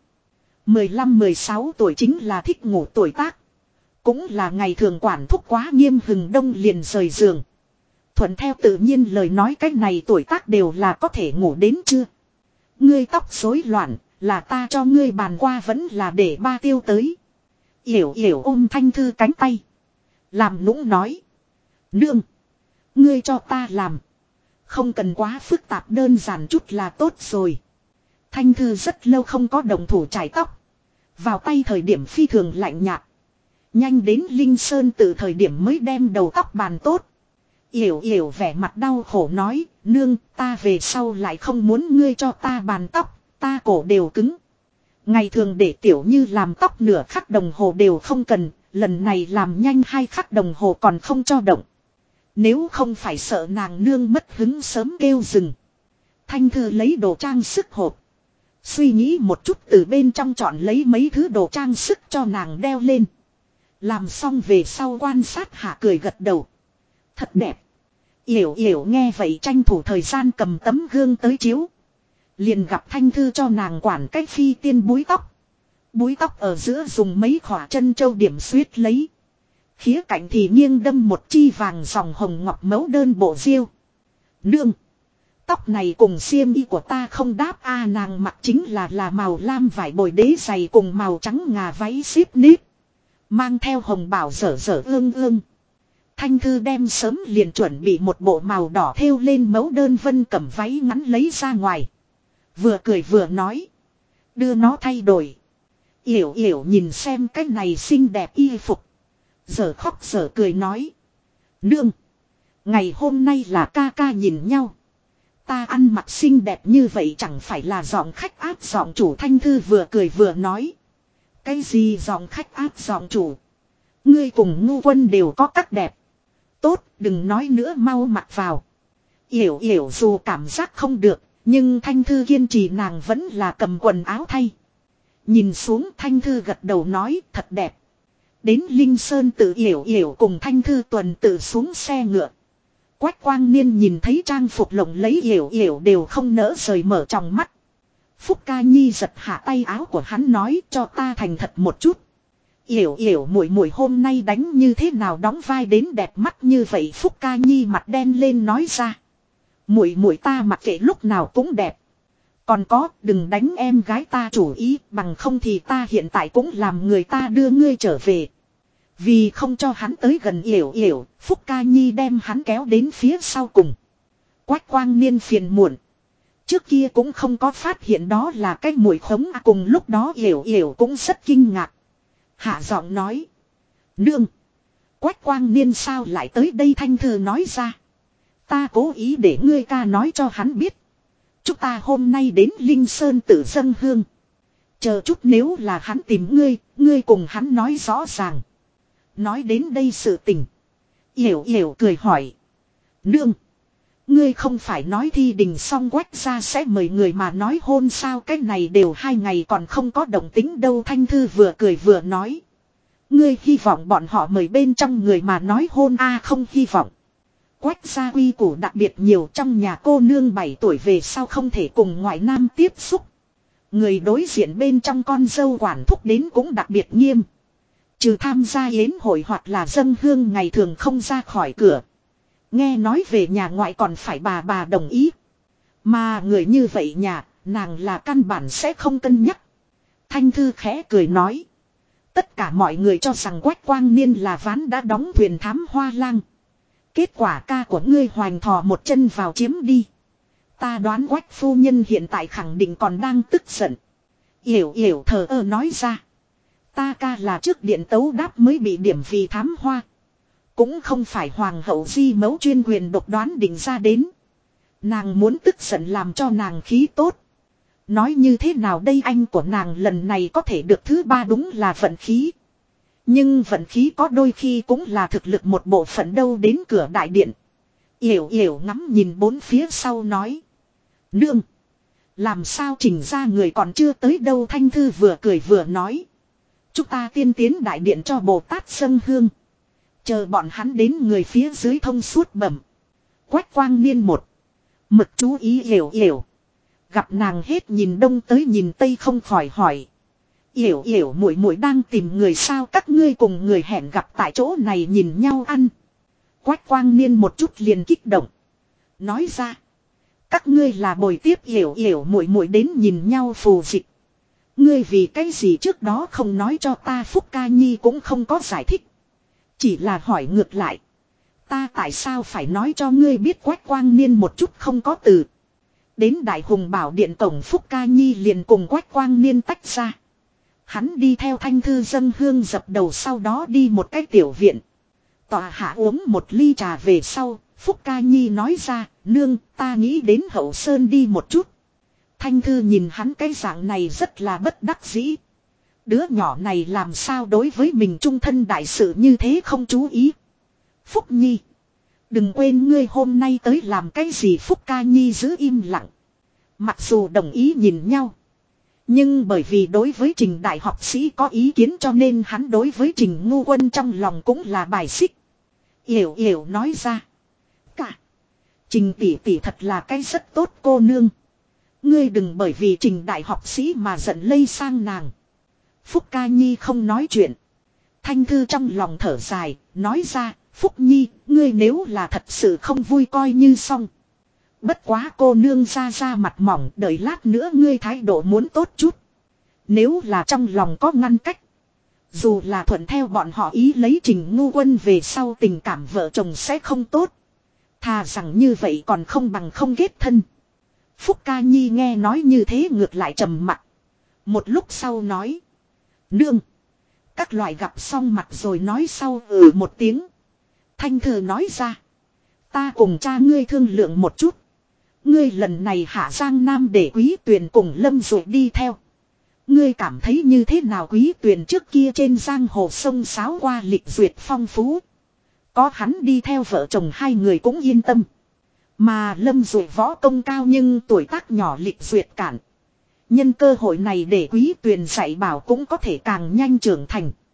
Speaker 1: 15-16 tuổi chính là thích ngủ tuổi tác. Cũng là ngày thường quản thúc quá nghiêm, hừng đông liền rời giường. Thuận theo tự nhiên lời nói cái này tuổi tác đều là có thể ngủ đến chưa. Ngươi tóc rối loạn, là ta cho ngươi bàn qua vẫn là để ba tiêu tới. Yểu Yểu ôm Thanh Thư cánh tay. Làm nũng nói. Nương, ngươi cho ta làm. Không cần quá phức tạp, đơn giản chút là tốt rồi. Thanh Thư rất lâu không có động thủ chải tóc. Vào tay thời điểm phi thường lạnh nhạt. Nhanh đến Linh Sơn từ thời điểm mới đem đầu tóc bàn tốt. Yểu Yểu vẻ mặt đau khổ nói, nương, ta về sau lại không muốn ngươi cho ta bàn tóc, ta cổ đều cứng. Ngày thường để Tiểu Như làm tóc nửa khắc đồng hồ đều không cần, lần này làm nhanh 2 khắc đồng hồ còn không cho động. Nếu không phải sợ nàng nương mất hứng sớm kêu dừng. Thanh Thư lấy đồ trang sức hộp. Suy nghĩ một chút từ bên trong chọn lấy mấy thứ đồ trang sức cho nàng đeo lên. Làm xong về sau quan sát hạ cười gật đầu. Thật đẹp. Yểu Yểu nghe vậy tranh thủ thời gian cầm tấm gương tới chiếu. Liền gặp Thanh Thư cho nàng quản cách phi tiên búi tóc. Búi tóc ở giữa dùng mấy khỏa chân châu điểm xuyết lấy. Khía cạnh thì nghiêng đâm một chi vàng dòng hồng ngọc mẫu đơn bộ diêu. Nương, tóc này cùng xiêm y của ta không đáp a. Nàng mặc chính là màu lam vải bồi đế dày cùng màu trắng ngà váy xếp nếp. Mang theo hồng bảo dở dở ương ương. Thanh Thư đem sớm liền chuẩn bị một bộ màu đỏ thêu lên mẫu đơn vân cẩm váy ngắn lấy ra ngoài. Vừa cười vừa nói. Đưa nó thay đổi. Yểu Yểu nhìn xem cái này xinh đẹp y phục. Giờ khóc giờ cười nói. Nương, ngày hôm nay là ca ca nhìn nhau. Ta ăn mặc xinh đẹp như vậy chẳng phải là giọng khách áp giọng chủ. Thanh Thư vừa cười vừa nói. Cái gì giọng khách áp giọng chủ? Ngươi cùng Ngu Quân đều có các đẹp. Tốt, đừng nói nữa, mau mặc vào. Yểu Yểu dù cảm giác không được, nhưng Thanh Thư kiên trì, nàng vẫn là cầm quần áo thay. Nhìn xuống, Thanh Thư gật đầu nói thật đẹp. Đến Linh Sơn tự Yểu Yểu cùng Thanh Thư tuần tự xuống xe ngựa. Quách Quang Niên nhìn thấy trang phục lộng lấy Yểu Yểu đều không nỡ rời mở trong mắt. Phúc Ca Nhi giật hạ tay áo của hắn nói cho ta thành thật một chút. Yểu Yểu muội muội hôm nay đánh như thế nào đóng vai đến đẹp mắt như vậy. Phúc Ca Nhi mặt đen lên nói ra. Muội muội ta mặc kệ lúc nào cũng đẹp. Còn có đừng đánh em gái ta chủ ý bằng không thì ta hiện tại cũng làm người ta đưa ngươi trở về. Vì không cho hắn tới gần Yểu Yểu, Phúc Ca Nhi đem hắn kéo đến phía sau cùng. Quách Quang Niên phiền muộn. Trước kia cũng không có phát hiện đó là cái mùi khống cùng lúc đó Yểu Yểu cũng rất kinh ngạc. Hạ giọng nói. Nương. Quách Quang Niên sao lại tới đây Thanh Thư nói ra. Ta cố ý để ngươi ca nói cho hắn biết. Chúng ta hôm nay đến Linh Sơn tự dâng hương. Chờ chút nếu là hắn tìm ngươi cùng hắn nói rõ ràng. Nói đến đây sự tình. Yểu Yểu cười hỏi. Nương. Ngươi không phải nói thi đình xong Quách ra sẽ mời người mà nói hôn sao cái này đều 2 ngày còn không có động tính đâu Thanh Thư vừa cười vừa nói. Ngươi hy vọng bọn họ mời bên trong người mà nói hôn không hy vọng. Quách gia quy củ đặc biệt nhiều trong nhà cô nương 7 tuổi về sau không thể cùng ngoại nam tiếp xúc. Người đối diện bên trong con dâu quản thúc đến cũng đặc biệt nghiêm. Trừ tham gia yến hội hoặc là dâng hương ngày thường không ra khỏi cửa. Nghe nói về nhà ngoại còn phải bà đồng ý. Mà người như vậy nhà, nàng là căn bản sẽ không cân nhắc. Thanh Thư khẽ cười nói. Tất cả mọi người cho rằng Quách Quang Niên là ván đã đóng thuyền thám hoa lang. Kết quả ca của ngươi hoành thò một chân vào chiếm đi. Ta đoán Quách phu nhân hiện tại khẳng định còn đang tức giận. Yểu Yểu thờ ơ nói ra. Ta ca là trước điện tấu đáp mới bị điểm vì thám hoa. Cũng không phải hoàng hậu di mẫu chuyên quyền độc đoán định ra đến. Nàng muốn tức giận làm cho nàng khí tốt. Nói như thế nào đây anh của nàng lần này có thể được thứ 3 đúng là vận khí. Nhưng vận khí có đôi khi cũng là thực lực một bộ phận đâu đến cửa đại điện. Yểu Yểu ngắm nhìn bốn phía sau nói. Nương. Làm sao Trình ra người còn chưa tới đâu Thanh Thư vừa cười vừa nói. Chúng ta tiên tiến đại điện cho Bồ Tát dâng hương. Chờ bọn hắn đến người phía dưới thông suốt bẩm. Quách Quang Niên một mực chú ý Yểu Yểu. Gặp nàng hết nhìn đông tới nhìn tây không khỏi hỏi. Yểu Yểu muội muội đang tìm người sao các ngươi cùng người hẹn gặp tại chỗ này nhìn nhau ăn. Quách Quang Niên một chút liền kích động. Nói ra. Các ngươi là bồi tiếp Yểu Yểu muội muội đến nhìn nhau phù dịch. Ngươi vì cái gì trước đó không nói cho ta Phúc Ca Nhi cũng không có giải thích. Chỉ là hỏi ngược lại. Ta tại sao phải nói cho ngươi biết Quách Quang Niên một chút không có từ. Đến Đại Hùng Bảo Điện cổng Phúc Ca Nhi liền cùng Quách Quang Niên tách ra. Hắn đi theo Thanh Thư dâng hương dập đầu sau đó đi một cái tiểu viện. Tòa hạ uống một ly trà về sau, Phúc Ca Nhi nói ra, nương, ta nghĩ đến Hậu Sơn đi một chút. Thanh Thư nhìn hắn cái dạng này rất là bất đắc dĩ. Đứa nhỏ này làm sao đối với mình trung thân đại sự như thế không chú ý. Phúc Nhi. Đừng quên ngươi hôm nay tới làm cái gì Phúc Ca Nhi giữ im lặng. Mặc dù đồng ý nhìn nhau. Nhưng bởi vì đối với Trình đại học sĩ có ý kiến cho nên hắn đối với Trình Ngu Quân trong lòng cũng là bài xích. Yểu Yểu nói ra. Cả. Trình tỷ tỷ thật là cái rất tốt cô nương. Ngươi đừng bởi vì Trình đại học sĩ mà giận lây sang nàng. Phúc Ca Nhi không nói chuyện. Thanh Thư trong lòng thở dài, nói ra, Phúc Nhi, ngươi nếu là thật sự không vui coi như xong. Bất quá cô nương ra mặt mỏng, đợi lát nữa ngươi thái độ muốn tốt chút. Nếu là trong lòng có ngăn cách. Dù là thuận theo bọn họ ý lấy Trình Ngu Quân về sau tình cảm vợ chồng sẽ không tốt. Thà rằng như vậy còn không bằng không kết thân. Phúc Ca Nhi nghe nói như thế ngược lại trầm mặt. Một lúc sau nói. Nương. Các loại gặp xong mặt rồi nói sau một tiếng. Thanh Thư nói ra. Ta cùng cha ngươi thương lượng một chút. Ngươi lần này hạ Giang Nam để Quý Tuyền cùng Lâm Dụ đi theo. Ngươi cảm thấy như thế nào Quý Tuyền trước kia trên giang hồ sông sáo qua lịch duyệt phong phú. Có hắn đi theo vợ chồng hai người cũng yên tâm. Mà Lâm Dụ võ công cao nhưng tuổi tác nhỏ lịch duyệt cản. Nhân cơ hội này để Quý Tuyền dạy bảo cũng có thể càng nhanh trưởng thành.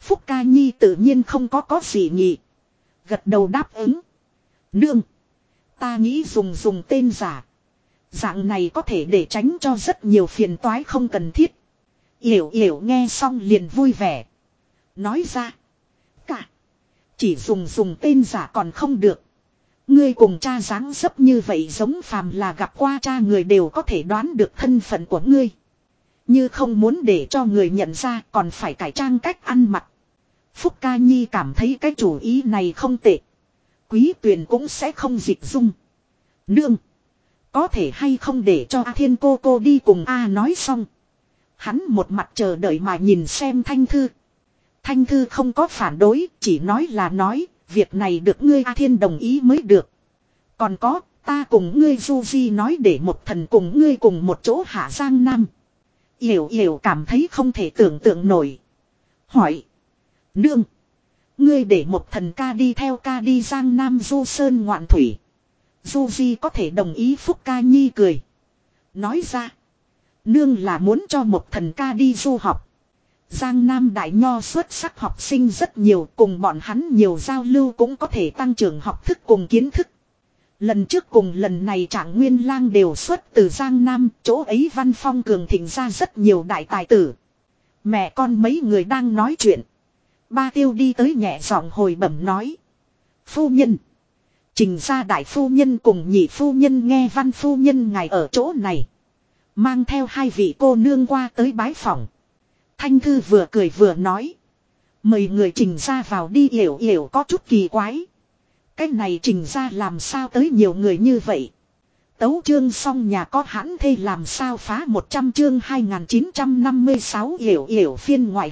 Speaker 1: Phúc Ca Nhi tự nhiên không có gì nhỉ. Gật đầu đáp ứng. Nương. Ta nghĩ dùng tên giả. Dạng này có thể để tránh cho rất nhiều phiền toái không cần thiết. Yểu Yểu nghe xong liền vui vẻ. Nói ra. Cả. Chỉ dùng tên giả còn không được. Ngươi cùng cha dáng dấp như vậy giống phàm là gặp qua cha người đều có thể đoán được thân phận của ngươi. Như không muốn để cho người nhận ra còn phải cải trang cách ăn mặc. Phúc Ca Nhi cảm thấy cái chủ ý này không tệ. Quý Tuyền cũng sẽ không dịch dung. Nương. Có thể hay không để cho A Thiên cô đi cùng A nói xong. Hắn một mặt chờ đợi mà nhìn xem Thanh Thư. Thanh Thư không có phản đối, chỉ nói là nói, việc này được ngươi A Thiên đồng ý mới được. Còn có, ta cùng ngươi Du Di nói để một thần cùng ngươi cùng một chỗ hạ Giang Nam. Yểu Yểu cảm thấy không thể tưởng tượng nổi. Hỏi. Nương. Ngươi để một thần ca đi theo ca đi Giang Nam du sơn ngoạn thủy. Du Di có thể đồng ý. Phúc Ca Nhi cười. Nói ra. Nương là muốn cho một thần ca đi du học. Giang Nam đại nho xuất sắc học sinh rất nhiều, cùng bọn hắn nhiều giao lưu cũng có thể tăng trưởng học thức cùng kiến thức. Lần trước cùng lần này Trạng Nguyên Lang đều xuất từ Giang Nam, chỗ ấy văn phong cường thịnh ra rất nhiều đại tài tử. Mẹ con mấy người đang nói chuyện. Ba Tiêu đi tới nhẹ giọng hồi bẩm nói. Phu nhân. Trình gia đại phu nhân cùng nhị phu nhân nghe Văn phu nhân ngài ở chỗ này. Mang theo hai vị cô nương qua tới bái phỏng. Thanh Thư vừa cười vừa nói. Mời người Trình gia vào đi. Yểu Yểu có chút kỳ quái. Cái này Trình gia làm sao tới nhiều người như vậy. Tấu chương xong nhà có hãn thê làm sao phá 100 chương 2956 Yểu Yểu phiên ngoại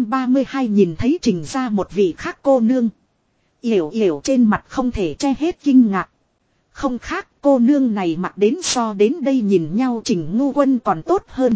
Speaker 1: 232 nhìn thấy Trình gia một vị khác cô nương. Yểu Yểu trên mặt không thể che hết kinh ngạc. Không khác cô nương này mặc đến so đến đây nhìn nhau Trình Ngu Quân còn tốt hơn.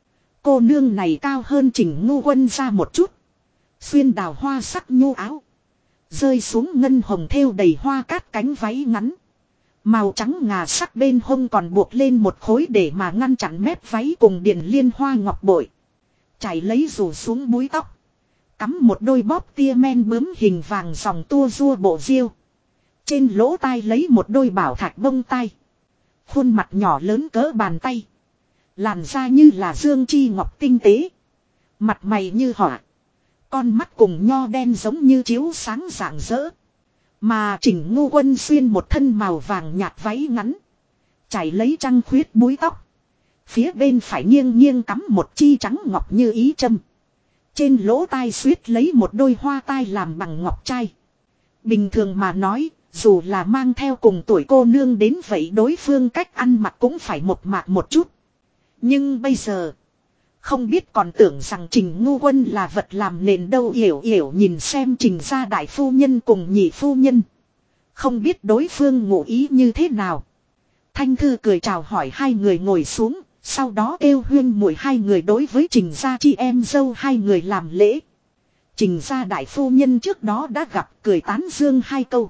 Speaker 1: Cô nương này cao hơn Trình Ngu Quân ra một chút. Xuyên đào hoa sắc nhu áo. Rơi xuống ngân hồng thêu đầy hoa cát cánh váy ngắn. Màu trắng ngà sắc bên hông còn buộc lên một khối để mà ngăn chặn mép váy cùng điển liên hoa ngọc bội. Chảy lấy rủ xuống búi tóc. Cắm một đôi bóp tia men bướm hình vàng dòng tua rua bộ diêu. Trên lỗ tai lấy một đôi bảo thạch bông tai. Khuôn mặt nhỏ lớn cỡ bàn tay. Làn da như là dương chi ngọc tinh tế. Mặt mày như họa. Con mắt cùng nho đen giống như chiếu sáng rạng rỡ. Mà Trình Ngu Quân xuyên một thân màu vàng nhạt váy ngắn. Chảy lấy trăng khuyết búi tóc. Phía bên phải nghiêng nghiêng cắm một chi trắng ngọc như ý châm. Trên lỗ tai xuyết lấy một đôi hoa tai làm bằng ngọc trai. Bình thường mà nói, dù là mang theo cùng tuổi cô nương đến vậy đối phương cách ăn mặc cũng phải một mạc một chút. Nhưng bây giờ, không biết còn tưởng rằng Trình Ngu Quân là vật làm nền đâu. Yểu Yểu nhìn xem Trình gia đại phu nhân cùng nhị phu nhân. Không biết đối phương ngụ ý như thế nào. Thanh Thư cười chào hỏi hai người ngồi xuống. Sau đó kêu Huyên muội hai người đối với Trình gia chị em dâu hai người làm lễ. Trình gia đại phu nhân trước đó đã gặp cười tán dương hai câu.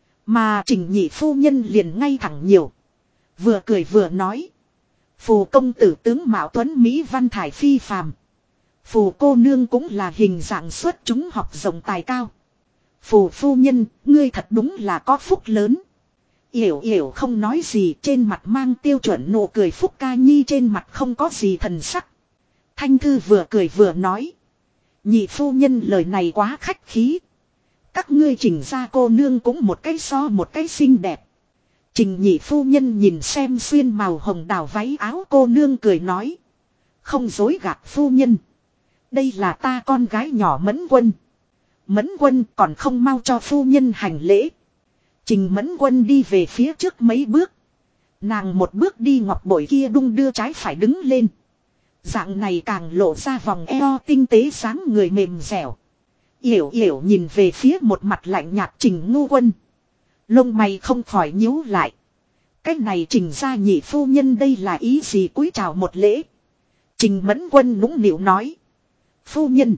Speaker 1: Mà Trình nhị phu nhân liền ngay thẳng nhiều. Vừa cười vừa nói. Phù công tử tướng Mạo Tuấn Mỹ văn thải phi phàm. Phù cô nương cũng là hình dạng xuất chúng học rộng tài cao. Phù phu nhân, ngươi thật đúng là có phúc lớn. Yểu Yểu không nói gì, trên mặt mang tiêu chuẩn nụ cười. Phúc Ca Nhi trên mặt không có gì thần sắc. Thanh Thư vừa cười vừa nói. Nhị phu nhân lời này quá khách khí. Các ngươi Trình gia cô nương cũng một cái so một cái xinh đẹp. Trình nhị phu nhân nhìn xem xuyên màu hồng đào váy áo cô nương cười nói. Không dối gạt phu nhân. Đây là ta con gái nhỏ Mẫn Quân. Mẫn Quân còn không mau cho phu nhân hành lễ. Trình Mẫn Quân đi về phía trước mấy bước. Nàng một bước đi ngọc bội kia đung đưa trái phải đứng lên. Dạng này càng lộ ra vòng eo tinh tế sáng người mềm dẻo. Yểu Yểu nhìn về phía một mặt lạnh nhạt Trình Ngu Quân. Lông mày không khỏi nhíu lại. Cái này Trình gia nhị phu nhân đây là ý gì cúi chào một lễ. Trình Mẫn Quân nũng nịu nói. Phu nhân.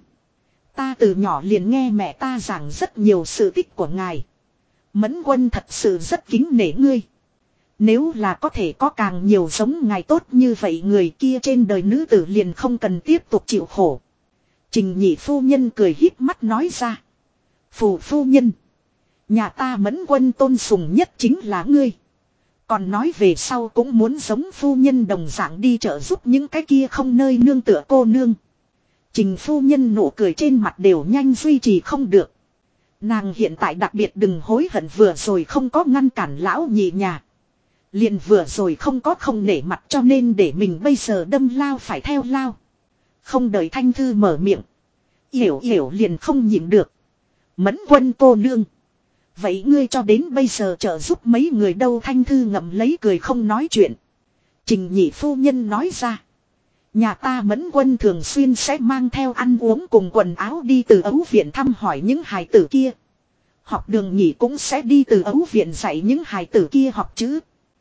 Speaker 1: Ta từ nhỏ liền nghe mẹ ta giảng rất nhiều sự tích của ngài. Mẫn Quân thật sự rất kính nể ngươi. Nếu là có thể có càng nhiều giống ngài tốt như vậy người kia trên đời nữ tử liền không cần tiếp tục chịu khổ. Trình nhị phu nhân cười híp mắt nói ra. Phu nhân. Nhà ta Mẫn Quân tôn sùng nhất chính là ngươi. Còn nói về sau cũng muốn giống phu nhân đồng dạng đi trợ giúp những cái kia không nơi nương tựa cô nương. Trình phu nhân nụ cười trên mặt đều nhanh duy trì không được. Nàng hiện tại đặc biệt đừng hối hận vừa rồi không có ngăn cản lão nhị nhà. Liền vừa rồi không nể mặt cho nên để mình bây giờ đâm lao phải theo lao. Không đợi Thanh Thư mở miệng. Yểu yểu liền không nhịn được. Mẫn Quân cô nương. Vậy ngươi cho đến bây giờ trợ giúp mấy người đâu? Thanh Thư ngậm lấy cười không nói chuyện. Trình nhị phu nhân nói ra. Nhà ta Mẫn Quân thường xuyên sẽ mang theo ăn uống cùng quần áo đi từ ấu viện thăm hỏi những hài tử kia. Học đường nhị cũng sẽ đi từ ấu viện dạy những hài tử kia học chữ.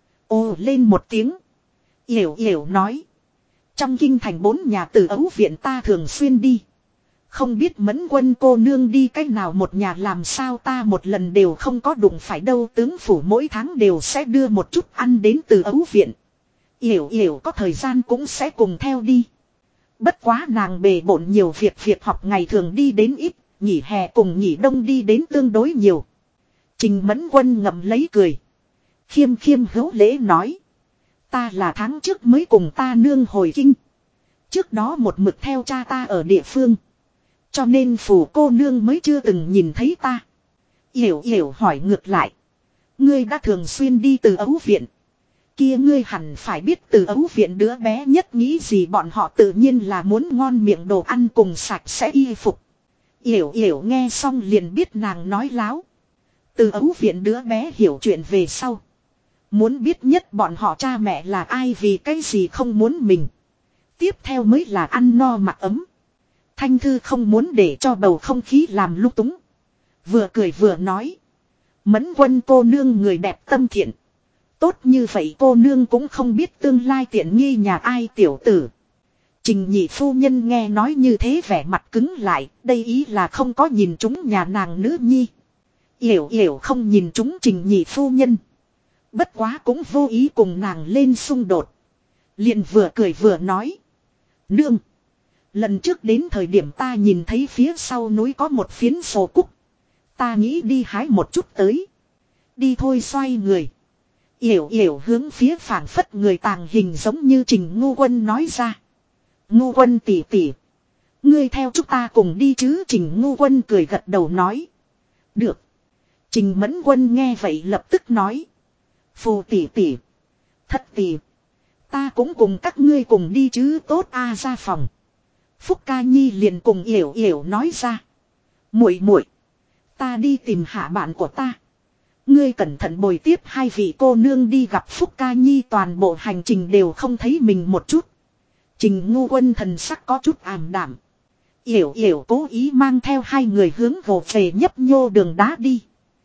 Speaker 1: Ồ lên một tiếng. Yểu yểu nói. Trong kinh thành 4 nhà từ ấu viện ta thường xuyên đi. Không biết Mẫn Quân cô nương đi cách nào một nhà làm sao ta một lần đều không có đụng phải đâu. Tướng phủ mỗi tháng đều sẽ đưa một chút ăn đến từ ấu viện. Yểu yểu có thời gian cũng sẽ cùng theo đi. Bất quá nàng bề bộn nhiều việc học ngày thường đi đến ít, nghỉ hè cùng nghỉ đông đi đến tương đối nhiều. Trình Mẫn Quân ngậm lấy cười. Khiêm khiêm hữu lễ nói. Ta là tháng trước mới cùng ta nương hồi kinh. Trước đó một mực theo cha ta ở địa phương. Cho nên phủ cô nương mới chưa từng nhìn thấy ta. Yểu yểu hỏi ngược lại. Ngươi đã thường xuyên đi từ ấu viện. Kia ngươi hẳn phải biết từ ấu viện đứa bé nhất nghĩ gì, bọn họ tự nhiên là muốn ngon miệng đồ ăn cùng sạch sẽ y phục. Yểu yểu nghe xong liền biết nàng nói láo. Từ ấu viện đứa bé hiểu chuyện về sau. Muốn biết nhất bọn họ cha mẹ là ai, vì cái gì không muốn mình. Tiếp theo mới là ăn no mặc ấm. Thanh Thư không muốn để cho bầu không khí làm lung túng. Vừa cười vừa nói. Mẫn Quân cô nương người đẹp tâm thiện. Tốt như vậy cô nương cũng không biết tương lai tiện nghi nhà ai tiểu tử. Trình nhị phu nhân nghe nói như thế vẻ mặt cứng lại. Đây ý là không có nhìn trúng nhà nàng nữ nhi. Yểu yểu không nhìn trúng trình nhị phu nhân. Bất quá cũng vô ý cùng nàng lên xung đột. Liền vừa cười vừa nói. Nương. Lần trước đến thời điểm ta nhìn thấy phía sau núi có một phiến sổ cúc. Ta nghĩ đi hái một chút tới. Đi thôi. Xoay người. Yểu yểu hướng phía phảng phất người tàng hình giống như Trình Ngu Quân nói ra. Ngu Quân tỷ tỷ. Ngươi theo chúng ta cùng đi chứ? Trình Ngu Quân cười gật đầu nói. Được. Trình Mẫn Quân nghe vậy lập tức nói. Phù tỷ tỷ. Thất tỷ. Ta cũng cùng các ngươi cùng đi chứ? Tốt a. Ra phòng. Phúc Ca Nhi liền cùng Yểu Yểu nói ra. Muội muội, ta đi tìm hạ bạn của ta. Ngươi cẩn thận bồi tiếp hai vị cô nương đi gặp Phúc Ca Nhi. Toàn bộ hành trình đều không thấy mình một chút. Trình Ngu Quân thần sắc có chút ảm đạm. Yểu Yểu cố ý mang theo hai người hướng gồ về nhấp nhô đường đá đi.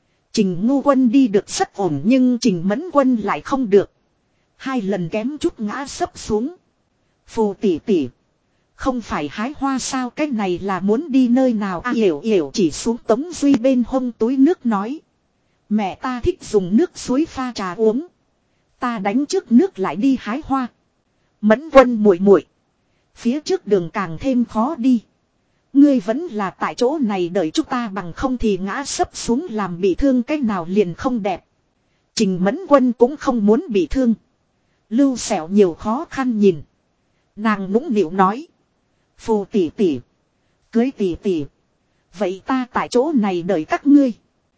Speaker 1: Trình Ngu Quân đi được rất ổn nhưng Trình Mẫn Quân lại không được. 2 lần kém chút ngã sấp xuống. Phù tỷ tỷ. Không phải hái hoa sao? Cái này là muốn đi nơi nào? Yểu Yểu chỉ xuống Tống Duy bên hông túi nước nói. Mẹ ta thích dùng nước suối pha trà uống. Ta đánh trước nước lại đi hái hoa. Mẫn Quân muội muội, phía trước đường càng thêm khó đi. Ngươi vẫn là tại chỗ này đợi chúng ta, bằng không thì ngã sấp xuống làm bị thương cái nào liền không đẹp. Trình Mẫn Quân cũng không muốn bị thương. Lưu Sẹo nhiều khó khăn nhìn. Nàng nũng nịu nói. Phù tỷ tỷ. Cưới tỷ tỷ. Vậy ta tại chỗ này đợi các ngươi.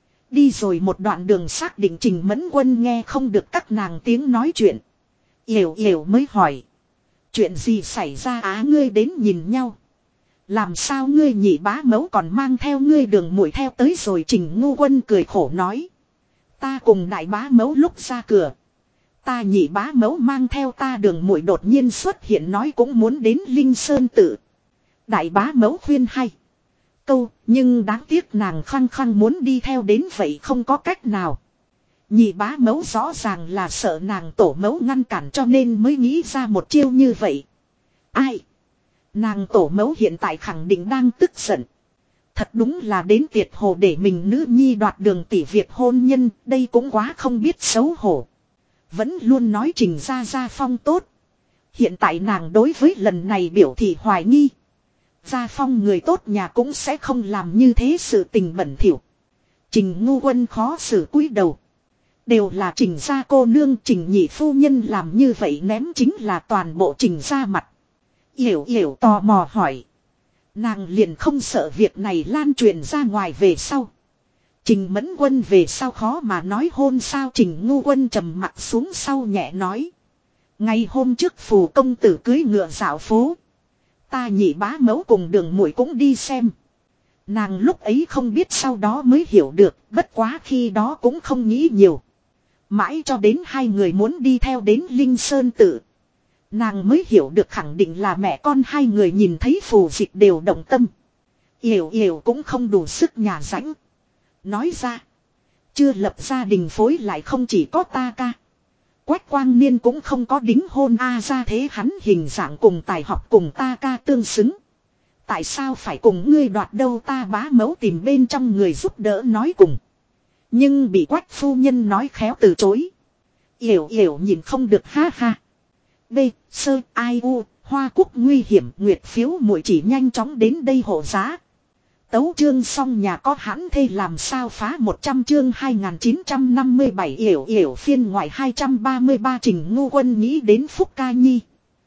Speaker 1: Đi rồi một đoạn đường xác định Trình Mẫn Quân nghe không được các nàng tiếng nói chuyện. Yểu Yểu mới hỏi. Chuyện gì xảy ra á? Ngươi đến nhìn nhau. Làm sao ngươi nhị bá mẫu còn mang theo ngươi đường muội theo tới rồi? Trình Ngu Quân cười khổ nói. Ta cùng đại bá mẫu lúc ra cửa. Ta nhị bá mẫu mang theo ta đường muội đột nhiên xuất hiện nói cũng muốn đến Linh Sơn Tự. Đại bá mẫu khuyên hay câu, nhưng đáng tiếc nàng khăng khăng muốn đi theo đến vậy không có cách nào. Nhị bá mẫu rõ ràng là sợ nàng tổ mẫu ngăn cản cho nên mới nghĩ ra một chiêu như vậy. Ai? Nàng tổ mẫu hiện tại khẳng định đang tức giận. Thật đúng là đến tiệt hồ để mình nữ nhi đoạt đường tỷ việc hôn nhân, đây cũng quá không biết xấu hổ. Vẫn luôn nói Trình gia gia phong tốt. Hiện tại nàng đối với lần này biểu thị hoài nghi. Gia Phong người tốt nhà cũng sẽ không làm như thế sự tình bẩn thỉu. Trình Ngu Quân khó xử cúi đầu. Đều là Trình gia cô nương, Trình nhị phu nhân làm như vậy ném chính là toàn bộ Trình gia mặt. Yểu Yểu tò mò hỏi. Nàng liền không sợ việc này lan truyền ra ngoài về sau. Trình Mẫn Quân về sau khó mà nói hôn sao. Trình Ngu Quân trầm mặt xuống sau nhẹ nói. Ngày hôm trước Phù công tử cưới ngựa dạo phố. Ta nhị bá mẫu cùng Đường muội cũng đi xem. Nàng lúc ấy không biết, sau đó mới hiểu được, bất quá khi đó cũng không nghĩ nhiều. Mãi cho đến hai người muốn đi theo đến Linh Sơn Tự. Nàng mới hiểu được khẳng định là mẹ con hai người nhìn thấy Phù Dịch đều động tâm. Yểu Yểu cũng không đủ sức nhà rãnh. Nói ra. Chưa lập gia đình phối lại không chỉ có ta ca. Quách Quang Niên cũng không có đính hôn ra thế hắn hình dạng cùng tài học cùng ta ca tương xứng. Tại sao phải cùng ngươi đoạt đâu, ta bá mẫu tìm bên trong người giúp đỡ nói cùng. Nhưng bị Quách phu nhân nói khéo từ chối. Yểu Yểu nhìn không được ha ha. B. Sơ ai u. Hoa Quốc nguy hiểm, nguyệt phiếu muội chỉ nhanh chóng đến đây hộ giá. Tấu chương xong nhà có hãn thê làm sao phá 100 chương 2957 Yểu Yểu phiên ngoại 233. Trình Ngu Quân nghĩ đến Phúc Ca Nhi.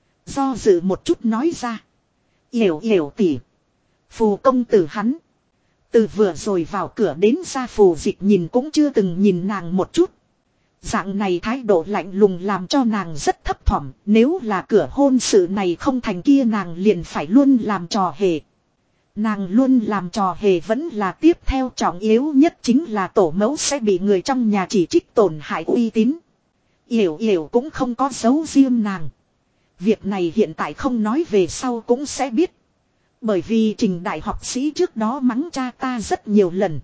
Speaker 1: Do dự một chút nói ra. Yểu Yểu tỉ. Phù công tử hắn. Từ vừa rồi vào cửa đến ra Phù Dịch nhìn cũng chưa từng nhìn nàng một chút. Dạng này thái độ lạnh lùng làm cho nàng rất thấp thỏm. Nếu là cửa hôn sự này không thành kia nàng liền phải luôn làm trò hề. Nàng luôn làm trò hề vẫn là tiếp theo trọng yếu nhất chính là tổ mẫu sẽ bị người trong nhà chỉ trích tổn hại uy tín. Yểu Yểu cũng không có giấu riêng nàng. Việc này hiện tại không nói về sau cũng sẽ biết. Bởi vì Trình đại học sĩ trước đó mắng cha ta rất nhiều lần.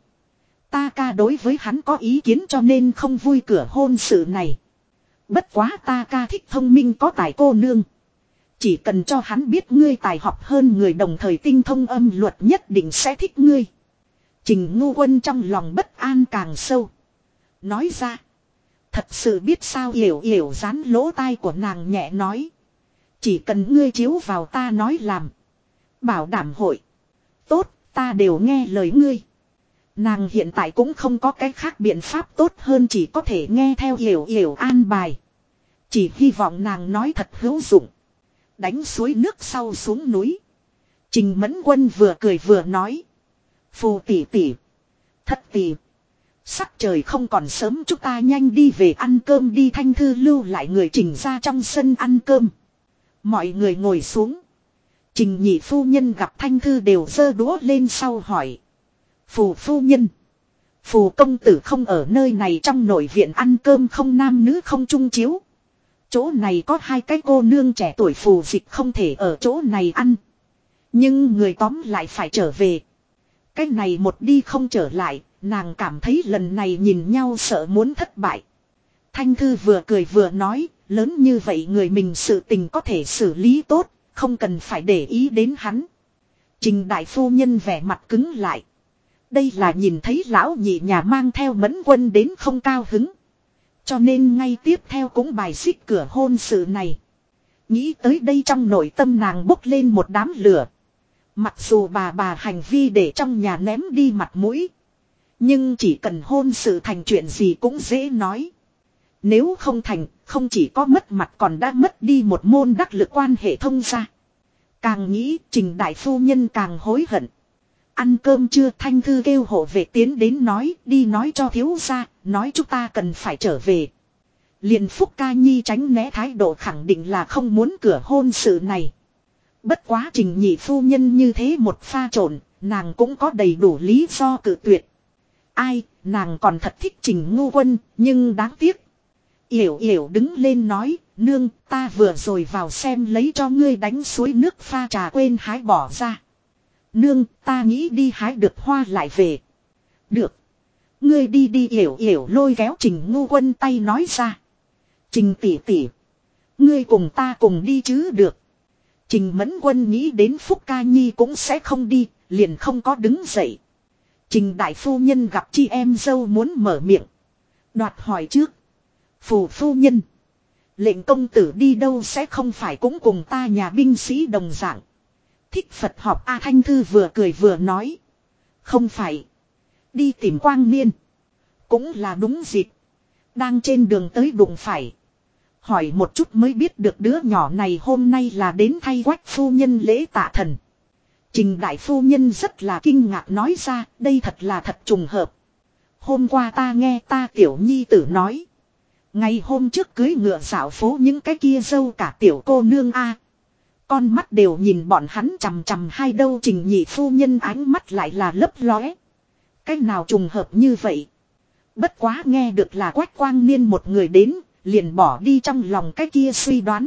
Speaker 1: Ta ca đối với hắn có ý kiến cho nên không vui cửa hôn sự này. Bất quá ta ca thích thông minh có tài cô nương. Chỉ cần cho hắn biết ngươi tài học hơn người, đồng thời tinh thông âm luật, nhất định sẽ thích ngươi. Trình Ngu Quân trong lòng bất an càng sâu. Nói ra. Thật sự biết sao. Yểu Yểu dán lỗ tai của nàng nhẹ nói. Chỉ cần ngươi chiếu vào ta nói làm. Bảo đảm hội. Tốt, ta đều nghe lời ngươi. Nàng hiện tại cũng không có cái khác biện pháp tốt hơn, chỉ có thể nghe theo Yểu Yểu an bài. Chỉ hy vọng nàng nói thật hữu dụng. Đánh suối nước sau xuống núi. Trình Mẫn Quân vừa cười vừa nói. Phù tỷ tỷ. Thất tỷ. Sắc trời không còn sớm, chúng ta nhanh đi về ăn cơm đi. Thanh Thư lưu lại người Trình ra trong sân ăn cơm. Mọi người ngồi xuống. Trình nhị phu nhân gặp Thanh Thư đều giơ đũa lên sau hỏi. Phù phu nhân. Phù công tử không ở nơi này trong nội viện ăn cơm không, nam nữ không chung chiếu. Chỗ này có hai cái cô nương trẻ tuổi, Phù Dịch không thể ở chỗ này ăn. Nhưng người tóm lại phải trở về. Cái này một đi không trở lại, nàng cảm thấy lần này nhìn nhau sợ muốn thất bại. Thanh Thư vừa cười vừa nói, lớn như vậy người mình sự tình có thể xử lý tốt, không cần phải để ý đến hắn. Trình đại phu nhân vẻ mặt cứng lại. Đây là nhìn thấy lão nhị nhà mang theo Mẫn Quân đến không cao hứng. Cho nên ngay tiếp theo cũng bài xích cửa hôn sự này. Nghĩ tới đây trong nội tâm nàng bốc lên một đám lửa. Mặc dù bà hành vi để trong nhà ném đi mặt mũi. Nhưng chỉ cần hôn sự thành chuyện gì cũng dễ nói. Nếu không thành, không chỉ có mất mặt còn đã mất đi một môn đắc lực quan hệ thông gia. Càng nghĩ Trình đại phu nhân càng hối hận. Ăn cơm chưa, Thanh Thư kêu hộ vệ tiến đến nói, đi nói cho thiếu gia, nói chúng ta cần phải trở về. Liền Phúc Ca Nhi tránh né thái độ khẳng định là không muốn cửa hôn sự này. Bất quá Trình nhị phu nhân như thế một pha trộn, nàng cũng có đầy đủ lý do cự tuyệt. Ai, nàng còn thật thích Trình Ngu Quân, nhưng đáng tiếc. Yểu Yểu đứng lên nói, nương, ta vừa rồi vào xem lấy cho ngươi đánh suối nước pha trà quên hái bỏ ra. Nương, ta nghĩ đi hái được hoa lại về. Được. Ngươi đi đi. Yểu Yểu lôi kéo Trình Ngu Quân tay nói ra. Trình tỷ tỷ. Ngươi cùng ta cùng đi chứ được. Trình Mẫn Quân nghĩ đến Phúc Ca Nhi cũng sẽ không đi, liền không có đứng dậy. Trình đại phu nhân gặp chị em dâu muốn mở miệng. Đoạt hỏi trước. Phù phu nhân. Lệnh công tử đi đâu sẽ không phải cũng cùng ta nhà binh sĩ đồng dạng. Thích Phật họp A Thanh Thư vừa cười vừa nói. Không phải. Đi tìm Quang Niên. Cũng là đúng dịp. Đang trên đường tới đụng phải. Hỏi một chút mới biết được đứa nhỏ này hôm nay là đến thay Quách phu nhân lễ tạ thần. Trình đại phu nhân rất là kinh ngạc nói ra, đây thật là thật trùng hợp. Hôm qua ta nghe ta tiểu nhi tử nói. Ngày hôm trước cưới ngựa dạo phố những cái kia dâu cả tiểu cô nương a. Con mắt đều nhìn bọn hắn chằm chằm hai đâu Trình nhị phu nhân ánh mắt lại là lấp lóe. Cách nào trùng hợp như vậy. Bất quá nghe được là Quách Quang Niên một người đến, liền bỏ đi trong lòng cái kia suy đoán.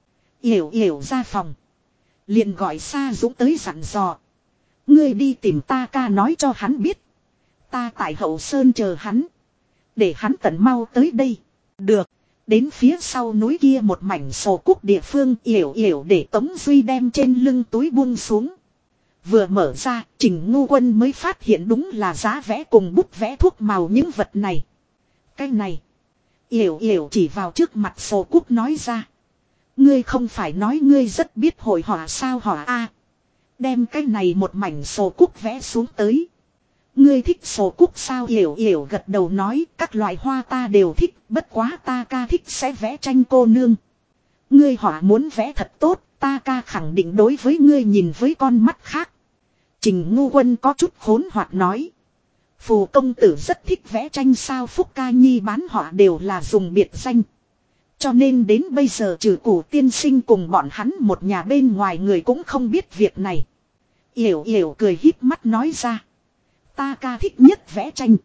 Speaker 1: Yểu yểu ra phòng. Liền gọi Sa Dũng tới dặn dò. Ngươi đi tìm ta ca nói cho hắn biết. Ta tại hậu sơn chờ hắn. Để hắn tận mau tới đây. Được. Đến phía sau núi kia một mảnh sổ cúc địa phương yểu yểu để Tống Duy đem trên lưng túi buông xuống. Vừa mở ra, Trình Ngu Quân mới phát hiện đúng là giá vẽ cùng bút vẽ thuốc màu những vật này. Cái này. Yểu yểu chỉ vào trước mặt sổ cúc nói ra. Ngươi không phải nói ngươi rất biết hội họa sao họa a? Đem cái này một mảnh sổ cúc vẽ xuống tới. Ngươi thích sổ cúc sao Yểu yểu gật đầu nói các loại hoa ta đều thích, bất quá ta ca thích sẽ vẽ tranh cô nương. Ngươi họa muốn vẽ thật tốt, ta ca khẳng định đối với ngươi nhìn với con mắt khác. Trình Ngu Quân có chút khốn hoạt nói. Phù công tử rất thích vẽ tranh sao Phúc Ca Nhi bán họa đều là dùng biệt danh. Cho nên đến bây giờ trừ Củ tiên sinh cùng bọn hắn một nhà bên ngoài người cũng không biết việc này. Yểu yểu cười híp mắt nói ra. Ta ca thích nhất vẽ tranh.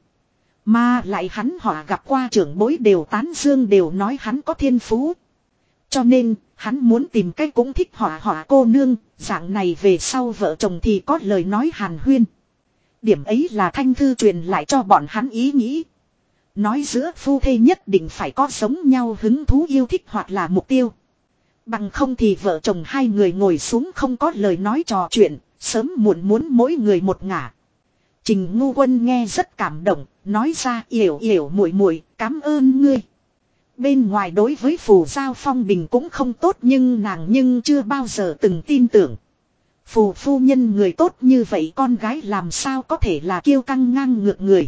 Speaker 1: Mà lại hắn họa gặp qua trưởng bối đều tán dương đều nói hắn có thiên phú. Cho nên hắn muốn tìm cách cũng thích họa cô nương. Dạng này về sau vợ chồng thì có lời nói hàn huyên. Điểm ấy là Thanh Thư truyền lại cho bọn hắn ý nghĩ. Nói giữa phu thê nhất định phải có giống nhau hứng thú yêu thích hoặc là mục tiêu. Bằng không thì vợ chồng hai người ngồi xuống không có lời nói trò chuyện, sớm muộn muốn mỗi người một ngả. Trình Ngu Quân nghe rất cảm động, nói ra yểu yểu muội muội, cảm ơn ngươi. Bên ngoài đối với Phù Giao phong bình cũng không tốt nhưng nàng nhưng chưa bao giờ từng tin tưởng. Phù phu nhân người tốt như vậy con gái làm sao có thể là kiêu căng ngang ngược người.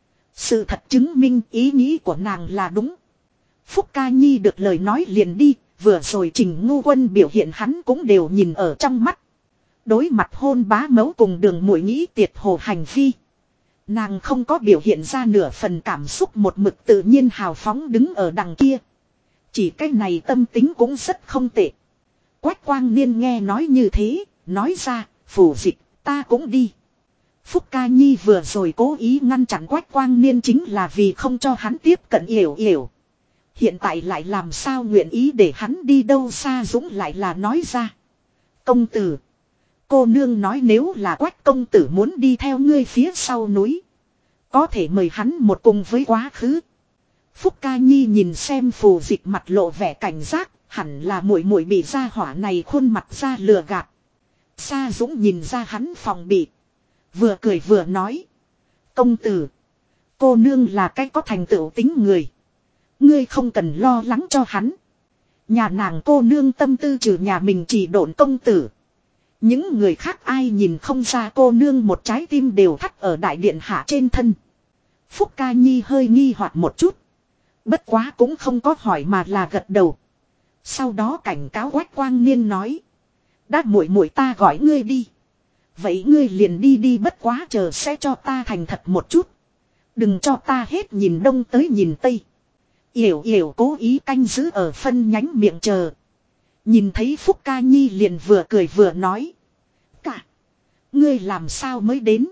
Speaker 1: Sự thật chứng minh ý nghĩ của nàng là đúng. Phúc Ca Nhi được lời nói liền đi, vừa rồi Trình Ngu Quân biểu hiện hắn cũng đều nhìn ở trong mắt. Đối mặt hôn bá mẫu cùng Đường Muội nghĩ tiệt hồ hành vi. Nàng không có biểu hiện ra nửa phần cảm xúc một mực tự nhiên hào phóng đứng ở đằng kia. Chỉ cái này tâm tính cũng rất không tệ. Quách Quang Niên nghe nói như thế, nói ra, Phủ Dịch, ta cũng đi. Phúc Ca Nhi vừa rồi cố ý ngăn chặn Quách Quang Niên chính là vì không cho hắn tiếp cận yểu yểu. Hiện tại lại làm sao nguyện ý để hắn đi đâu Sa Dũng lại là nói ra. Công tử. Cô nương nói nếu là Quách công tử muốn đi theo ngươi phía sau núi. Có thể mời hắn một cùng với quá khứ. Phúc Ca Nhi nhìn xem Phù Dịch mặt lộ vẻ cảnh giác. Hẳn là muội muội bị gia hỏa này khuôn mặt ra lừa gạt. Sa Dũng nhìn ra hắn phòng bị. Vừa cười vừa nói. Công tử. Cô nương là cái có thành tựu tính người. Ngươi không cần lo lắng cho hắn. Nhà nàng cô nương tâm tư trừ nhà mình chỉ độn công tử. Những người khác ai nhìn không ra cô nương một trái tim đều thắt ở đại điện hạ trên thân. Phúc Ca Nhi hơi nghi hoặc một chút. Bất quá cũng không có hỏi mà là gật đầu. Sau đó cảnh cáo Quách Quang Niên nói. Đã muội muội ta gọi ngươi đi. Vậy ngươi liền đi đi bất quá chờ sẽ cho ta thành thật một chút. Đừng cho ta hết nhìn đông tới nhìn tây. Yểu yểu cố ý canh giữ ở phân nhánh miệng chờ. Nhìn thấy Phúc Ca Nhi liền vừa cười vừa nói. Cả. Ngươi làm sao mới đến.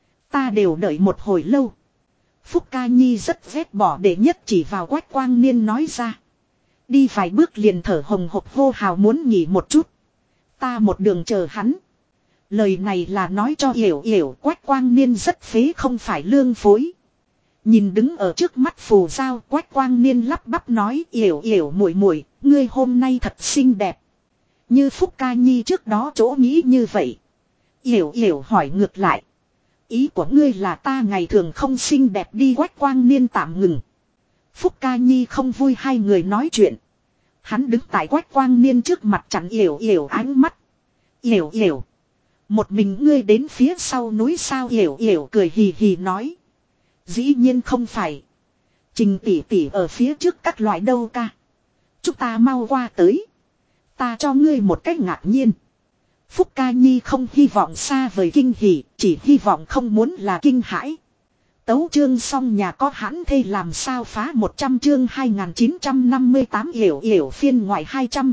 Speaker 1: Ta đều đợi một hồi lâu. Phúc Ca Nhi rất ghét bỏ để nhất chỉ vào Quách Quang Niên nói ra. Đi vài bước liền thở hồng hộc hô hào muốn nghỉ một chút. Ta một đường chờ hắn. Lời này là nói cho yểu yểu Quách Quang Niên rất phế không phải lương phối. Nhìn đứng ở trước mắt Phù Giao Quách Quang Niên lắp bắp nói yểu yểu muội muội, ngươi hôm nay thật xinh đẹp. Như Phúc Ca Nhi trước đó chỗ nghĩ như vậy. Yểu yểu hỏi ngược lại. Ý của ngươi là ta ngày thường không xinh đẹp đi Quách Quang Niên tạm ngừng. Phúc Ca Nhi không vui hai người nói chuyện. Hắn đứng tại Quách Quang Niên trước mặt chặn yểu yểu ánh mắt. Yểu yểu. Một mình ngươi đến phía sau núi sao Yểu Yểu cười hì hì nói. Dĩ nhiên không phải. Trình tỷ tỷ ở phía trước các loại đâu ca. Chúng ta mau qua tới. Ta cho ngươi một cách ngạc nhiên. Phúc Ca Nhi không hy vọng xa vời kinh hỉ, chỉ hy vọng không muốn là kinh hãi. Tấu chương xong nhà có hãn thê làm sao phá 100 chương 2958 Yểu Yểu phiên ngoại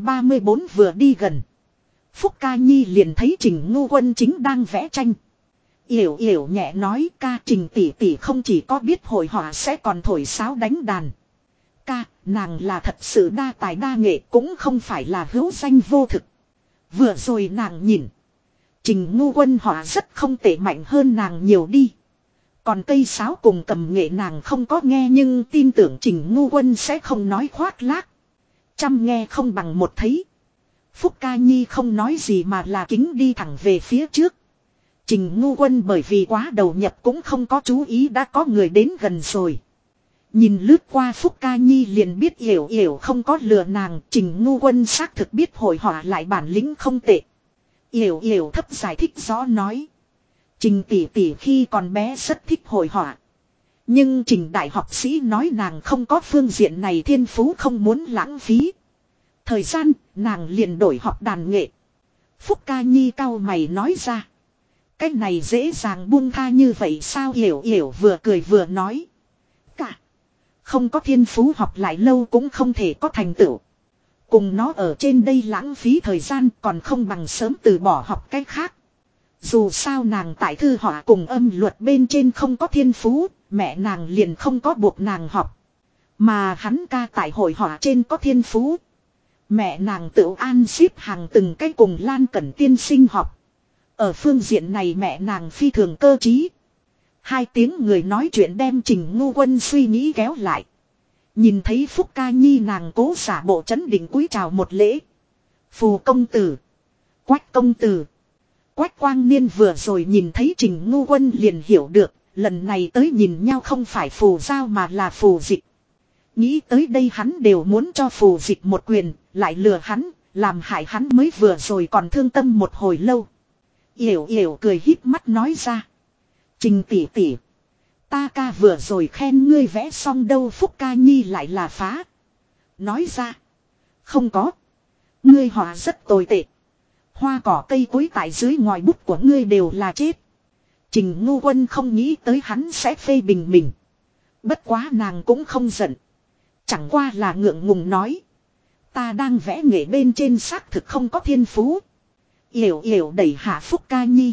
Speaker 1: 234 vừa đi gần. Phúc Ca Nhi liền thấy Trình Ngu Quân chính đang vẽ tranh. Yểu Yểu nhẹ nói ca Trình tỷ tỷ không chỉ có biết hội họa sẽ còn thổi sáo đánh đàn. Ca, nàng là thật sự đa tài đa nghệ cũng không phải là hữu danh vô thực. Vừa rồi nàng nhìn. Trình Ngu Quân họa rất không tệ mạnh hơn nàng nhiều đi. Còn cây sáo cùng cầm nghệ nàng không có nghe nhưng tin tưởng Trình Ngu Quân sẽ không nói khoác lác. Chăm nghe không bằng một thấy. Phúc Ca Nhi không nói gì mà là kính đi thẳng về phía trước. Trình Ngu Quân bởi vì quá đầu nhập cũng không có chú ý đã có người đến gần rồi. Nhìn lướt qua Phúc Ca Nhi liền biết Yểu Yểu không có lừa nàng. Trình Ngu Quân xác thực biết hội họa lại bản lĩnh không tệ. Yểu Yểu thấp giải thích rõ nói. Trình tỷ tỷ khi còn bé rất thích hội họa. Nhưng Trình đại học sĩ nói nàng không có phương diện này thiên phú không muốn lãng phí. Thời gian nàng liền đổi học đàn nghệ. Phúc Ca Nhi cau mày nói ra. Cái này dễ dàng buông tha như vậy sao Yểu Yểu vừa cười vừa nói. Cả. Không có thiên phú học lại lâu cũng không thể có thành tựu. Cùng nó ở trên đây lãng phí thời gian còn không bằng sớm từ bỏ học cái khác. Dù sao nàng tại thư họa cùng âm luật bên trên không có thiên phú, mẹ nàng liền không có buộc nàng học. Mà hắn ca tại hội họa trên có thiên phú. Mẹ nàng tự an xếp hàng từng cái cùng Lan Cẩn tiên sinh học. Ở phương diện này mẹ nàng phi thường cơ trí. Hai tiếng người nói chuyện đem Trình Ngu Quân suy nghĩ kéo lại. Nhìn thấy Phúc Ca Nhi nàng cố giả bộ chấn định cúi chào một lễ. Phù công tử. Quách công tử. Quách Quang Niên vừa rồi nhìn thấy Trình Ngu Quân liền hiểu được. Lần này tới nhìn nhau không phải phù giao mà là phù dịch. Nghĩ tới đây hắn đều muốn cho phù dịch một quyền. Lại lừa hắn. Làm hại hắn mới vừa rồi còn thương tâm một hồi lâu. Yểu Yểu cười híp mắt nói ra. Trình tỷ tỷ. Ta ca vừa rồi khen ngươi vẽ xong đâu Phúc Ca Nhi lại là phá. Nói ra. Không có. Ngươi họa rất tồi tệ. Hoa cỏ cây cối tại dưới ngòi bút của ngươi đều là chết. Trình Ngu Quân không nghĩ tới hắn sẽ phê bình mình. Bất quá nàng cũng không giận. Chẳng qua là ngượng ngùng nói. Ta đang vẽ nghệ bên trên xác thực không có thiên phú. Yểu Yểu đẩy hạ Phúc Ca Nhi.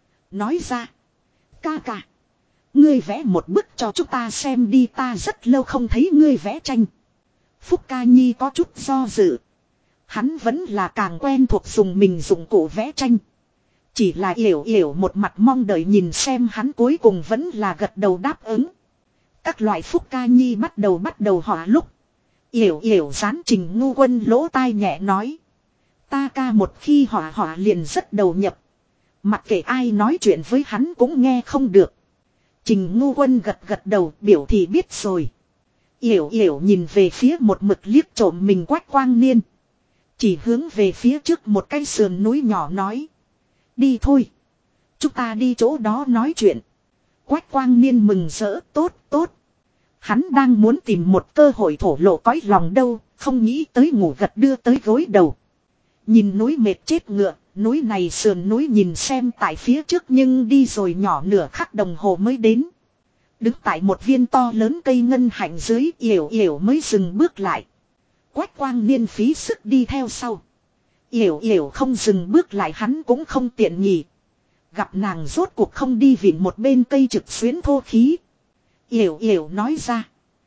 Speaker 1: Nói ra. Ca ca. Ngươi vẽ một bức cho chúng ta xem đi ta rất lâu không thấy ngươi vẽ tranh. Phúc Ca Nhi có chút do dự. Hắn vẫn là càng quen thuộc dùng mình dụng cụ vẽ tranh. Chỉ là Yểu Yểu một mặt mong đợi nhìn xem hắn cuối cùng vẫn là gật đầu đáp ứng. Các loại Phúc Ca Nhi bắt đầu họa lúc. Yểu Yểu dán Trình Ngu Quân lỗ tai nhẹ nói. Ta ca một khi họa liền rất đầu nhập. Mặc kệ ai nói chuyện với hắn cũng nghe không được. Trình Ngu Quân gật đầu biểu thì biết rồi. Yểu Yểu nhìn về phía một mực liếc trộm mình Quách Quang Niên. Chỉ hướng về phía trước một cái sườn núi nhỏ nói. Đi thôi. Chúng ta đi chỗ đó nói chuyện. Quách Quang Niên mừng rỡ tốt. Hắn đang muốn tìm một cơ hội thổ lộ cõi lòng đâu. Không nghĩ tới ngủ gật đưa tới gối đầu. Nhìn núi mệt chết ngựa. Núi này sườn núi nhìn xem tại phía trước nhưng đi rồi nhỏ nửa khắc đồng hồ mới đến. Đứng tại một viên to lớn cây ngân hạnh dưới Yểu Yểu mới dừng bước lại. Quách Quang Niên phí sức đi theo sau. Yểu Yểu không dừng bước lại hắn cũng không tiện nhỉ. Gặp nàng rốt cuộc không đi vịn một bên cây trực xuyến thô khí. Yểu Yểu nói ra.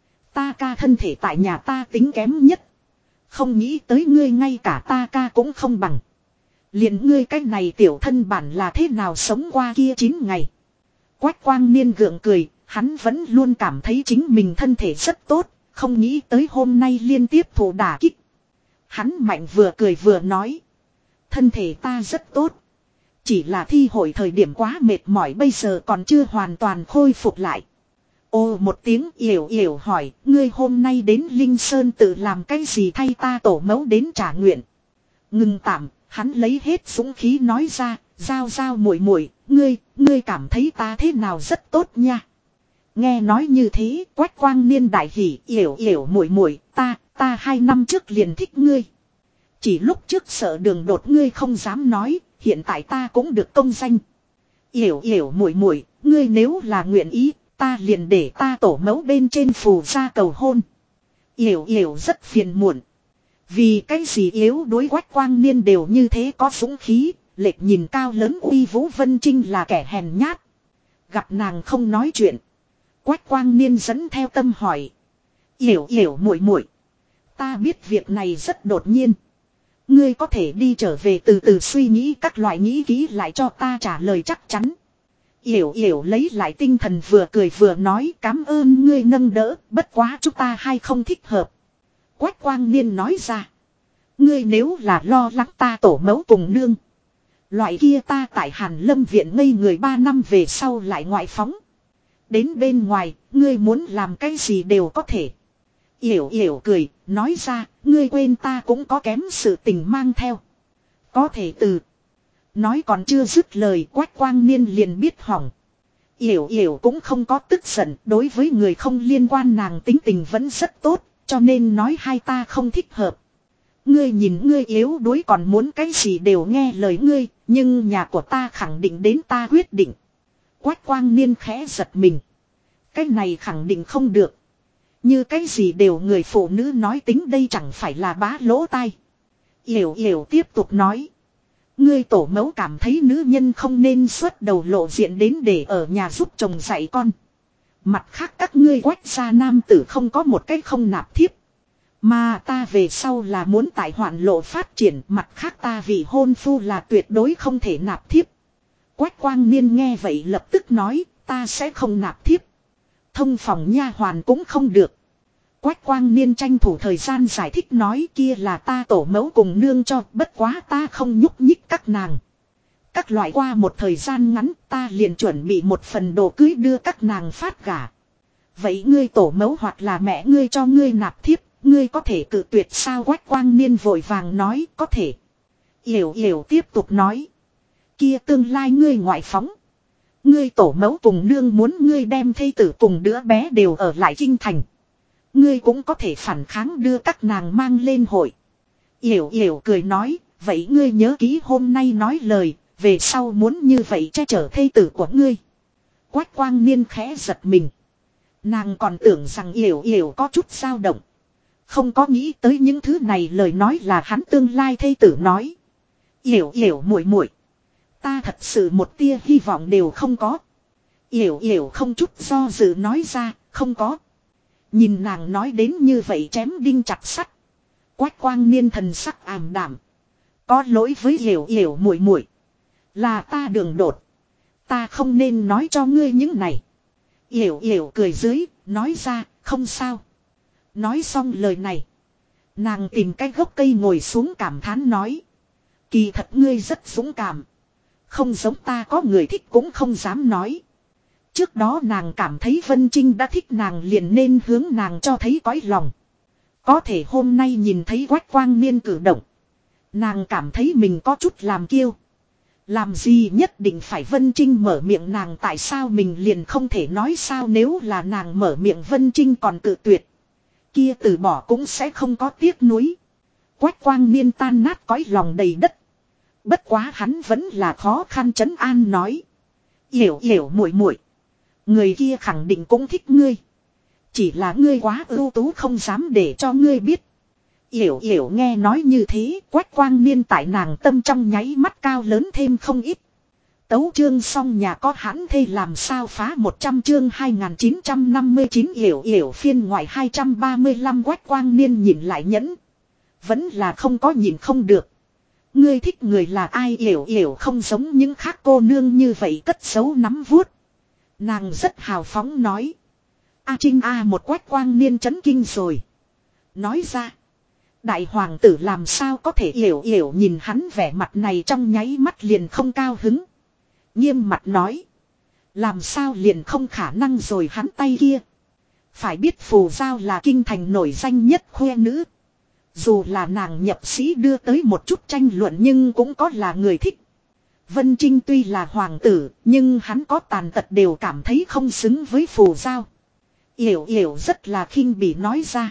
Speaker 1: Ta ca thân thể tại nhà ta tính kém nhất. Không nghĩ tới ngươi ngay cả ta ca cũng không bằng. Liền ngươi cái này tiểu thân bản là thế nào sống qua kia 9 ngày. Quách Quang Niên gượng cười, hắn vẫn luôn cảm thấy chính mình thân thể rất tốt, không nghĩ tới hôm nay liên tiếp thụ đả kích. Hắn mạnh vừa cười vừa nói. Thân thể ta rất tốt. Chỉ là thi hội thời điểm quá mệt mỏi bây giờ còn chưa hoàn toàn khôi phục lại. Ồ một tiếng Yểu Yểu hỏi, ngươi hôm nay đến Linh Sơn tự làm cái gì thay ta tổ mẫu đến trả nguyện. Ngừng tạm, hắn lấy hết dũng khí nói ra, Giao giao muội muội, ngươi cảm thấy ta thế nào rất tốt nha. Nghe nói như thế, Quách Quang Niên đại hỉ, Yểu Yểu muội muội, ta 2 năm trước liền thích ngươi. Chỉ lúc trước sợ đường đột ngươi không dám nói, hiện tại ta cũng được công danh. Yểu Yểu muội muội, ngươi nếu là nguyện ý, ta liền để ta tổ mẫu bên trên phù ra cầu hôn. Yểu Yểu rất phiền muộn. Vì cái gì yếu đối Quách Quang Niên đều như thế có dũng khí, lệch nhìn cao lớn uy vũ Vân Trinh là kẻ hèn nhát. Gặp nàng không nói chuyện. Quách Quang Niên dẫn theo tâm hỏi. Yểu Yểu muội muội, ta biết việc này rất đột nhiên. Ngươi có thể đi trở về từ từ suy nghĩ các loại nghĩ kỹ lại cho ta trả lời chắc chắn. Yểu Yểu lấy lại tinh thần vừa cười vừa nói cảm ơn ngươi nâng đỡ, bất quá chúng ta hai không thích hợp. Quách Quang Niên nói ra. Ngươi nếu là lo lắng ta tổ mẫu cùng nương. Loại kia ta tại Hàn Lâm viện ngây người 3 năm về sau lại ngoại phóng. Đến bên ngoài, ngươi muốn làm cái gì đều có thể. Yểu Yểu cười, nói ra, ngươi quên ta cũng có kém sự tình mang theo. Có thể từ. Nói còn chưa dứt lời Quách Quang Niên liền biết hỏng. Yểu Yểu cũng không có tức giận, đối với người không liên quan nàng tính tình vẫn rất tốt, cho nên nói hai ta không thích hợp. Ngươi nhìn ngươi yếu đuối còn muốn cái gì đều nghe lời ngươi, nhưng nhà của ta khẳng định đến ta quyết định. Quách Quang Niên khẽ giật mình. Cái này khẳng định không được. Như cái gì đều người phụ nữ nói tính đây chẳng phải là bá lỗ tai. Yểu Yểu tiếp tục nói. Ngươi tổ mẫu cảm thấy nữ nhân không nên xuất đầu lộ diện đến để ở nhà giúp chồng dạy con. Mặt khác các ngươi Quách gia nam tử không có một cái không nạp thiếp. Mà ta về sau là muốn tại hoạn lộ phát triển, mặt khác ta vì hôn phu là tuyệt đối không thể nạp thiếp. Quách Quang Niên nghe vậy lập tức nói, ta sẽ không nạp thiếp. Thông phòng nha hoàn cũng không được. Quách Quang Niên tranh thủ thời gian giải thích nói kia là ta tổ mẫu cùng nương cho, bất quá ta không nhúc nhích các nàng. Các loại qua một thời gian ngắn ta liền chuẩn bị một phần đồ cưới đưa các nàng phát gả. Vậy ngươi tổ mẫu hoặc là mẹ ngươi cho ngươi nạp thiếp, ngươi có thể cự tuyệt sao? Quách Quang Niên vội vàng nói có thể. Yểu Yểu tiếp tục nói. Kia tương lai ngươi ngoại phóng. Ngươi tổ mẫu cùng nương muốn ngươi đem thê tử cùng đứa bé đều ở lại kinh thành. Ngươi cũng có thể phản kháng đưa các nàng mang lên hội. Yểu Yểu cười nói, vậy ngươi nhớ kỹ hôm nay nói lời, về sau muốn như vậy che chở thê tử của ngươi. Quách Quang Niên khẽ giật mình. Nàng còn tưởng rằng Yểu Yểu có chút dao động. Không có nghĩ tới những thứ này lời nói là hắn tương lai thê tử nói. Yểu Yểu muội muội, ta thật sự một tia hy vọng đều không có. Yểu Yểu không chút do dự nói ra, không có. Nhìn nàng nói đến như vậy chém đinh chặt sắt. Quách Quang Niên thần sắc ảm đạm. Có lỗi với Yểu Yểu muội muội, là ta đường đột. Ta không nên nói cho ngươi những này. Yểu Yểu cười dưới, nói ra, không sao. Nói xong lời này, nàng tìm cái gốc cây ngồi xuống cảm thán nói. Kỳ thật ngươi rất dũng cảm. Không giống ta có người thích cũng không dám nói. Trước đó nàng cảm thấy Vân Trinh đã thích nàng liền nên hướng nàng cho thấy cõi lòng. Có thể hôm nay nhìn thấy Quách Quang Niên cử động. Nàng cảm thấy mình có chút làm kiêu. Làm gì nhất định phải Vân Trinh mở miệng nàng tại sao mình liền không thể nói sao nếu là nàng mở miệng Vân Trinh còn cự tuyệt. Kia từ bỏ cũng sẽ không có tiếc nuối. Quách Quang Niên tan nát cõi lòng đầy đất. Bất quá hắn vẫn là khó khăn trấn an nói. Yểu Yểu muội muội, người kia khẳng định cũng thích ngươi. Chỉ là ngươi quá ưu tú không dám để cho ngươi biết. Yểu Yểu nghe nói như thế, Quách Quang Niên tại nàng tâm trong nháy mắt cao lớn thêm không ít. Tấu chương xong nhà có hãn thê làm sao phá 100 chương 2959 Yểu Yểu phiên ngoại 235 Quách Quang Niên nhìn lại nhẫn. Vẫn là không có nhìn không được. Ngươi thích người là ai? Yểu Yểu không giống những khác cô nương như vậy cất giấu nắm vuốt. Nàng rất hào phóng nói. A Trinh A một Quách Quang Niên chấn kinh rồi. Nói ra. Đại hoàng tử làm sao có thể? Yểu Yểu nhìn hắn vẻ mặt này trong nháy mắt liền không cao hứng. Nghiêm mặt nói. Làm sao liền không khả năng rồi hắn tay kia. Phải biết Phù Giao là kinh thành nổi danh nhất khoe nữ. Dù là nàng nhập sĩ đưa tới một chút tranh luận nhưng cũng có là người thích. Vân Trinh tuy là hoàng tử, nhưng hắn có tàn tật đều cảm thấy không xứng với phù giao. Yểu Yểu rất là khinh bỉ nói ra.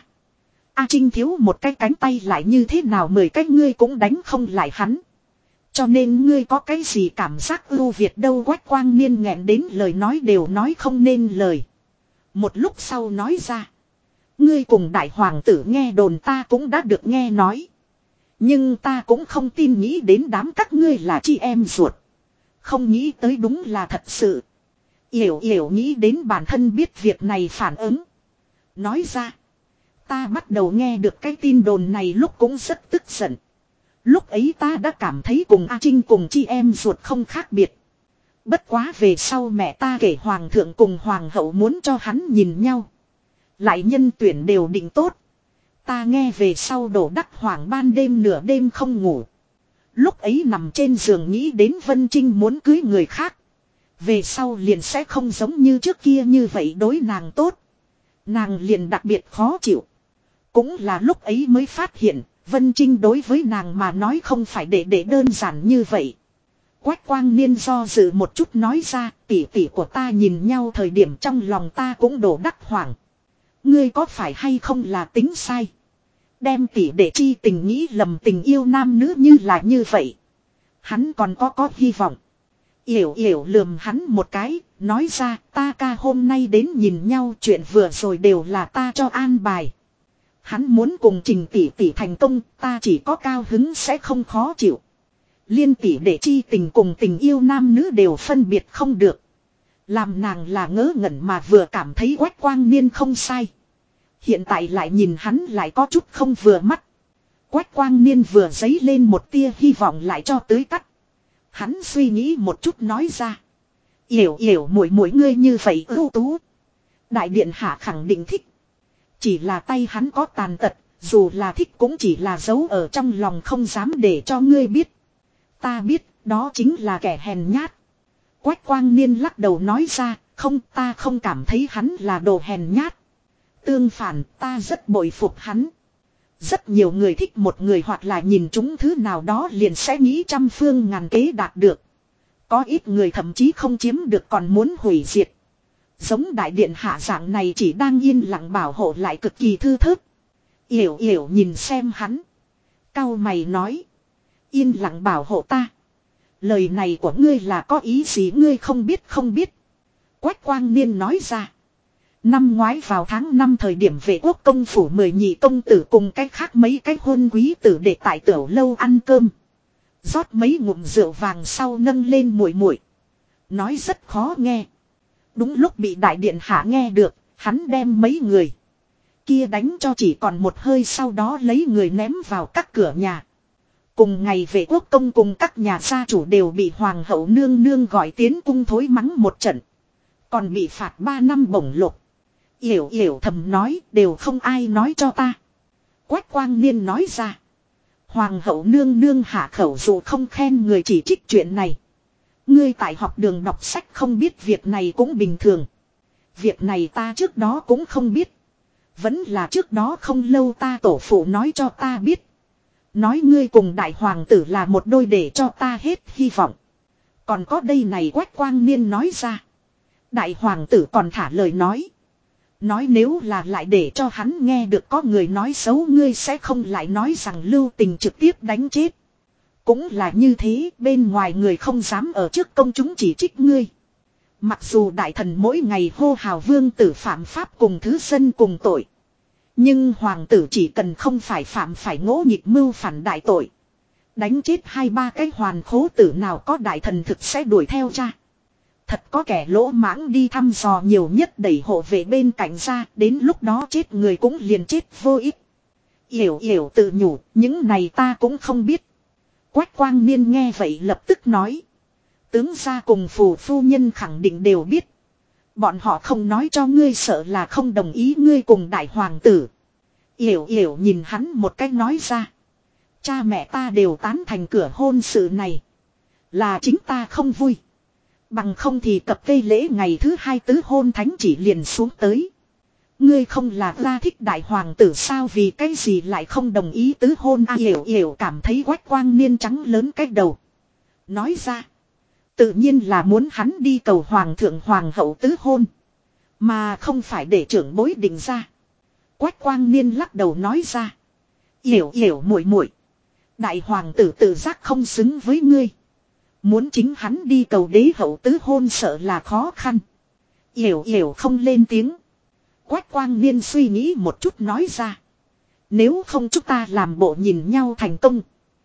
Speaker 1: A Trinh thiếu một cái cánh tay lại như thế nào 10 cái ngươi cũng đánh không lại hắn. Cho nên ngươi có cái gì cảm giác ưu việt đâu. Quách Quang Niên nghẹn đến lời nói đều nói không nên lời. Một lúc sau nói ra. Ngươi cùng đại hoàng tử nghe đồn ta cũng đã được nghe nói. Nhưng ta cũng không tin nghĩ đến đám các ngươi là chị em ruột. Không nghĩ tới đúng là thật sự. Yểu Yểu nghĩ đến bản thân biết việc này phản ứng. Nói ra. Ta bắt đầu nghe được cái tin đồn này lúc cũng rất tức giận. Lúc ấy ta đã cảm thấy cùng A Trinh cùng chị em ruột không khác biệt. Bất quá về sau mẹ ta kể hoàng thượng cùng hoàng hậu muốn cho hắn nhìn nhau. Lại nhân tuyển đều định tốt. Ta nghe về sau đổ đắc hoàng ban đêm nửa đêm không ngủ. Lúc ấy nằm trên giường nghĩ đến Vân Trinh muốn cưới người khác. Về sau liền sẽ không giống như trước kia như vậy đối nàng tốt. Nàng liền đặc biệt khó chịu. Cũng là lúc ấy mới phát hiện, Vân Trinh đối với nàng mà nói không phải để đơn giản như vậy. Quách Quang Niên do dự một chút nói ra, tỷ tỷ của ta nhìn nhau thời điểm trong lòng ta cũng đổ đắc hoảng. Ngươi có phải hay không là tính sai? Đem tỷ để chi tình nghĩ lầm tình yêu nam nữ như là như vậy. Hắn còn có hy vọng. Yểu Yểu lườm hắn một cái, nói ra ta ca hôm nay đến nhìn nhau chuyện vừa rồi đều là ta cho an bài. Hắn muốn cùng Trình tỷ tỷ thành công, ta chỉ có cao hứng sẽ không khó chịu. Liên tỷ để chi tình cùng tình yêu nam nữ đều phân biệt không được. Làm nàng là ngớ ngẩn mà vừa cảm thấy Quách Quang Niên không sai. Hiện tại lại nhìn hắn lại có chút không vừa mắt. Quách Quang Niên vừa dấy lên một tia hy vọng lại cho tưới tắt. Hắn suy nghĩ một chút nói ra. Yểu Yểu muội muội ngươi như vậy ưu tú. Đại điện hạ khẳng định thích. Chỉ là tay hắn có tàn tật, dù là thích cũng chỉ là giấu ở trong lòng không dám để cho ngươi biết. Ta biết, đó chính là kẻ hèn nhát. Quách Quang Niên lắc đầu nói ra, không ta không cảm thấy hắn là đồ hèn nhát. Tương phản, ta rất bội phục hắn. Rất nhiều người thích một người hoặc là nhìn chúng thứ nào đó liền sẽ nghĩ trăm phương ngàn kế đạt được. Có ít người thậm chí không chiếm được còn muốn hủy diệt. Giống đại điện hạ dạng này chỉ đang yên lặng bảo hộ lại cực kỳ thư thớt. Yểu Yểu nhìn xem hắn. Cau mày nói. Yên lặng bảo hộ ta. Lời này của ngươi là có ý gì ngươi không biết. Quách Quang Niên nói ra. Năm ngoái vào tháng 5 thời điểm về quốc công phủ 10 nhị công tử cùng cách khác mấy cái hôn quý tử để tại tiểu lâu ăn cơm. Rót mấy ngụm rượu vàng sau nâng lên muội muội. Nói rất khó nghe. Đúng lúc bị đại điện hạ nghe được, hắn đem mấy người kia đánh cho chỉ còn một hơi sau đó lấy người ném vào các cửa nhà. Cùng ngày về quốc công cùng các nhà gia chủ đều bị hoàng hậu nương nương gọi tiến cung thối mắng một trận. Còn bị phạt 3 năm bổng lộc. Yểu Yểu thầm nói đều không ai nói cho ta. Quách Quang Niên nói ra. Hoàng hậu nương nương hạ khẩu dù không khen người chỉ trích chuyện này. Ngươi tại học đường đọc sách không biết việc này cũng bình thường. Việc này ta trước đó cũng không biết. Vẫn là trước đó không lâu ta tổ phụ nói cho ta biết. Nói ngươi cùng đại hoàng tử là một đôi để cho ta hết hy vọng. Còn có đây này Quách Quang Niên nói ra. Đại hoàng tử còn thả lời nói. Nói nếu là lại để cho hắn nghe được có người nói xấu ngươi sẽ không lại nói rằng lưu tình trực tiếp đánh chết. Cũng là như thế bên ngoài người không dám ở trước công chúng chỉ trích ngươi. Mặc dù đại thần mỗi ngày hô hào vương tử phạm pháp cùng thứ dân cùng tội. Nhưng hoàng tử chỉ cần không phải phạm phải ngỗ nghịch mưu phản đại tội. Đánh chết 2-3 cái hoàn khố tử nào có đại thần thực sẽ đuổi theo cha. Thật có kẻ lỗ mãng đi thăm dò nhiều nhất đẩy hộ về bên cạnh ra. Đến lúc đó chết người cũng liền chết vô ích. Yểu Yểu tự nhủ những này ta cũng không biết. Quách Quang Niên nghe vậy lập tức nói. Tướng gia cùng phù phu nhân khẳng định đều biết. Bọn họ không nói cho ngươi sợ là không đồng ý ngươi cùng đại hoàng tử. Yểu Yểu nhìn hắn một cách nói ra. Cha mẹ ta đều tán thành cửa hôn sự này. Là chính ta không vui. Bằng không thì cập cây lễ ngày thứ 2 tứ hôn thánh chỉ liền xuống tới. Ngươi không là ra thích đại hoàng tử sao vì cái gì lại không đồng ý tứ hôn Yểu Yểu cảm thấy Quách Quang Niên trắng lớn cái đầu. Nói ra. Tự nhiên là muốn hắn đi cầu hoàng thượng hoàng hậu tứ hôn. Mà không phải để trưởng bối định ra. Quách Quang Niên lắc đầu nói ra. Yểu yểu muội muội, đại hoàng tử tự giác không xứng với ngươi. Muốn chính hắn đi cầu đế hậu tứ hôn sợ là khó khăn. Yểu yểu không lên tiếng. Quách Quang Niên suy nghĩ một chút nói ra. Nếu không chúng ta làm bộ nhìn nhau thành công.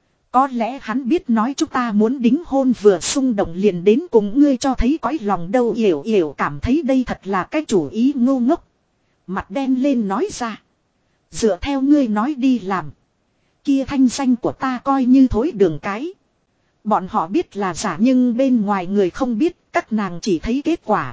Speaker 1: Có lẽ hắn biết nói chúng ta muốn đính hôn vừa xung động liền đến cùng ngươi cho thấy cõi lòng đâu. Yểu yểu cảm thấy đây thật là cái chủ ý ngu ngốc. Mặt đen lên nói ra. Dựa theo ngươi nói đi làm. Kia thanh danh của ta coi như thối đường cái. Bọn họ biết là giả nhưng bên ngoài người không biết, các nàng chỉ thấy kết quả.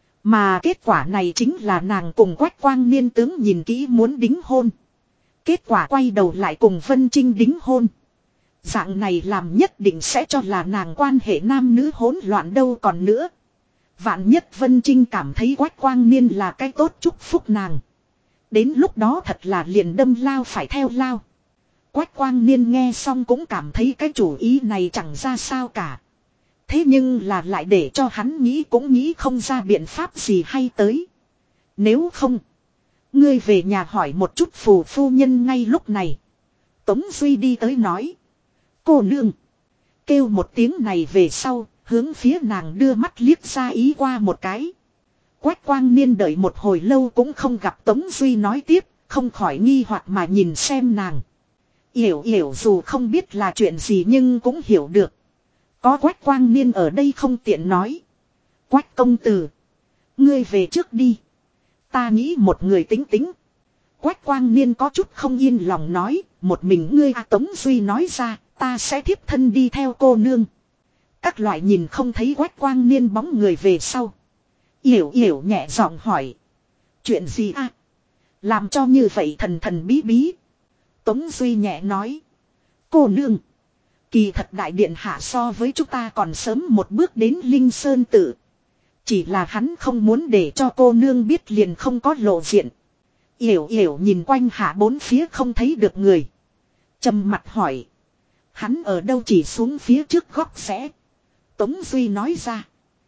Speaker 1: Mà kết quả này chính là nàng cùng Quách Quang Niên tướng nhìn kỹ muốn đính hôn. Kết quả quay đầu lại cùng Vân Trinh đính hôn. Dạng này làm nhất định sẽ cho là nàng quan hệ nam nữ hỗn loạn đâu còn nữa. Vạn nhất Vân Trinh cảm thấy Quách Quang Niên là cái tốt chúc phúc nàng. Đến lúc đó thật là liền đâm lao phải theo lao. Quách Quang Niên nghe xong cũng cảm thấy cái chủ ý này chẳng ra sao cả. Thế nhưng là lại để cho hắn nghĩ cũng nghĩ không ra biện pháp gì hay tới. Nếu không, ngươi về nhà hỏi một chút phù phu nhân ngay lúc này. Tống Duy đi tới nói. Cô nương. Kêu một tiếng này về sau, hướng phía nàng đưa mắt liếc ra ý qua một cái. Quách Quang Niên đợi một hồi lâu cũng không gặp Tống Duy nói tiếp, không khỏi nghi hoặc mà nhìn xem nàng. Yểu yểu dù không biết là chuyện gì nhưng cũng hiểu được. Có Quách Quang Niên ở đây không tiện nói. Quách công tử. Ngươi về trước đi. Ta nghĩ một người tính tính. Quách Quang Niên có chút không yên lòng nói. Một mình ngươi Tống Duy nói ra. Ta sẽ thiếp thân đi theo cô nương. Các loại nhìn không thấy Quách Quang Niên bóng người về sau. Yểu yểu nhẹ giọng hỏi. Chuyện gì à? Làm cho như vậy thần thần bí bí. Tống Duy nhẹ nói. Cô nương. Kỳ thật đại điện hạ so với chúng ta còn sớm một bước đến Linh Sơn Tự. Chỉ là hắn không muốn để cho cô nương biết liền không có lộ diện. Yểu yểu nhìn quanh hạ bốn phía không thấy được người. Trầm mặt hỏi. Hắn ở đâu chỉ xuống phía trước góc sẽ. Tống Duy nói ra.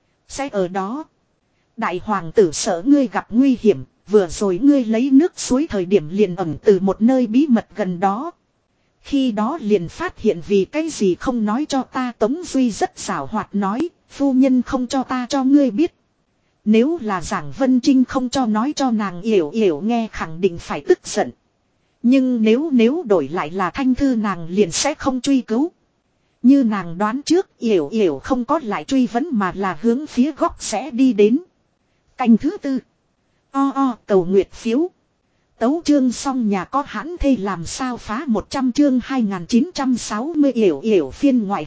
Speaker 1: Sẽ ở đó. Đại hoàng tử sợ ngươi gặp nguy hiểm. Vừa rồi ngươi lấy nước suối thời điểm liền ẩn từ một nơi bí mật gần đó. Khi đó liền phát hiện vì cái gì không nói cho ta. Tống Duy rất xảo hoạt nói. Phu nhân không cho ta cho ngươi biết. Nếu là Giảng Vân Trinh không cho nói cho nàng yểu yểu nghe khẳng định phải tức giận. Nhưng nếu đổi lại là Thanh Thư nàng liền sẽ không truy cứu. Như nàng đoán trước yểu yểu không có lại truy vấn mà là hướng phía góc sẽ đi đến. Canh thứ tư. Cầu nguyệt phiếu. Tấu chương xong nhà có hãn thê làm sao phá 100 chương 2960 yểu yểu phiên ngoại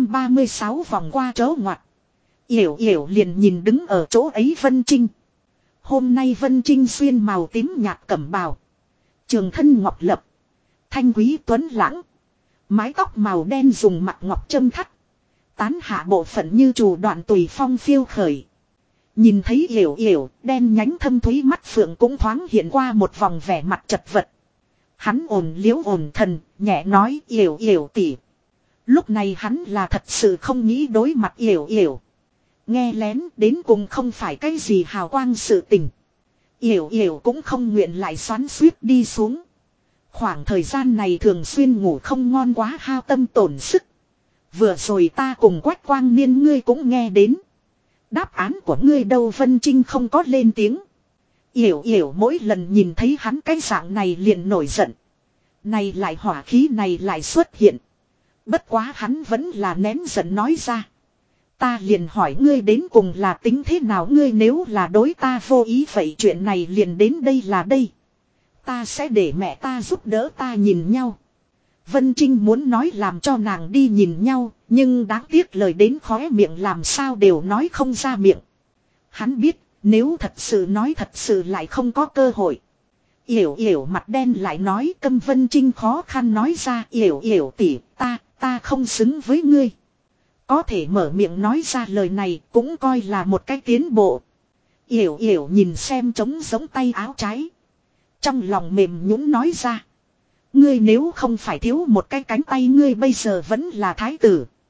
Speaker 1: 236 vòng qua chỗ ngoặt. Yểu yểu liền nhìn đứng ở chỗ ấy Vân Trinh. Hôm nay Vân Trinh xuyên màu tím nhạt cẩm bào. Trường thân ngọc lập. Thanh quý tuấn lãng. Mái tóc màu đen dùng mặt ngọc châm thắt. Tán hạ bộ phận như chủ đoạn tùy phong phiêu khởi. Nhìn thấy yểu yểu, đen nhánh thâm thúy mắt phượng cũng thoáng hiện qua một vòng vẻ mặt chật vật. Hắn ổn liễu ổn thần, nhẹ nói yểu yểu tỉ. Lúc này hắn là thật sự không nghĩ đối mặt yểu yểu. Nghe lén đến cùng không phải cái gì hào quang sự tình. Yểu yểu cũng không nguyện lại xoắn xuýt đi xuống. Khoảng thời gian này thường xuyên ngủ không ngon quá hao tâm tổn sức. Vừa rồi ta cùng Quách Quang Niên ngươi cũng nghe đến. Đáp án của ngươi đâu Vân Trinh không có lên tiếng. Yểu yểu mỗi lần nhìn thấy hắn cái dạng này liền nổi giận. Này lại hỏa khí này lại xuất hiện. Bất quá hắn vẫn là nén giận nói ra. Ta liền hỏi ngươi đến cùng là tính thế nào ngươi nếu là đối ta vô ý vậy chuyện này liền đến đây là đây. Ta sẽ để mẹ ta giúp đỡ ta nhìn nhau. Vân Trinh muốn nói làm cho nàng đi nhìn nhau, nhưng đáng tiếc lời đến khóe miệng làm sao đều nói không ra miệng. Hắn biết, nếu thật sự nói thật sự lại không có cơ hội. Yểu yểu mặt đen lại nói câm Vân Trinh khó khăn nói ra yểu yểu tỉ ta không xứng với ngươi. Có thể mở miệng nói ra lời này cũng coi là một cái tiến bộ. Yểu yểu nhìn xem trống giống tay áo trái. Trong lòng mềm nhũn nói ra. Ngươi nếu không phải thiếu một cái cánh tay ngươi bây giờ vẫn là thái tử.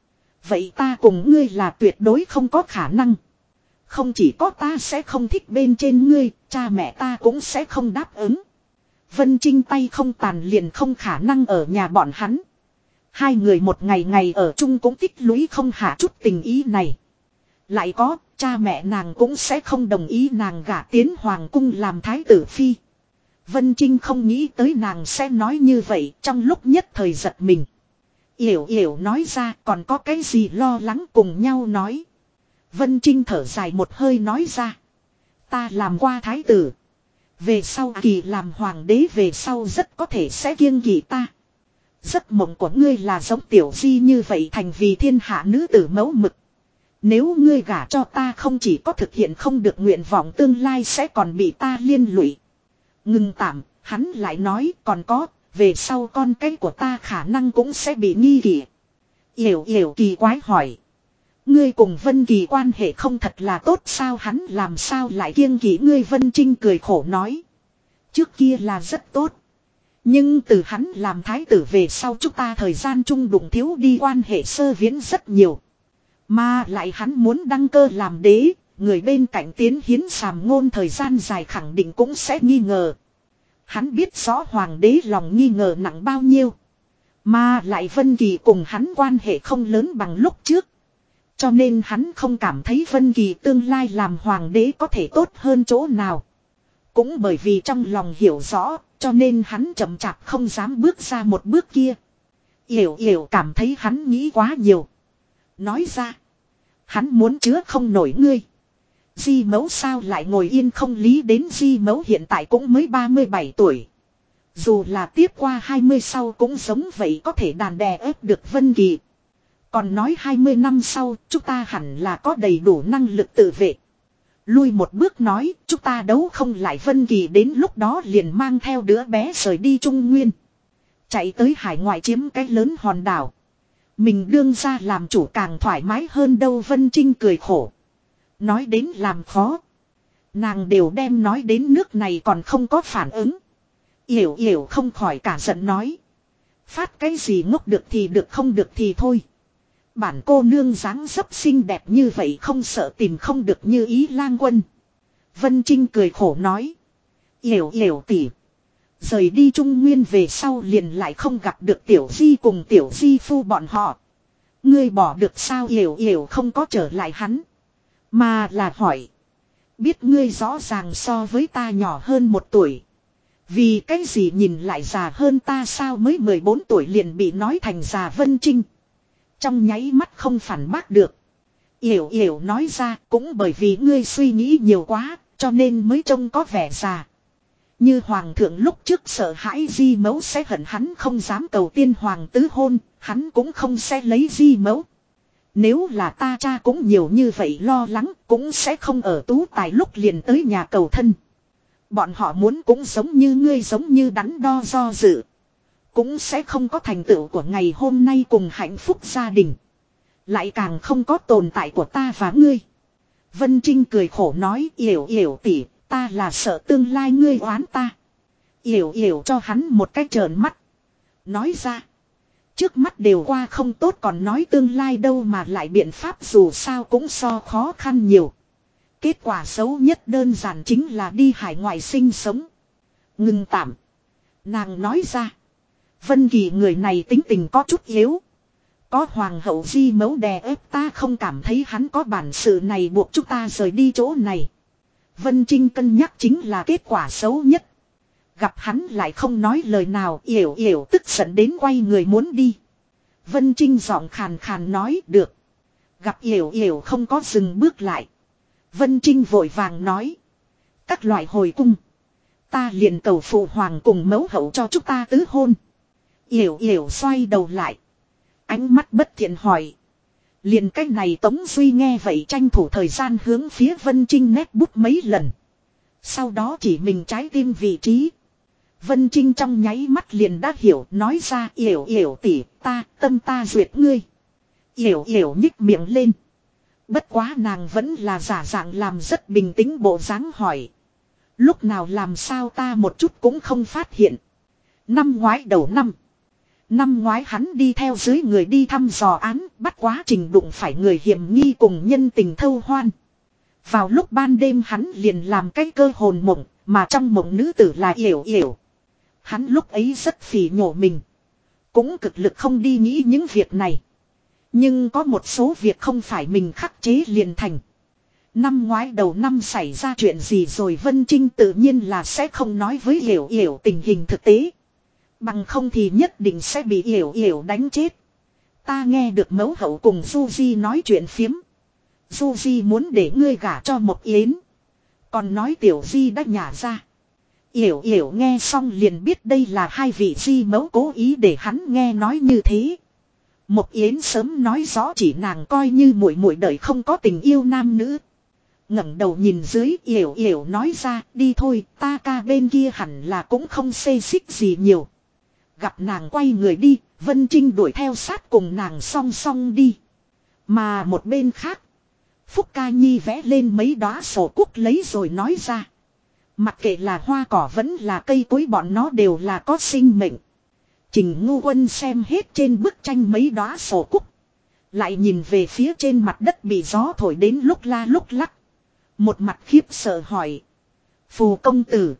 Speaker 1: Vậy ta cùng ngươi là tuyệt đối không có khả năng. Không chỉ có ta sẽ không thích bên trên ngươi, cha mẹ ta cũng sẽ không đáp ứng. Vân Trinh tay không tàn liền không khả năng ở nhà bọn hắn. Hai người một ngày ngày ở chung cũng tích lũy không hạ chút tình ý này. Lại có, cha mẹ nàng cũng sẽ không đồng ý nàng gả tiến hoàng cung làm thái tử phi. Vân Trinh không nghĩ tới nàng sẽ nói như vậy, trong lúc nhất thời giật mình. Yểu yểu nói ra, còn có cái gì lo lắng cùng nhau nói. Vân Trinh thở dài một hơi nói ra. Ta làm qua thái tử. Về sau kỳ làm hoàng đế về sau rất có thể sẽ kiêng kỵ ta. Giấc mộng của ngươi là giống tiểu di như vậy thành vì thiên hạ nữ tử mẫu mực. Nếu ngươi gả cho ta không chỉ có thực hiện không được nguyện vọng tương lai sẽ còn bị ta liên lụy. Ngừng tạm, hắn lại nói còn có, về sau con cái của ta khả năng cũng sẽ bị nghi kỵ. Yểu yểu kỳ quái hỏi. Ngươi cùng Vân Kỳ quan hệ không thật là tốt sao, hắn làm sao lại kiêng kỵ ngươi? Vân Trinh cười khổ nói. Trước kia là rất tốt. Nhưng từ hắn làm thái tử về sau chúng ta thời gian chung đụng thiếu đi, quan hệ sơ viễn rất nhiều. Mà lại hắn muốn đăng cơ làm đế, người bên cạnh tiến hiến sàm ngôn thời gian dài khẳng định cũng sẽ nghi ngờ. Hắn biết rõ hoàng đế lòng nghi ngờ nặng bao nhiêu. Mà lại Vân Kỳ cùng hắn quan hệ không lớn bằng lúc trước. Cho nên hắn không cảm thấy Vân Kỳ tương lai làm hoàng đế có thể tốt hơn chỗ nào. Cũng bởi vì trong lòng hiểu rõ, cho nên hắn chậm chạp không dám bước ra một bước kia. Yểu yểu cảm thấy hắn nghĩ quá nhiều. Nói ra. Hắn muốn chứa không nổi ngươi. Di mẫu sao lại ngồi yên không lý đến, Di mẫu hiện tại cũng mới 37 tuổi. Dù là tiếp qua 20 sau cũng giống vậy, có thể đàn đè ép được Vân Kỳ. Còn nói 20 năm sau chúng ta hẳn là có đầy đủ năng lực tự vệ. Lui một bước nói, chúng ta đấu không lại Vân Kỳ, đến lúc đó liền mang theo đứa bé rời đi Trung Nguyên. Chạy tới hải ngoại chiếm cái lớn hòn đảo. Mình đương ra làm chủ càng thoải mái hơn đâu. Vân Trinh cười khổ. Nói đến làm khó. Nàng đều đem nói đến nước này còn không có phản ứng. Yểu yểu không khỏi cả giận nói. Phát cái gì ngốc, được thì được không được thì thôi. Bản cô nương dáng dấp xinh đẹp như vậy không sợ tìm không được như ý lang quân. Vân Trinh cười khổ nói. Yểu yểu tỉ. Rời đi Trung Nguyên về sau liền lại không gặp được tiểu di cùng tiểu di phu bọn họ. Ngươi bỏ được sao? Yểu yểu không có trở lại hắn. Mà là hỏi. Biết ngươi rõ ràng so với ta nhỏ hơn 1 tuổi. Vì cái gì nhìn lại già hơn ta sao, mới 14 tuổi liền bị nói thành già? Vân Trinh trong nháy mắt không phản bác được. Yểu yểu nói ra, cũng bởi vì ngươi suy nghĩ nhiều quá, cho nên mới trông có vẻ già. Như hoàng thượng lúc trước sợ hãi Di mẫu sẽ hận hắn không dám cầu tiên hoàng tứ hôn, hắn cũng không sẽ lấy Di mẫu. Nếu là ta cha cũng nhiều như vậy lo lắng, cũng sẽ không ở tú tài lúc liền tới nhà cầu thân. Bọn họ muốn cũng giống như ngươi, giống như đắn đo do dự. Cũng sẽ không có thành tựu của ngày hôm nay cùng hạnh phúc gia đình. Lại càng không có tồn tại của ta và ngươi. Vân Trinh cười khổ nói. Yểu yểu tỉ, ta là sợ tương lai ngươi oán ta. Yểu yểu cho hắn một cái trợn mắt. Nói ra. Trước mắt đều qua không tốt còn nói tương lai đâu, mà lại biện pháp dù sao cũng so khó khăn nhiều. Kết quả xấu nhất đơn giản chính là đi hải ngoại sinh sống. Ngừng tạm. Nàng nói ra. Vân Kỳ người này tính tình có chút yếu. Có hoàng hậu Di mẫu đè ép, ta không cảm thấy hắn có bản sự này buộc chúng ta rời đi chỗ này. Vân Trinh cân nhắc chính là kết quả xấu nhất. Gặp hắn lại không nói lời nào, yểu yểu tức giận đến quay người muốn đi. Vân Trinh giọng khàn khàn nói được. Gặp yểu yểu không có dừng bước lại. Vân Trinh vội vàng nói. Các loại hồi cung. Ta liền cầu phụ hoàng cùng mẫu hậu cho chúng ta tứ hôn. Yểu yểu xoay đầu lại. Ánh mắt bất thiện hỏi. Liền cách này Tống Duy nghe vậy tranh thủ thời gian hướng phía Vân Trinh nét bút mấy lần. Sau đó chỉ mình trái tim vị trí. Vân Trinh trong nháy mắt liền đã hiểu, nói ra. Yểu yểu tỉ, ta tâm ta duyệt ngươi. Yểu yểu nhích miệng lên. Bất quá nàng vẫn là giả dạng làm rất bình tĩnh bộ dáng hỏi. Lúc nào làm sao ta một chút cũng không phát hiện. Năm ngoái đầu năm. Năm ngoái hắn đi theo dưới người đi thăm dò án, bắt quá trình đụng phải người hiểm nghi cùng nhân tình thâu hoan. Vào lúc ban đêm hắn liền làm cái cơ hồn mộng, mà trong mộng nữ tử là Yểu Yểu. Hắn lúc ấy rất phỉ nhổ mình. Cũng cực lực không đi nghĩ những việc này. Nhưng có một số việc không phải mình khắc chế liền thành. Năm ngoái đầu năm xảy ra chuyện gì rồi Vân Trinh tự nhiên là sẽ không nói với Yểu Yểu tình hình thực tế. Bằng không thì nhất định sẽ bị Yểu Yểu đánh chết. Ta nghe được mẫu hậu cùng Du Di nói chuyện phiếm. Du Di muốn để ngươi gả cho Mộc Yến. Còn nói Tiểu Di đã nhả ra. Yểu Yểu nghe xong liền biết đây là hai vị Di mẫu cố ý để hắn nghe nói như thế. Mộc Yến sớm nói rõ chỉ nàng coi như muội muội đời không có tình yêu nam nữ. Ngẩng đầu nhìn dưới Yểu Yểu nói ra đi thôi ta ca bên kia hẳn là cũng không xê xích gì nhiều. Gặp nàng quay người đi, Vân Trinh đuổi theo sát cùng nàng song song đi. Mà một bên khác, Phúc Ca Nhi vẽ lên mấy đóa sổ cúc lấy rồi nói ra. Mặc kệ là hoa cỏ vẫn là cây cối bọn nó đều là có sinh mệnh. Trình Ngu Quân xem hết trên bức tranh mấy đóa sổ cúc. Lại nhìn về phía trên mặt đất bị gió thổi đến lúc la lúc lắc. Một mặt khiếp sợ hỏi. Phù công tử.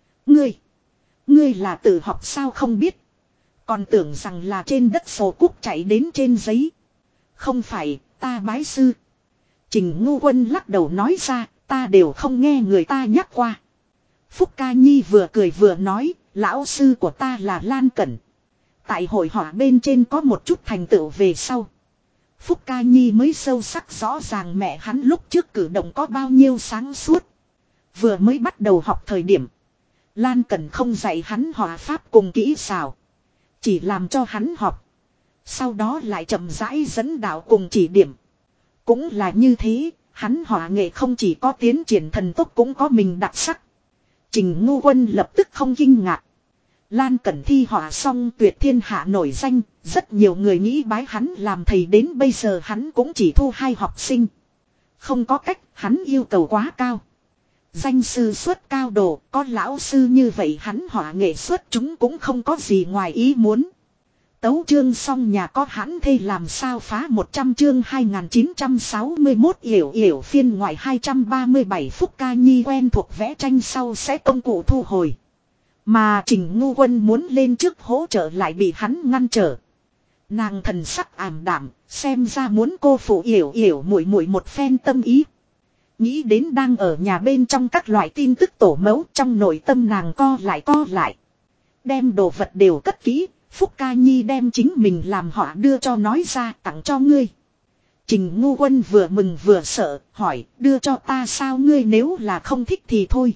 Speaker 1: Ngươi là tự học sao không biết. Còn tưởng rằng là trên đất sổ cúc chạy đến trên giấy. Không phải, ta bái sư. Trình Ngu Quân lắc đầu nói ra, ta đều không nghe người ta nhắc qua. Phúc Ca Nhi vừa cười vừa nói, lão sư của ta là Lan Cẩn. Tại hội họa bên trên có một chút thành tựu về sau. Phúc Ca Nhi mới sâu sắc rõ ràng mẹ hắn lúc trước cử động có bao nhiêu sáng suốt. Vừa mới bắt đầu học thời điểm. Lan Cẩn không dạy hắn họa pháp cùng kỹ xảo. Chỉ làm cho hắn học. Sau đó lại chậm rãi dẫn đạo cùng chỉ điểm. Cũng là như thế, hắn họa nghệ không chỉ có tiến triển thần tốc cũng có mình đặc sắc. Trình Ngu Quân lập tức không kinh ngạc. Lan Cẩn thi họa xong tuyệt thiên hạ nổi danh, rất nhiều người nghĩ bái hắn làm thầy đến bây giờ hắn cũng chỉ thu 2 học sinh. Không có cách, hắn yêu cầu quá cao. Danh sư xuất cao độ, có lão sư như vậy hắn họa nghệ xuất chúng cũng không có gì ngoài ý muốn. Tấu chương xong nhà có hãn thê làm sao phá 100 chương 2961 Yểu Yểu phiên ngoại 237 Phúc Ca Nhi quen thuộc vẽ tranh sau sẽ công cụ thu hồi. Mà Trình Ngu Quân muốn lên trước hỗ trợ lại bị hắn ngăn trở. Nàng thần sắc ảm đạm, xem ra muốn cô phụ Yểu Yểu muội muội một phen tâm ý. Nghĩ đến đang ở nhà bên trong các loại tin tức tổ mẫu trong nội tâm nàng co lại. Đem đồ vật đều cất kỹ. Phúc Ca Nhi đem chính mình làm họ đưa cho nói ra tặng cho ngươi. Trình Ngu Quân vừa mừng vừa sợ, hỏi đưa cho ta sao ngươi nếu là không thích thì thôi.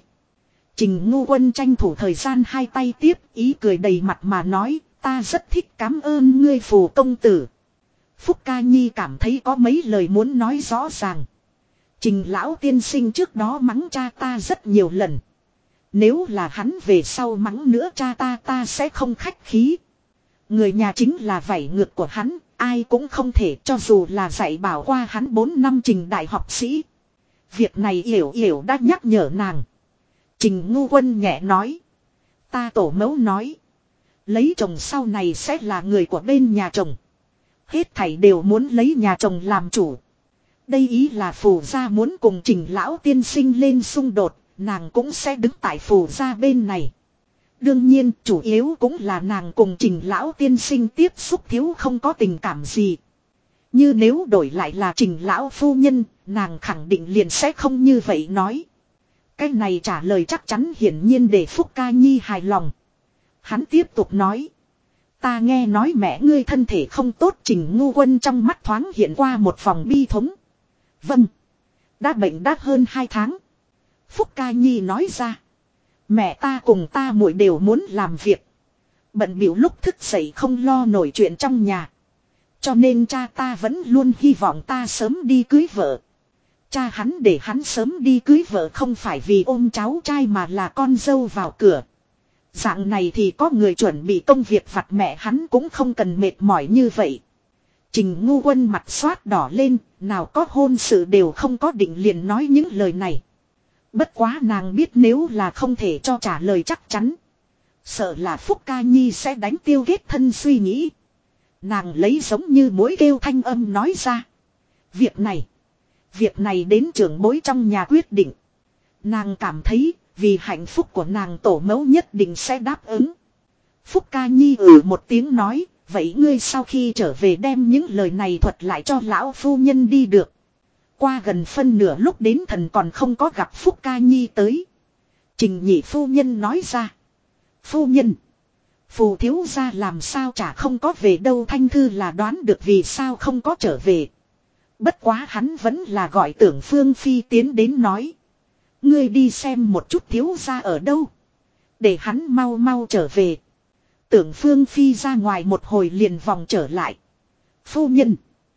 Speaker 1: Trình Ngu Quân tranh thủ thời gian hai tay tiếp ý cười đầy mặt mà nói ta rất thích cảm ơn ngươi phù công tử. Phúc Ca Nhi cảm thấy có mấy lời muốn nói rõ ràng. Trình lão tiên sinh trước đó mắng cha ta rất nhiều lần. Nếu là hắn về sau mắng nữa cha ta sẽ không khách khí. Người nhà chính là vảy ngược của hắn, ai cũng không thể cho dù là dạy bảo qua hắn 4 năm trình đại học sĩ. Việc này Yểu Yểu đã nhắc nhở nàng. Trình Ngu Quân nhẹ nói. Ta tổ mẫu nói. Lấy chồng sau này sẽ là người của bên nhà chồng. Hết thảy đều muốn lấy nhà chồng làm chủ. Đây ý là phù gia muốn cùng Trình lão tiên sinh lên xung đột, nàng cũng sẽ đứng tại phù gia bên này. Đương nhiên chủ yếu cũng là nàng cùng Trình lão tiên sinh tiếp xúc thiếu không có tình cảm gì. Như nếu đổi lại là Trình lão phu nhân, nàng khẳng định liền sẽ không như vậy nói. Cái này trả lời chắc chắn hiển nhiên để Phúc Ca Nhi hài lòng. Hắn tiếp tục nói. Ta nghe nói mẹ ngươi thân thể không tốt. Trình Ngu Quân trong mắt thoáng hiện qua một vòng bi thống. Vâng. Đã bệnh đã hơn 2 tháng. Phúc Ca Nhi nói ra. Mẹ ta cùng ta muội đều muốn làm việc. Bận bịu lúc thức dậy không lo nổi chuyện trong nhà. Cho nên cha ta vẫn luôn hy vọng ta sớm đi cưới vợ. Cha hắn để hắn sớm đi cưới vợ không phải vì ôm cháu trai mà là con dâu vào cửa. Dạng này thì có người chuẩn bị công việc vặt mẹ hắn cũng không cần mệt mỏi như vậy. Trình Ngu Quân mặt xoát đỏ lên, nào có hôn sự đều không có định liền nói những lời này. Bất quá nàng biết nếu là không thể cho trả lời chắc chắn. Sợ là Phúc Ca Nhi sẽ đánh tiêu kết thân suy nghĩ. Nàng lấy giống như mũi kêu thanh âm nói ra. Việc này đến trưởng bối trong nhà quyết định. Nàng cảm thấy vì hạnh phúc của nàng tổ mẫu nhất định sẽ đáp ứng. Phúc Ca Nhi một tiếng nói. Vậy ngươi sau khi trở về đem những lời này thuật lại cho lão phu nhân đi được. Qua gần phân nửa lúc đến thần còn không có gặp Phúc Ca Nhi tới. Trình nhị phu nhân nói ra. Phu nhân. Phù thiếu gia làm sao chả không có về đâu. Thanh Thư là đoán được vì sao không có trở về. Bất quá hắn vẫn là gọi Tưởng Phương Phi tiến đến nói. Ngươi đi xem một chút thiếu gia ở đâu. Để hắn mau mau trở về. Tưởng Phương Phi ra ngoài một hồi liền vòng trở lại. Phu nhân.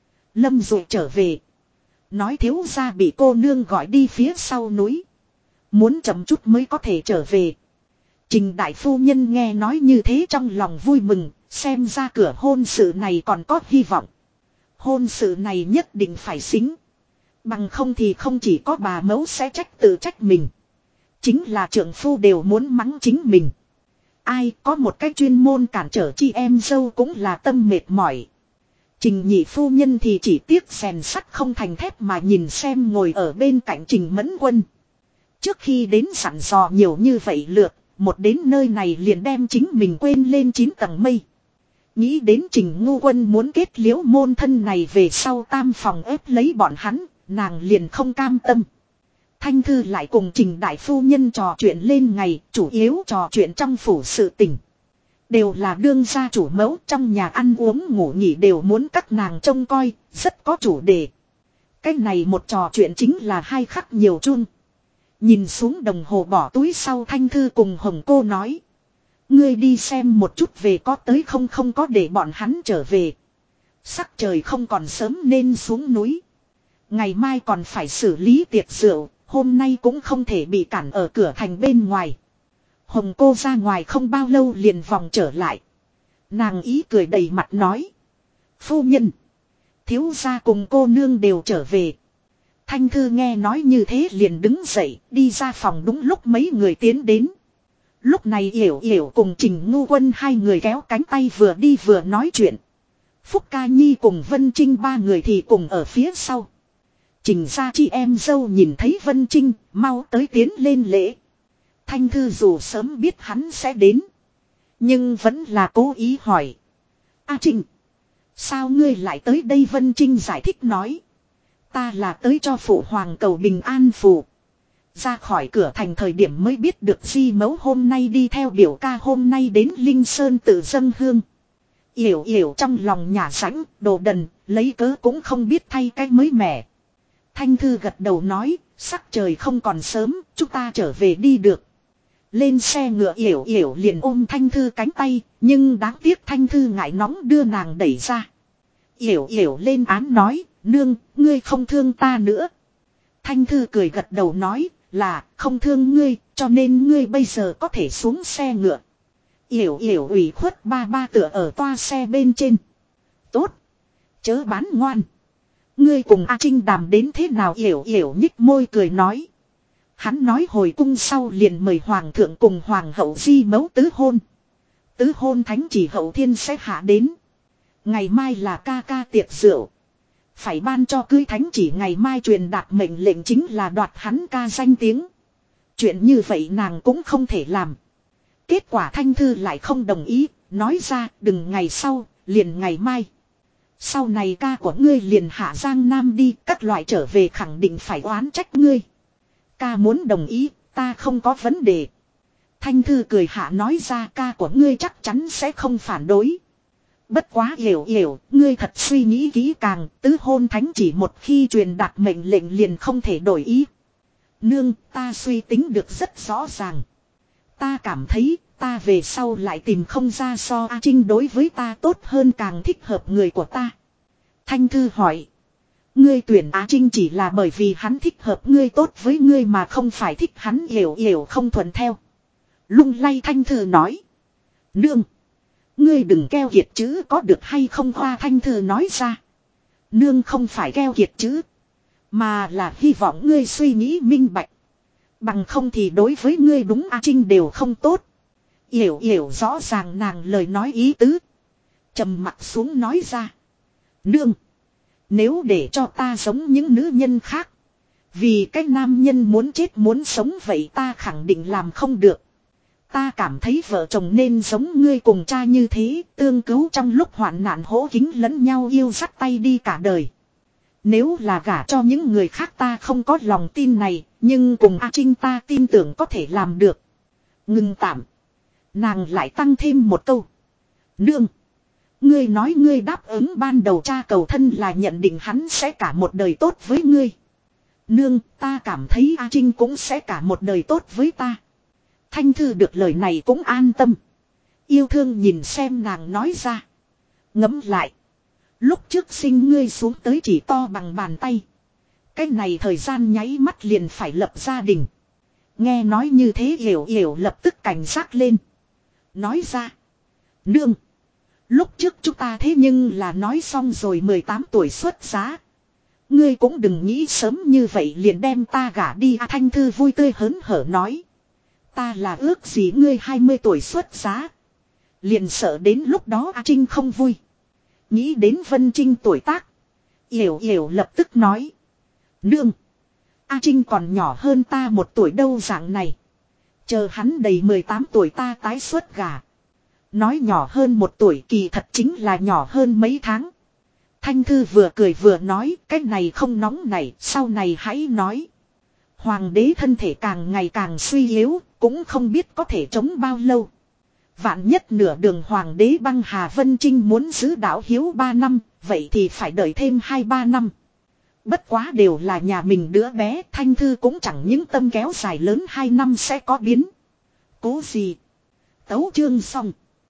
Speaker 1: Lâm Dụ trở về. Nói thiếu gia bị cô nương gọi đi phía sau núi. Muốn chậm chút mới có thể trở về. Trình đại phu nhân nghe nói như thế trong lòng vui mừng. Xem ra cửa hôn sự này còn có hy vọng. Hôn sự này nhất định phải xính. Bằng không thì không chỉ có bà mẫu sẽ tự trách mình. Chính là trượng phu đều muốn mắng chính mình. Ai có một cái chuyên môn cản trở chị em dâu cũng là tâm mệt mỏi. Trình nhị phu nhân thì chỉ tiếc rèn sắt không thành thép mà nhìn xem ngồi ở bên cạnh Trình Mẫn Quân. Trước khi đến sẵn dò nhiều như vậy lượt, một đến nơi này liền đem chính mình quên lên 9 tầng mây. Nghĩ đến Trình Ngu Quân muốn kết liễu môn thân này về sau tam phòng ép lấy bọn hắn, nàng liền không cam tâm. Thanh Thư lại cùng Trình đại phu nhân trò chuyện lên ngày, chủ yếu trò chuyện trong phủ sự tình. Đều là đương gia chủ mẫu trong nhà ăn uống ngủ nghỉ đều muốn các nàng trông coi, rất có chủ đề. Cái này một trò chuyện chính là 2 khắc nhiều chuông. Nhìn xuống đồng hồ bỏ túi sau Thanh Thư cùng Hồng Cô nói. Ngươi đi xem một chút về có tới không có để bọn hắn trở về. Sắc trời không còn sớm nên xuống núi. Ngày mai còn phải xử lý tiệc rượu, hôm nay cũng không thể bị cản ở cửa thành bên ngoài. Hồng Cô ra ngoài không bao lâu liền vòng trở lại. Nàng ý cười đầy mặt nói. Phu nhân. Thiếu gia cùng cô nương đều trở về. Thanh Thư nghe nói như thế liền đứng dậy đi ra phòng đúng lúc mấy người tiến đến. Lúc này Yểu Yểu cùng Trình Ngu Quân 2 người kéo cánh tay vừa đi vừa nói chuyện. Phúc Ca Nhi cùng Vân Trinh 3 người thì cùng ở phía sau. Trình ra chị em dâu nhìn thấy Vân Trinh mau tới tiến lên lễ. Thanh Thư dù sớm biết hắn sẽ đến. Nhưng vẫn là cố ý hỏi. A Trinh. Sao ngươi lại tới đây? Vân Trinh giải thích nói. Ta là tới cho phụ hoàng cầu bình an phù. Ra khỏi cửa thành thời điểm mới biết được Di mẫu hôm nay đi theo biểu ca hôm nay đến Linh Sơn tự dâng hương. Yểu Yểu trong lòng nhả rãnh, đồ đần, lấy cớ cũng không biết thay cái mới mẻ. Thanh Thư gật đầu nói, sắc trời không còn sớm, chúng ta trở về đi được. Lên xe ngựa Yểu Yểu liền ôm Thanh Thư cánh tay, nhưng đáng tiếc Thanh Thư ngại nóng đưa nàng đẩy ra. Yểu Yểu lên án nói, nương, ngươi không thương ta nữa. Thanh Thư cười gật đầu nói, là không thương ngươi, cho nên ngươi bây giờ có thể xuống xe ngựa. Yểu Yểu ủy khuất ba tựa ở toa xe bên trên. Tốt, chớ bán ngoan. Ngươi cùng A Trinh đàm đến thế nào? Yểu Yểu nhích môi cười nói. Hắn nói hồi cung sau liền mời hoàng thượng cùng hoàng hậu Di mẫu tứ hôn. Tứ hôn thánh chỉ hậu thiên sẽ hạ đến. Ngày mai là ca ca tiệc rượu. Phải ban cho cưới thánh chỉ ngày mai truyền đạt mệnh lệnh chính là đoạt hắn ca danh tiếng. Chuyện như vậy nàng cũng không thể làm. Kết quả Thanh Thư lại không đồng ý, nói ra đừng ngày sau, liền ngày mai. Sau này ca của ngươi liền hạ Giang Nam đi, các loại trở về khẳng định phải oán trách ngươi. Ca muốn đồng ý, ta không có vấn đề. Thanh Thư cười hạ nói ra ca của ngươi chắc chắn sẽ không phản đối. Bất quá Yểu Yểu, ngươi thật suy nghĩ kỹ càng, tứ hôn thánh chỉ một khi truyền đạt mệnh lệnh liền không thể đổi ý. Nương, ta suy tính được rất rõ ràng. Ta cảm thấy, ta về sau lại tìm không ra so A Trinh đối với ta tốt hơn càng thích hợp người của ta. Thanh Thư hỏi. Ngươi tuyển Á Trinh chỉ là bởi vì hắn thích hợp ngươi tốt với ngươi mà không phải thích hắn. Yểu Yểu không thuận theo. Lung lay Thanh Thư nói. Nương. Ngươi đừng keo kiệt chứ có được hay không? Hoa Thanh Thư nói ra. Nương không phải keo kiệt chứ. Mà là hy vọng ngươi suy nghĩ minh bạch. Bằng không thì đối với ngươi đúng A Trinh đều không tốt. Yểu yểu rõ ràng nàng lời nói ý tứ. Trầm mặt xuống nói ra. Nương. Nếu để cho ta giống những nữ nhân khác. Vì cái nam nhân muốn chết muốn sống vậy ta khẳng định làm không được. Ta cảm thấy vợ chồng nên giống ngươi cùng cha như thế. Tương cứu trong lúc hoạn nạn hỗ kính lẫn nhau yêu dắt tay đi cả đời. Nếu là gả cho những người khác ta không có lòng tin này. Nhưng cùng A Trinh ta tin tưởng có thể làm được. Ngừng tạm. Nàng lại tăng thêm một câu. Nương. Ngươi nói ngươi đáp ứng ban đầu cha cầu thân là nhận định hắn sẽ cả một đời tốt với ngươi. Nương, ta cảm thấy A Trinh cũng sẽ cả một đời tốt với ta. Thanh Thư được lời này cũng an tâm. Yêu thương nhìn xem nàng nói ra. Ngẫm lại. Lúc trước sinh ngươi xuống tới chỉ to bằng bàn tay. Cái này thời gian nháy mắt liền phải lập gia đình. Nghe nói như thế Hiểu Hiểu lập tức cảnh giác lên. Nói ra. Nương. Lúc trước chúng ta thế nhưng là nói xong rồi 18 tuổi xuất giá. Ngươi cũng đừng nghĩ sớm như vậy liền đem ta gả đi. Thanh Thư vui tươi hớn hở nói. Ta là ước gì ngươi 20 tuổi xuất giá. Liền sợ đến lúc đó A Trinh không vui. Nghĩ đến Vân Trinh tuổi tác. Yểu Yểu lập tức nói. Nương. A Trinh còn nhỏ hơn ta 1 tuổi đâu dạng này. Chờ hắn đầy 18 tuổi ta tái xuất gả. Nói nhỏ hơn 1 tuổi kỳ thật chính là nhỏ hơn mấy tháng. Thanh Thư vừa cười vừa nói cái này không nóng này sau này hãy nói. Hoàng đế thân thể càng ngày càng suy yếu cũng không biết có thể chống bao lâu. Vạn nhất nửa đường hoàng đế băng hà Vân Trinh muốn giữ đạo hiếu 3 năm vậy thì phải đợi thêm 2-3 năm. Bất quá đều là nhà mình đứa bé Thanh Thư cũng chẳng những tâm kéo dài lớn 2 năm sẽ có biến. Cố gì. Tấu chương xong.